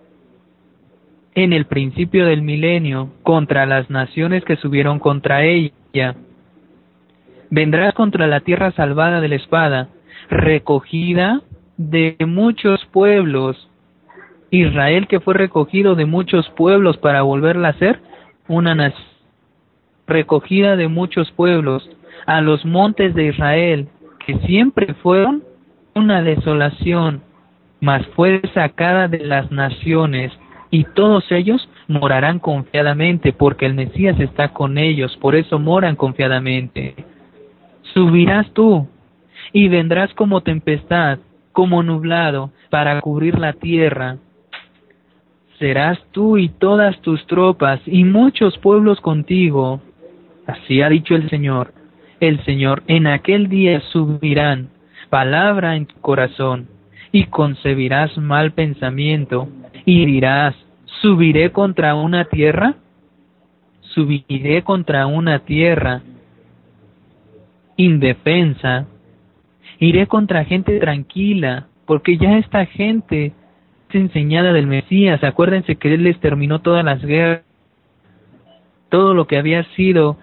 en el principio del milenio contra las naciones que subieron contra ella. Vendrás contra la tierra salvada de la espada, recogida de muchos pueblos. Israel, que fue recogido de muchos pueblos para volverla a ser una nación, recogida de muchos pueblos, a los montes de Israel, que siempre fueron una desolación, mas fue sacada de las naciones, y todos ellos morarán confiadamente, porque el Mesías está con ellos, por eso moran confiadamente. Subirás tú, y vendrás como tempestad, como nublado, para cubrir la tierra. Serás tú y todas tus tropas, y muchos pueblos contigo. Así ha dicho el Señor. El Señor, en aquel día subirán palabra en tu corazón, y concebirás mal pensamiento, y dirás, ¿subiré contra una tierra? ¿Subiré contra una tierra indefensa? Iré contra gente tranquila, porque ya esta gente es enseñada del Mesías. Acuérdense que Él les terminó todas las guerras, todo lo que había sido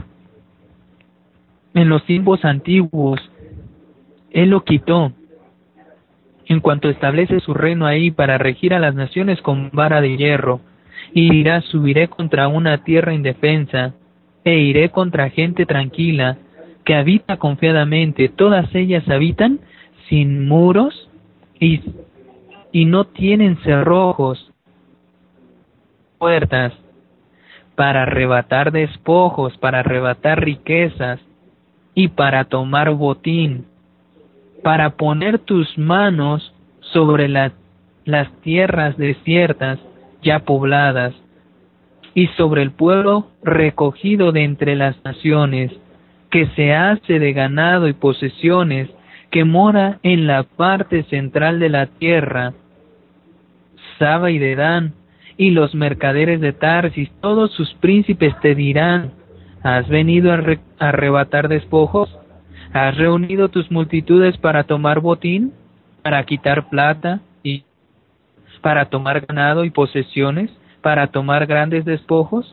en los tiempos antiguos, Él lo quitó. En cuanto establece su reino ahí para regir a las naciones con vara de hierro, y dirá, subiré contra una tierra indefensa, e iré contra gente tranquila, que habita confiadamente. Todas ellas habitan sin muros y no tienen cerrojos, puertas, para arrebatar despojos, para arrebatar riquezas y para tomar botín, para poner tus manos sobre las tierras desiertas ya pobladas, y sobre el pueblo recogido de entre las naciones, que se hace de ganado y posesiones, que mora en la parte central de la tierra, Saba y Dedán, y los mercaderes de Tarsis, todos sus príncipes te dirán, ¿has venido a arrebatar despojos? ¿Has reunido tus multitudes para tomar botín, para quitar plata y para tomar ganado y posesiones, para tomar grandes despojos?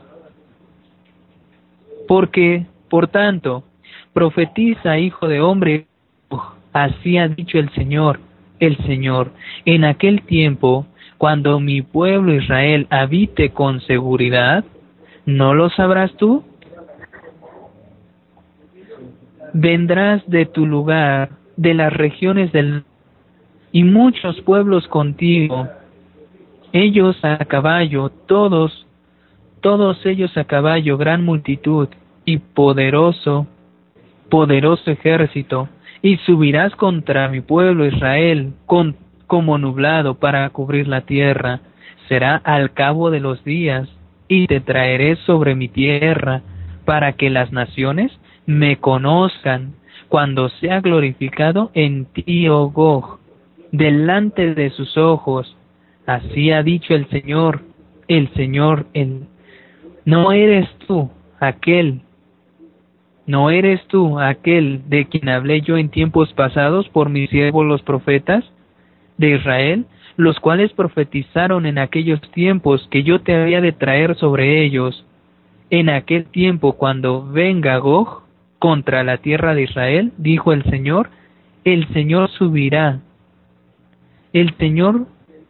Porque, por tanto, profetiza, hijo de hombre, así ha dicho el Señor, en aquel tiempo, cuando mi pueblo Israel habite con seguridad, ¿no lo sabrás tú? Vendrás de tu lugar, de las regiones del y muchos pueblos contigo, ellos a caballo, todos ellos a caballo, gran multitud y poderoso ejército, y subirás contra mi pueblo Israel como nublado para cubrir la tierra. Será al cabo de los días, y te traeré sobre mi tierra, para que las naciones me conozcan, cuando sea glorificado en ti, oh Gog, delante de sus ojos. Así ha dicho el Señor, ¿no eres tú aquel de quien hablé yo en tiempos pasados por mis siervos los profetas de Israel, los cuales profetizaron en aquellos tiempos que yo te había de traer sobre ellos, en aquel tiempo cuando venga Gog contra la tierra de Israel? Dijo el Señor subirá, el Señor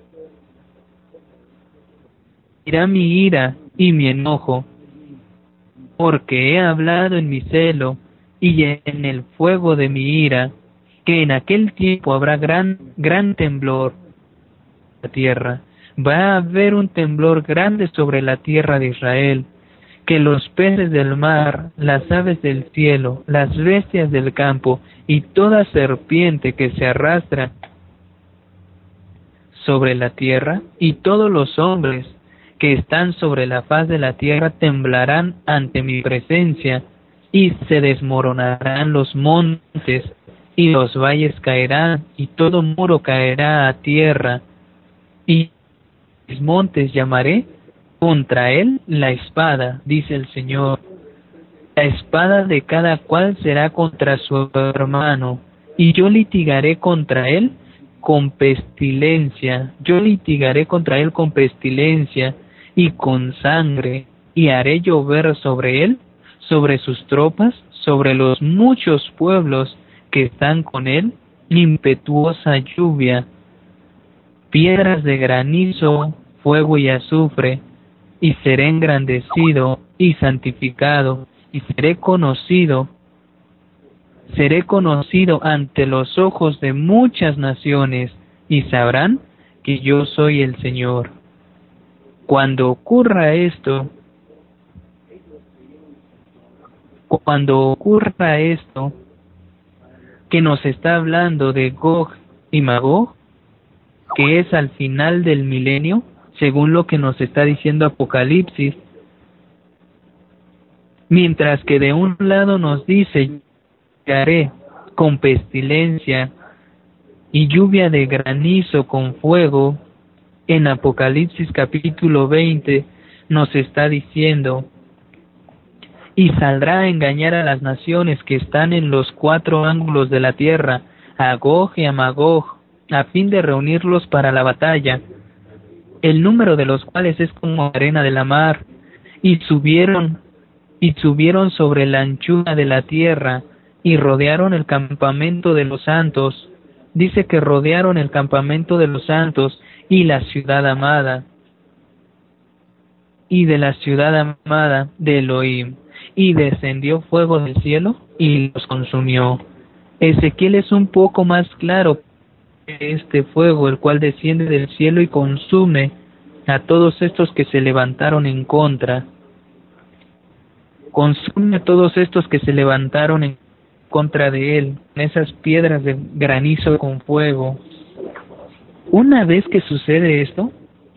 irá mi ira y mi enojo, porque he hablado en mi celo y en el fuego de mi ira, que en aquel tiempo habrá gran temblor en la tierra. Va a haber un temblor grande sobre la tierra de Israel, que los peces del mar, las aves del cielo, las bestias del campo y toda serpiente que se arrastra sobre la tierra, y todos los hombres que están sobre la faz de la tierra temblarán ante mi presencia, y se desmoronarán los montes, y los valles caerán, y todo muro caerá a tierra, y mis montes llamaré contra él la espada, dice el Señor. La espada de cada cual será contra su hermano, y yo litigaré contra él con pestilencia, y con sangre, y haré llover sobre él, sobre sus tropas, sobre los muchos pueblos que están con él, impetuosa lluvia, piedras de granizo, fuego y azufre, y seré engrandecido y santificado, y seré conocido ante los ojos de muchas naciones, y sabrán que yo soy el Señor. Cuando ocurra esto, que nos está hablando de Gog y Magog, que es al final del milenio, según lo que nos está diciendo Apocalipsis, mientras que de un lado nos dice, llegaré con pestilencia y lluvia de granizo con fuego, en Apocalipsis capítulo 20 nos está diciendo, y saldrá a engañar a las naciones que están en los 4 ángulos de la tierra, a Gog y a Magog, a fin de reunirlos para la batalla, el número de los cuales es como arena de la mar, y subieron sobre la anchura de la tierra, y rodearon el campamento de los santos. Dice que rodearon el campamento de los santos y la ciudad amada, y de la ciudad amada de Elohim, y descendió fuego del cielo y los consumió. Ezequiel es un poco más claro que este fuego, el cual desciende del cielo y consume a todos estos que se levantaron en contra. Consume a todos estos que se levantaron en contra de él, esas piedras de granizo con fuego. Una vez que sucede esto,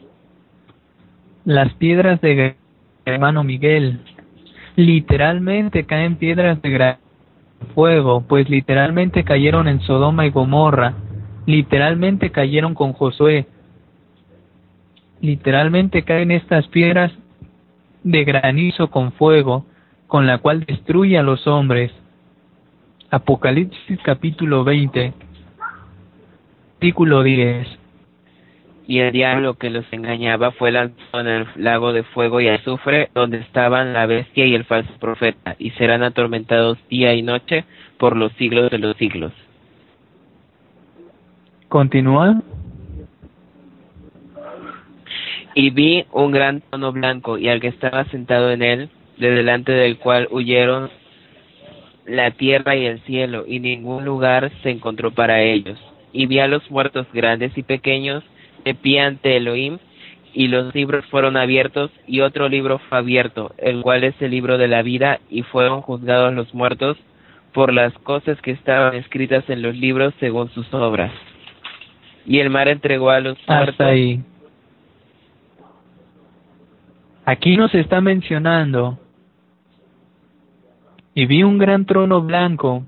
las piedras de hermano Miguel, literalmente caen piedras de fuego, pues literalmente cayeron en Sodoma y Gomorra, literalmente cayeron con Josué, literalmente caen estas piedras de granizo con fuego, con la cual destruye a los hombres. Apocalipsis capítulo 20, versículo 10. Y el diablo que los engañaba fue lanzado en el lago de fuego y azufre, donde estaban la bestia y el falso profeta, y serán atormentados día y noche por los siglos de los siglos. Continúa. Y vi un gran trono blanco, y al que estaba sentado en él, de delante del cual huyeron la tierra y el cielo, y ningún lugar se encontró para ellos. Y vi a los muertos grandes y pequeños, de pie ante Elohim, y los libros fueron abiertos, y otro libro fue abierto, el cual es el libro de la vida, y fueron juzgados los muertos por las cosas que estaban escritas en los libros según sus obras. Y el mar entregó a los muertos. Hasta ahí. Aquí nos está mencionando, y vi un gran trono blanco,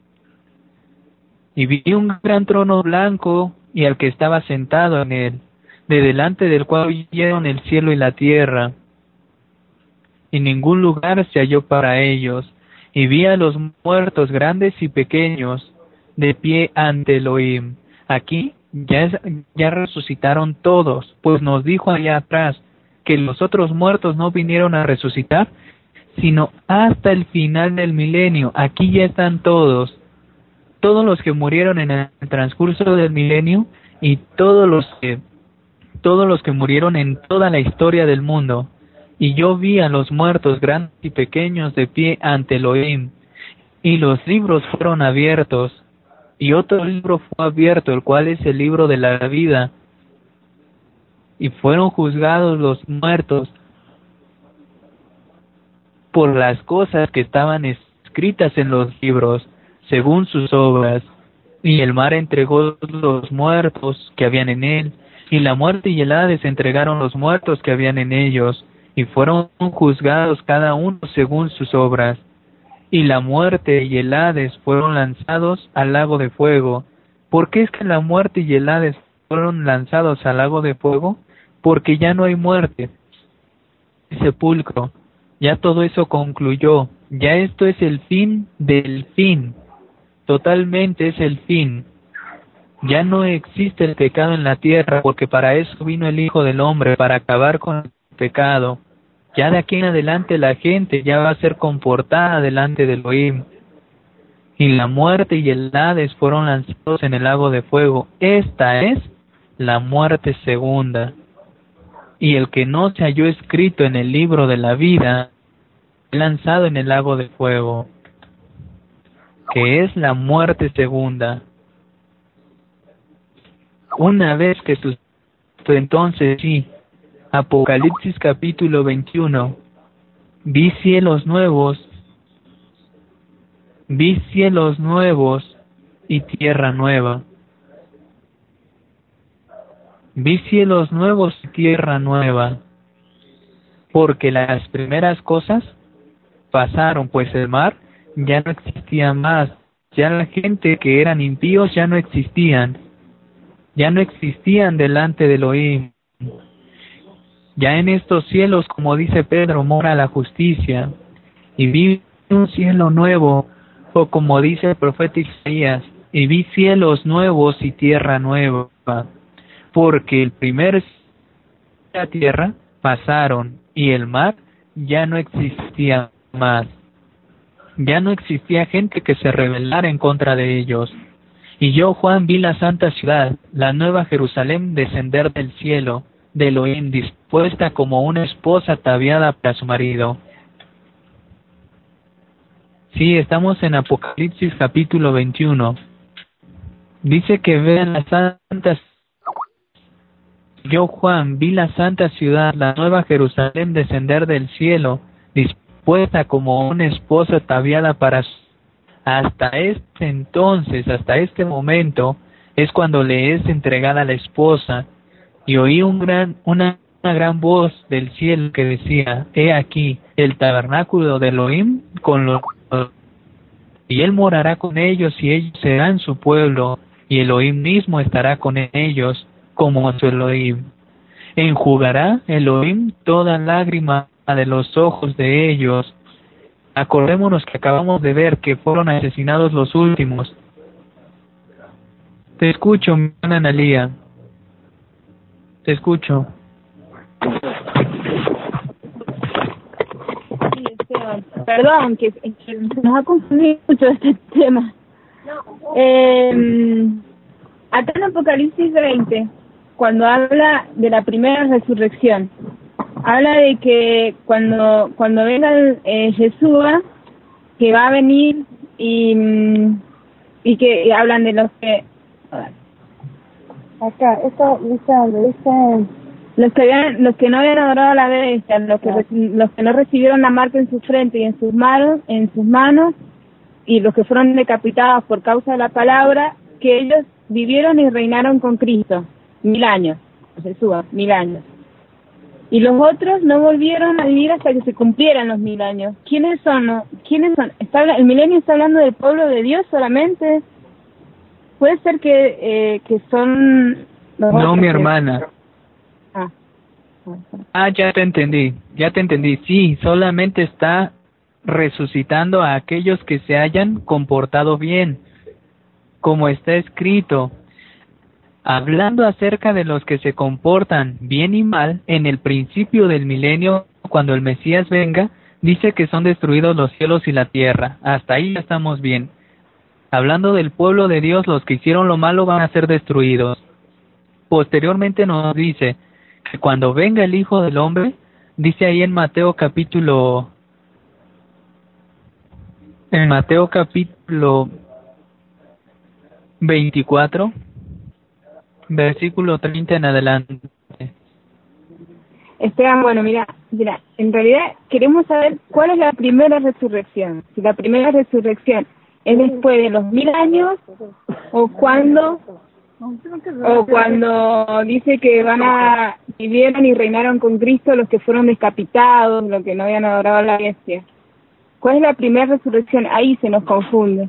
y al que estaba sentado en él, de delante del cual huyeron el cielo y la tierra, y ningún lugar se halló para ellos. Y vi a los muertos grandes y pequeños, de pie ante Elohim. Aquí ya resucitaron todos, pues nos dijo allá atrás que los otros muertos no vinieron a resucitar, sino hasta el final del milenio. Aquí ya están todos los que murieron en el transcurso del milenio, y todos los que murieron en toda la historia del mundo. Y yo vi a los muertos grandes y pequeños de pie ante Elohim, y los libros fueron abiertos, y otro libro fue abierto, el cual es el libro de la vida, y fueron juzgados los muertos por las cosas que estaban escritas en los libros, según sus obras. Y el mar entregó los muertos que habían en él, y la muerte y el Hades entregaron los muertos que habían en ellos, y fueron juzgados cada uno según sus obras. Y la muerte y el Hades fueron lanzados al lago de fuego. ¿Por qué es que la muerte y el Hades fueron lanzados al lago de fuego? Porque ya no hay muerte, sepulcro, ya todo eso concluyó, ya esto es el fin del fin, totalmente es el fin. Ya no existe el pecado en la tierra, porque para eso vino el Hijo del Hombre, para acabar con el pecado. Ya de aquí en adelante la gente ya va a ser comportada delante del Elohim. Y la muerte y el Hades fueron lanzados en el lago de fuego. Esta es la muerte segunda. Y el que no se halló escrito en el libro de la vida, fue lanzado en el lago de fuego, que es la muerte segunda. Una vez que entonces sí, Apocalipsis capítulo 21. Vi cielos nuevos y tierra nueva. Vi cielos nuevos y tierra nueva, porque las primeras cosas pasaron, pues el mar ya no existía más, ya la gente que eran impíos ya no existían delante de Elohim. Ya en estos cielos, como dice Pedro, mora la justicia, y vi un cielo nuevo, o como dice el profeta Isaías, y vi cielos nuevos y tierra nueva, porque el primer cielo y la tierra pasaron, y el mar ya no existía más. Ya no existía gente que se rebelara en contra de ellos. Y yo, Juan, vi la santa ciudad, la nueva Jerusalén, descender del cielo, de Elohim, dispuesta como una esposa ataviada para su marido. Sí, estamos en Apocalipsis capítulo 21. Dice que vean las santas. Yo, Juan, vi la santa ciudad, la nueva Jerusalén, descender del cielo, dispuesta como una esposa ataviada para su... Hasta este entonces, hasta este momento, es cuando le es entregada la esposa, y oí una gran voz del cielo que decía: He aquí, el tabernáculo de Elohim con los... y él morará con ellos, y ellos serán su pueblo, y Elohim mismo estará con ellos, como su Elohim. Enjugará Elohim toda lágrima de los ojos de ellos. Acordémonos que acabamos de ver que fueron asesinados los últimos. Te escucho, mi hermana Analía. Te escucho. Sí, Esteban. Perdón, que nos ha confundido mucho este tema. Acá en Apocalipsis 20, cuando habla de la primera resurrección, habla de que cuando venga Yeshua, que va a venir y que hablan de los que... Acá, los que no habían adorado a la bestia, los que no recibieron la marca en su frente y en sus manos, y los que fueron decapitados por causa de la palabra, que ellos vivieron y reinaron con Cristo 1000 años, Jesús, 1000 años. Y los otros no volvieron a vivir hasta que se cumplieran los 1000 años. ¿Quiénes son? ¿El milenio está hablando del pueblo de Dios solamente? Puede ser que son los No, otros mi que... hermana. Ya te entendí. Sí, solamente está resucitando a aquellos que se hayan comportado bien, como está escrito, hablando acerca de los que se comportan bien y mal en el principio del milenio, cuando el Mesías venga, dice que son destruidos los cielos y la tierra. Hasta ahí ya estamos bien. Hablando del pueblo de Dios, los que hicieron lo malo van a ser destruidos. Posteriormente nos dice que cuando venga el Hijo del Hombre, dice ahí en Mateo capítulo 24, versículo 30 en adelante. Esteban, bueno, mira, en realidad queremos saber cuál es la primera resurrección. Si la primera resurrección es después de los 1000 años o cuando dice que vivieron y reinaron con Cristo los que fueron decapitados, los que no habían adorado a la bestia. ¿Cuál es la primera resurrección? Ahí se nos confunde.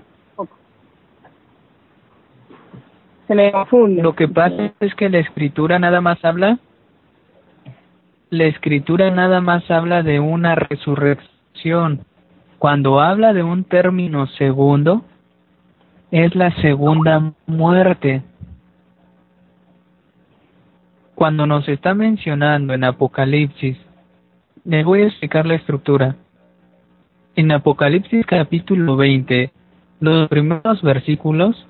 Se me confunde. Lo que pasa es que la escritura nada más habla de una resurrección. Cuando habla de un término segundo, es la segunda muerte. Cuando nos está mencionando en Apocalipsis, les voy a explicar la estructura. En Apocalipsis capítulo 20, los primeros versículos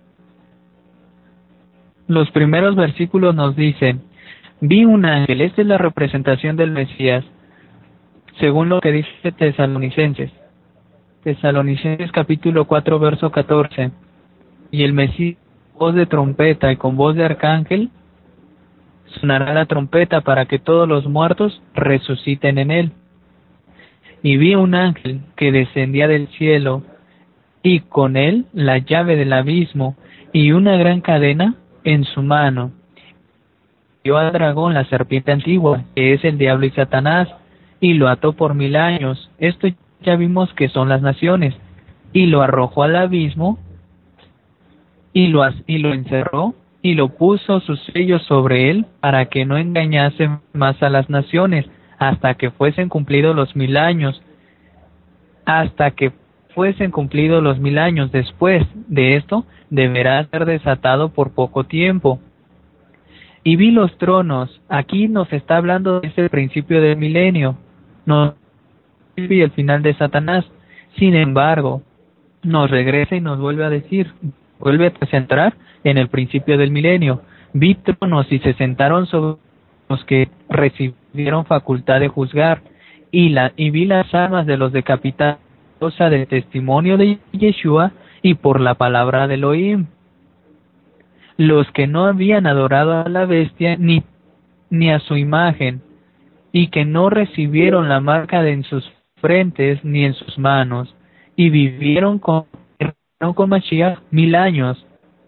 nos dicen: vi un ángel. Esta es la representación del Mesías, según lo que dice Tesalonicenses capítulo 4, verso 14. Y el Mesías, voz de trompeta y con voz de arcángel, sonará la trompeta para que todos los muertos resuciten en él. Y vi un ángel que descendía del cielo, y con él la llave del abismo, y una gran cadena en su mano. Dio al dragón, la serpiente antigua, que es el diablo y Satanás, y lo ató por 1000 años. Esto ya vimos que son las naciones. Y lo arrojó al abismo, y lo encerró, y lo puso sus sellos sobre él, para que no engañase más a las naciones, hasta que fuesen cumplidos los 1000 años. Hasta que fuesen cumplidos los 1000 años. Después de esto, deberá ser desatado por poco tiempo. Y vi los tronos. Aquí nos está hablando de este principio del milenio, no y el final de Satanás. Sin embargo, nos regresa y nos vuelve a decir, vuelve a centrar en el principio del milenio. Vi tronos y se sentaron sobre los que recibieron facultad de juzgar, y vi las almas de los decapitados del testimonio de Yeshua y por la palabra de Elohim, los que no habían adorado a la bestia ni a su imagen, y que no recibieron la marca en sus frentes ni en sus manos, y vivieron con Mashiach 1000 años.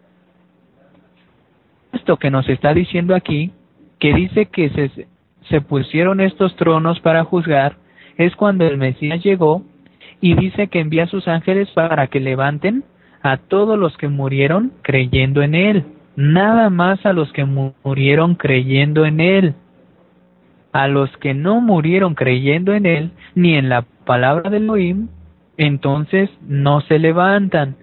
Esto que nos está diciendo aquí, que dice que se pusieron estos tronos para juzgar, es cuando el Mesías llegó y dice que envía a sus ángeles para que levanten a todos los que murieron creyendo en él. Nada más a los que murieron creyendo en él. A los que no murieron creyendo en él, ni en la palabra de Elohim, entonces no se levantan.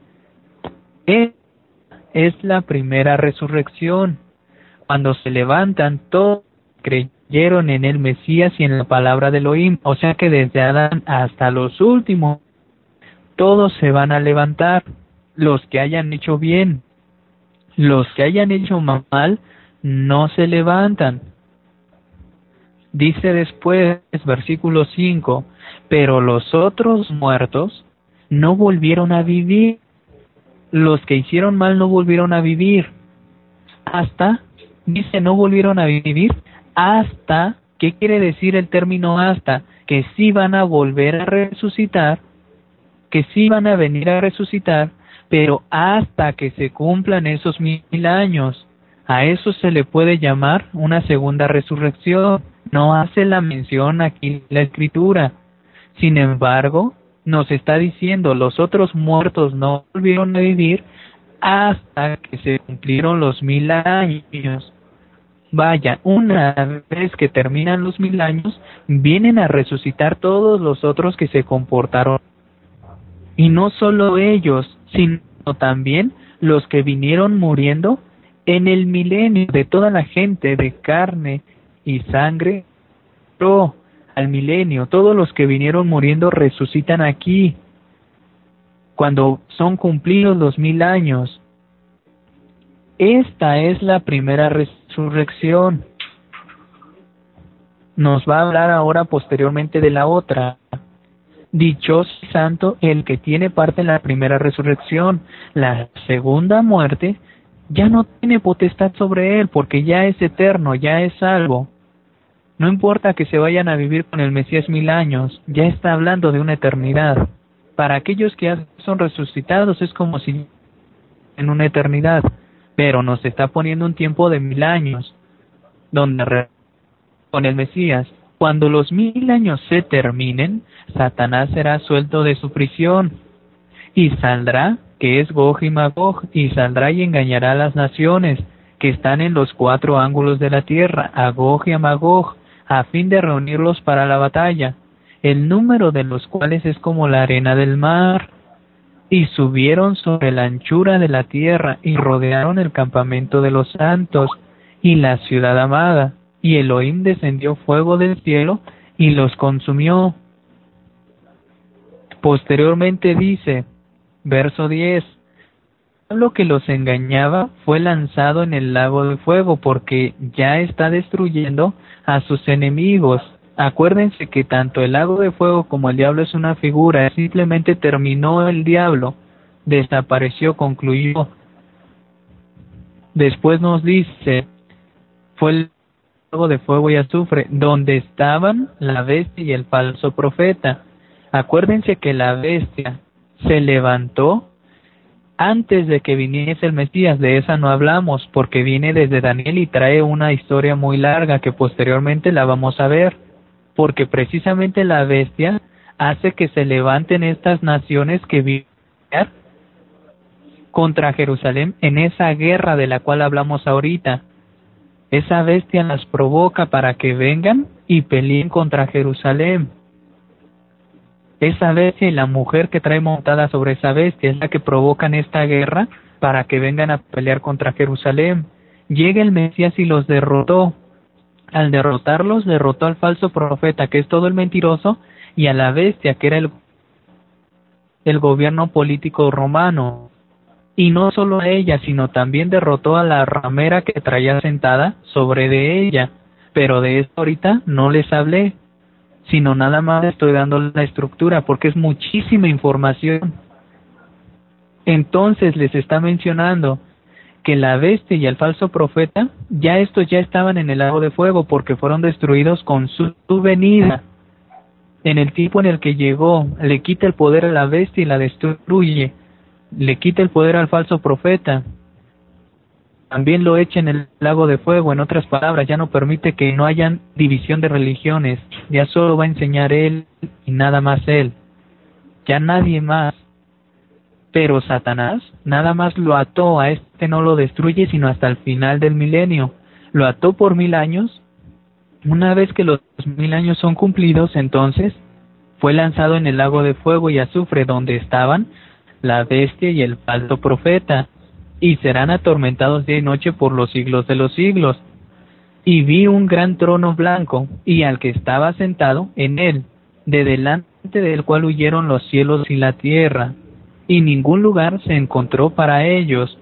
Es la primera resurrección. Cuando se levantan, todos creyeron en el Mesías y en la palabra de Elohim. O sea que desde Adán hasta los últimos, todos se van a levantar. Los que hayan hecho bien. Los que hayan hecho mal, no se levantan. Dice después, versículo 5, pero los otros muertos no volvieron a vivir. Los que hicieron mal no volvieron a vivir. No volvieron a vivir hasta, ¿qué quiere decir el término hasta? Que sí van a volver a resucitar, que sí van a venir a resucitar, pero hasta que se cumplan esos 1000 años. A eso se le puede llamar una segunda resurrección. No hace la mención aquí la Escritura. Sin embargo, nos está diciendo, los otros muertos no volvieron a vivir hasta que se cumplieron los 1000 años. Vaya, una vez que terminan los 1000 años, vienen a resucitar todos los otros que se comportaron. Y no solo ellos, sino también los que vinieron muriendo en el milenio, de toda la gente de carne y sangre, al milenio. Todos los que vinieron muriendo resucitan aquí, cuando son cumplidos los 1000 años. Esta es la primera resurrección. Nos va a hablar ahora posteriormente de la otra. Dichoso y santo el que tiene parte en la primera resurrección. La segunda muerte ya no tiene potestad sobre él, porque ya es eterno, ya es salvo. No importa que se vayan a vivir con el Mesías 1000 años, ya está hablando de una eternidad. Para aquellos que ya son resucitados es como si en una eternidad, pero nos está poniendo un tiempo de 1000 años, donde con el Mesías, cuando los 1000 años se terminen, Satanás será suelto de su prisión, y saldrá, que es Gog y Magog, y saldrá y engañará a las naciones que están en los 4 ángulos de la tierra, a Gog y a Magog, a fin de reunirlos para la batalla, el número de los cuales es como la arena del mar. Y subieron sobre la anchura de la tierra, y rodearon el campamento de los santos, y la ciudad amada, y Elohim descendió fuego del cielo, y los consumió. Posteriormente dice, verso 10, lo que los engañaba fue lanzado en el lago de fuego, porque ya está destruyendo a sus enemigos. Acuérdense que tanto el lago de fuego como el diablo es una figura, simplemente terminó el diablo, desapareció, concluyó. Después nos dice, fue lago de fuego y azufre, donde estaban la bestia y el falso profeta. Acuérdense que la bestia se levantó antes de que viniese el Mesías. De esa no hablamos, porque viene desde Daniel y trae una historia muy larga que posteriormente la vamos a ver, porque precisamente la bestia hace que se levanten estas naciones que viven contra Jerusalén en esa guerra de la cual hablamos ahorita. Esa bestia las provoca para que vengan y peleen contra Jerusalén. Esa bestia y la mujer que trae montada sobre esa bestia es la que provocan esta guerra para que vengan a pelear contra Jerusalén. Llega el Mesías y los derrotó. Al derrotarlos, derrotó al falso profeta, que es todo el mentiroso, y a la bestia, que era el gobierno político romano. Y no solo a ella, sino también derrotó a la ramera que traía sentada sobre de ella. Pero de esto ahorita no les hablé, sino nada más estoy dando la estructura, porque es muchísima información. Entonces les está mencionando que la bestia y el falso profeta, estos ya estaban en el lago de fuego, porque fueron destruidos con su venida. En el tiempo en el que llegó, le quita el poder a la bestia y la destruye. Le quita el poder al falso profeta. También lo echa en el lago de fuego. En otras palabras, ya no permite que no hayan división de religiones. Ya solo va a enseñar él y nada más él. Ya nadie más. Pero Satanás nada más lo ató. A este no lo destruye sino hasta el final del milenio. Lo ató por 1000 años. Una vez que los 1000 años son cumplidos, entonces fue lanzado en el lago de fuego y azufre, donde estaban la bestia y el falso profeta, y serán atormentados día y noche por los siglos de los siglos. Y vi un gran trono blanco, y al que estaba sentado en él, de delante del cual huyeron los cielos y la tierra, y ningún lugar se encontró para ellos.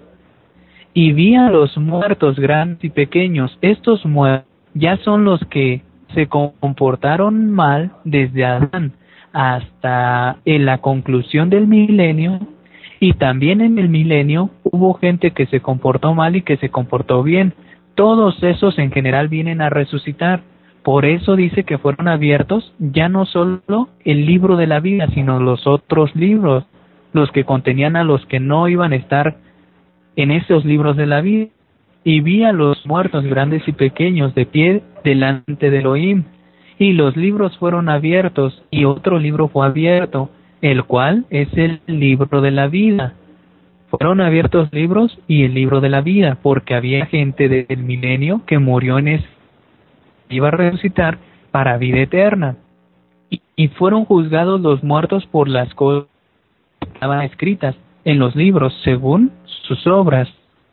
Y vi a los muertos grandes y pequeños. Estos muertos ya son los que se comportaron mal desde Adán hasta en la conclusión del milenio, y también en el milenio hubo gente que se comportó mal y que se comportó bien. Todos esos en general vienen a resucitar. Por eso dice que fueron abiertos ya no solo el libro de la vida, sino los otros libros, los que contenían a los que no iban a estar en esos libros de la vida. Y vi a los muertos grandes y pequeños de pie delante de Elohim, y los libros fueron abiertos, y otro libro fue abierto, el cual es el libro de la vida. Fueron abiertos libros y el libro de la vida, porque había gente del milenio que murió en ese, iba a resucitar para vida eterna. Y fueron juzgados los muertos por las cosas que estaban escritas en los libros según sus obras.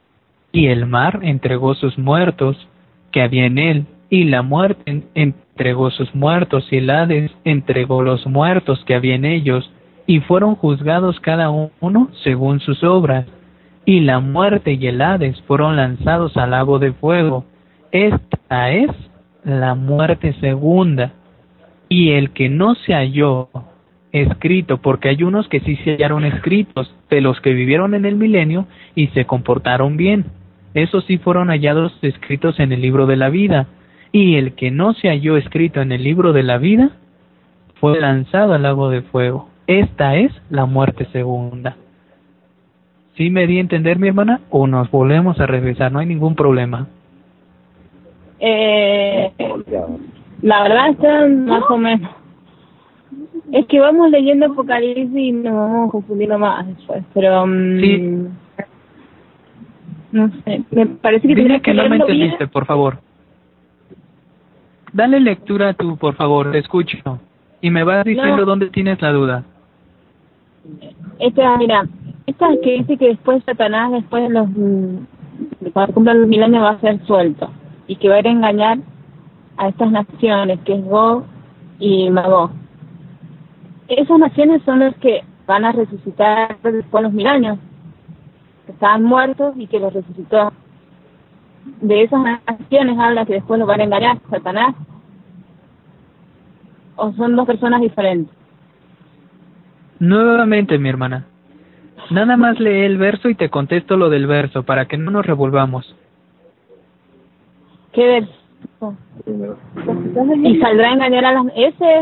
Y el mar entregó sus muertos que había en él, y la muerte entregó sus muertos, y el Hades entregó los muertos que había en ellos, y fueron juzgados cada uno según sus obras. Y la muerte y el Hades fueron lanzados al lago de fuego. Esta es la muerte segunda. Y el que no se halló escrito, porque hay unos que sí se hallaron escritos, de los que vivieron en el milenio y se comportaron bien, esos sí fueron hallados escritos en el libro de la vida. Y el que no se halló escrito en el libro de la vida fue lanzado al lago de fuego. Esta es la muerte segunda. ¿Sí me di a entender, mi hermana? ¿O nos volvemos a regresar? No hay ningún problema. La verdad está más o menos. Es que vamos leyendo Apocalipsis y nos vamos confundiendo más después, pero sí. No sé, me parece que dime que no me leerlo entendiste, bien. por favor. Dale lectura tú, por favor, te escucho. Y me vas diciendo dónde tienes la duda. Mira, esta es que dice que después Satanás, después de cuando cumplan los 1000 años, va a ser suelto. Y que va a ir a engañar a estas naciones, que es Gog y Magog. Esas naciones son las que van a resucitar después de los 1000 años, que estaban muertos y que los resucitó. De esas naciones habla que después los van a engañar Satanás, o son dos personas diferentes. Nuevamente, mi hermana, nada más lee el verso y te contesto lo del verso para que no nos revolvamos. ¿Qué verso? Y saldrá a engañar a las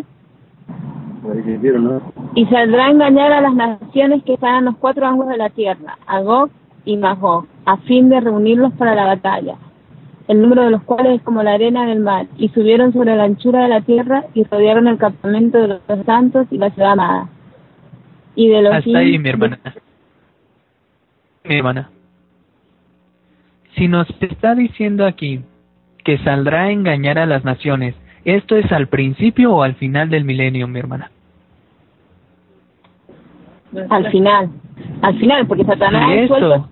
y saldrá a engañar a las naciones que están en los cuatro ángulos de la tierra, a Gog y Magog, a fin de reunirlos para la batalla, el número de los cuales es como la arena del mar, y subieron sobre la anchura de la tierra y rodearon el campamento de los santos y la ciudad amada. Y de los hasta ahí, mi hermana. Mi hermana. Si nos está diciendo aquí que saldrá a engañar a las naciones, ¿esto es al principio o al final del milenio, mi hermana? Al final, porque Satanás es suelto.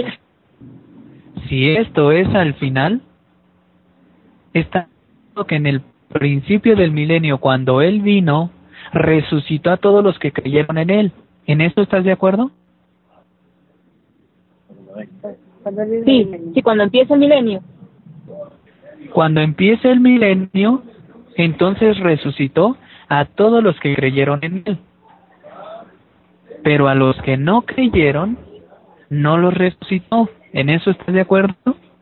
Si esto es al final, está que en el principio del milenio, cuando Él vino, resucitó a todos los que creyeron en Él. ¿En esto estás de acuerdo? Sí, cuando empieza el milenio. Cuando empiece el milenio, entonces resucitó a todos los que creyeron en Él. Pero a los que no creyeron, no los resucitó. ¿En eso estás de acuerdo?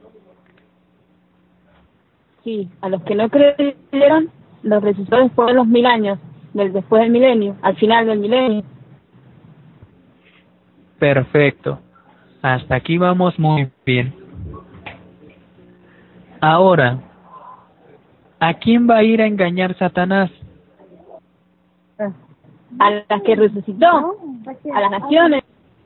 Sí, a los que no creyeron, los resucitó después de los 1000 años, después del milenio, al final del milenio. Perfecto. Hasta aquí vamos muy bien. Ahora, ¿a quién va a ir a engañar Satanás? A las que resucitó, a las naciones.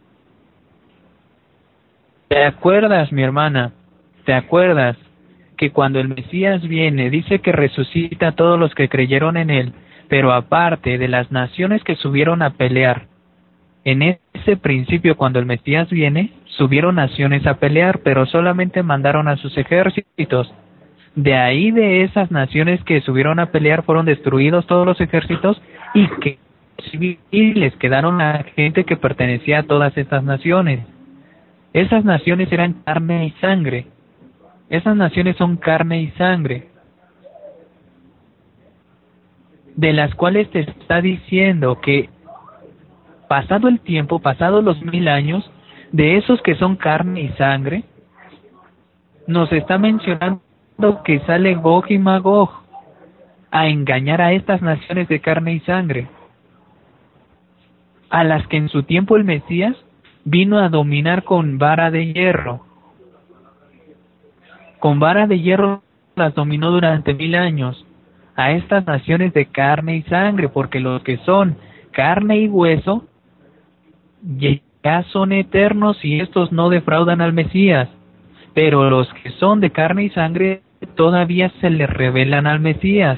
¿Te acuerdas, mi hermana? ¿Te acuerdas que cuando el Mesías viene, dice que resucita a todos los que creyeron en Él, pero aparte de las naciones que subieron a pelear? En ese principio, cuando el Mesías viene, subieron naciones a pelear, pero solamente mandaron a sus ejércitos. De ahí, de esas naciones que subieron a pelear, fueron destruidos todos los ejércitos y que civiles quedaron la gente que pertenecía a todas estas naciones. Esas naciones eran carne y sangre. Esas naciones son carne y sangre, de las cuales te está diciendo que pasado el tiempo, pasados los 1000 años, de esos que son carne y sangre, nos está mencionando que sale Gog y Magog a engañar a estas naciones de carne y sangre, a las que en su tiempo el Mesías vino a dominar con vara de hierro. Con vara de hierro las dominó durante 1000 años, a estas naciones de carne y sangre, porque los que son carne y hueso ya son eternos y estos no defraudan al Mesías, pero los que son de carne y sangre todavía se les revelan al Mesías.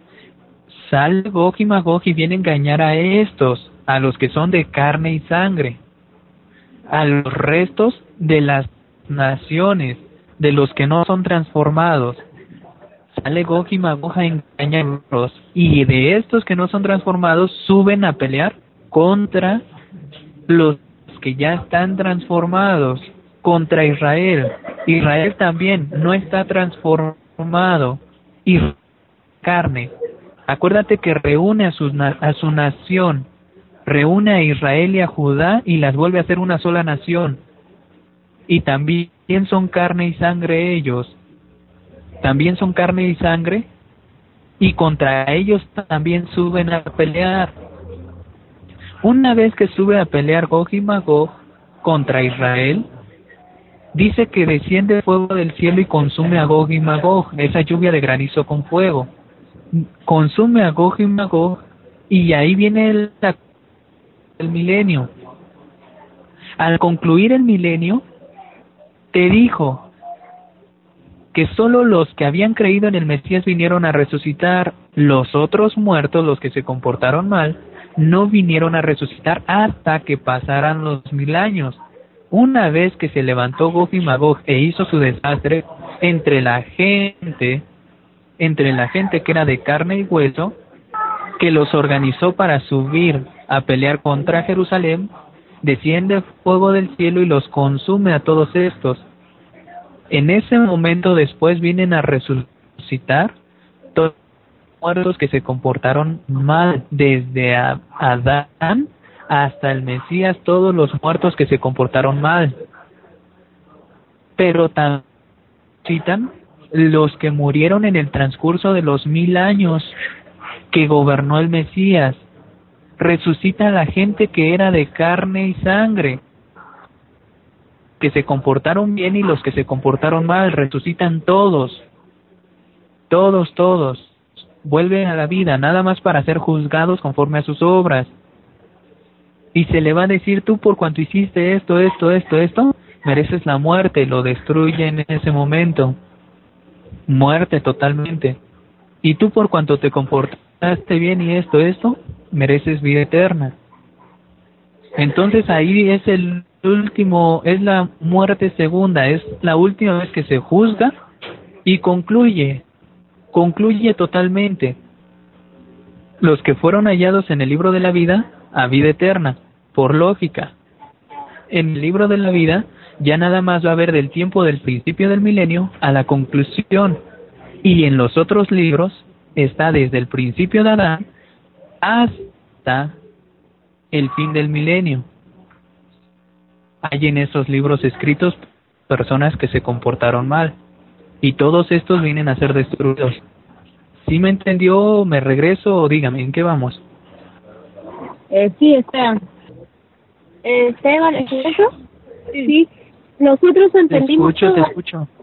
Sale Gog y Magog y viene a engañar a estos, a los que son de carne y sangre, a los restos de las naciones, de los que no son transformados. Sale Gog y Magog a engañarlos, y de estos que no son transformados suben a pelear contra los que ya están transformados, contra Israel. Israel también no está transformado y carne. Acuérdate que reúne a su nación, reúne a Israel y a Judá y las vuelve a hacer una sola nación. Y también son carne y sangre ellos. También son carne y sangre, y contra ellos también suben a pelear. Una vez que sube a pelear Gog y Magog contra Israel, dice que desciende fuego del cielo y consume a Gog y Magog, esa lluvia de granizo con fuego. Consume a Gog y Magog, y ahí viene el milenio. Al concluir el milenio, te dijo que solo los que habían creído en el Mesías vinieron a resucitar. Los otros muertos, los que se comportaron mal, no vinieron a resucitar hasta que pasaran los 1000 años. Una vez que se levantó Gog y Magog e hizo su desastre entre la gente que era de carne y hueso, que los organizó para subir a pelear contra Jerusalén, desciende fuego del cielo y los consume a todos estos. En ese momento después vienen a resucitar todos los muertos que se comportaron mal, desde Adán hasta el Mesías, todos los muertos que se comportaron mal. Pero también citan los que murieron en el transcurso de los 1000 años que gobernó el Mesías. Resucita a la gente que era de carne y sangre, que se comportaron bien y los que se comportaron mal. Resucitan todos, todos, vuelven a la vida, nada más para ser juzgados conforme a sus obras. Y se le va a decir: tú, por cuanto hiciste esto, mereces la muerte. Lo destruyen en ese momento, muerte totalmente. Y tú, por cuanto te comportaste bien y esto, mereces vida eterna. Entonces ahí es el último, es la muerte segunda, es la última vez que se juzga y concluye totalmente. Los que fueron hallados en el libro de la vida, a vida eterna, por lógica. En el libro de la vida ya nada más va a haber del tiempo del principio del milenio a la conclusión. Y en los otros libros está desde el principio de Adán hasta el fin del milenio. Hay en esos libros escritos personas que se comportaron mal, y todos estos vienen a ser destruidos. ¿Sí me entendió? ¿Me regreso o dígame, en qué vamos? Sí, Esteban. Esteban, ¿es eso? Sí. Nosotros entendimos Te escucho.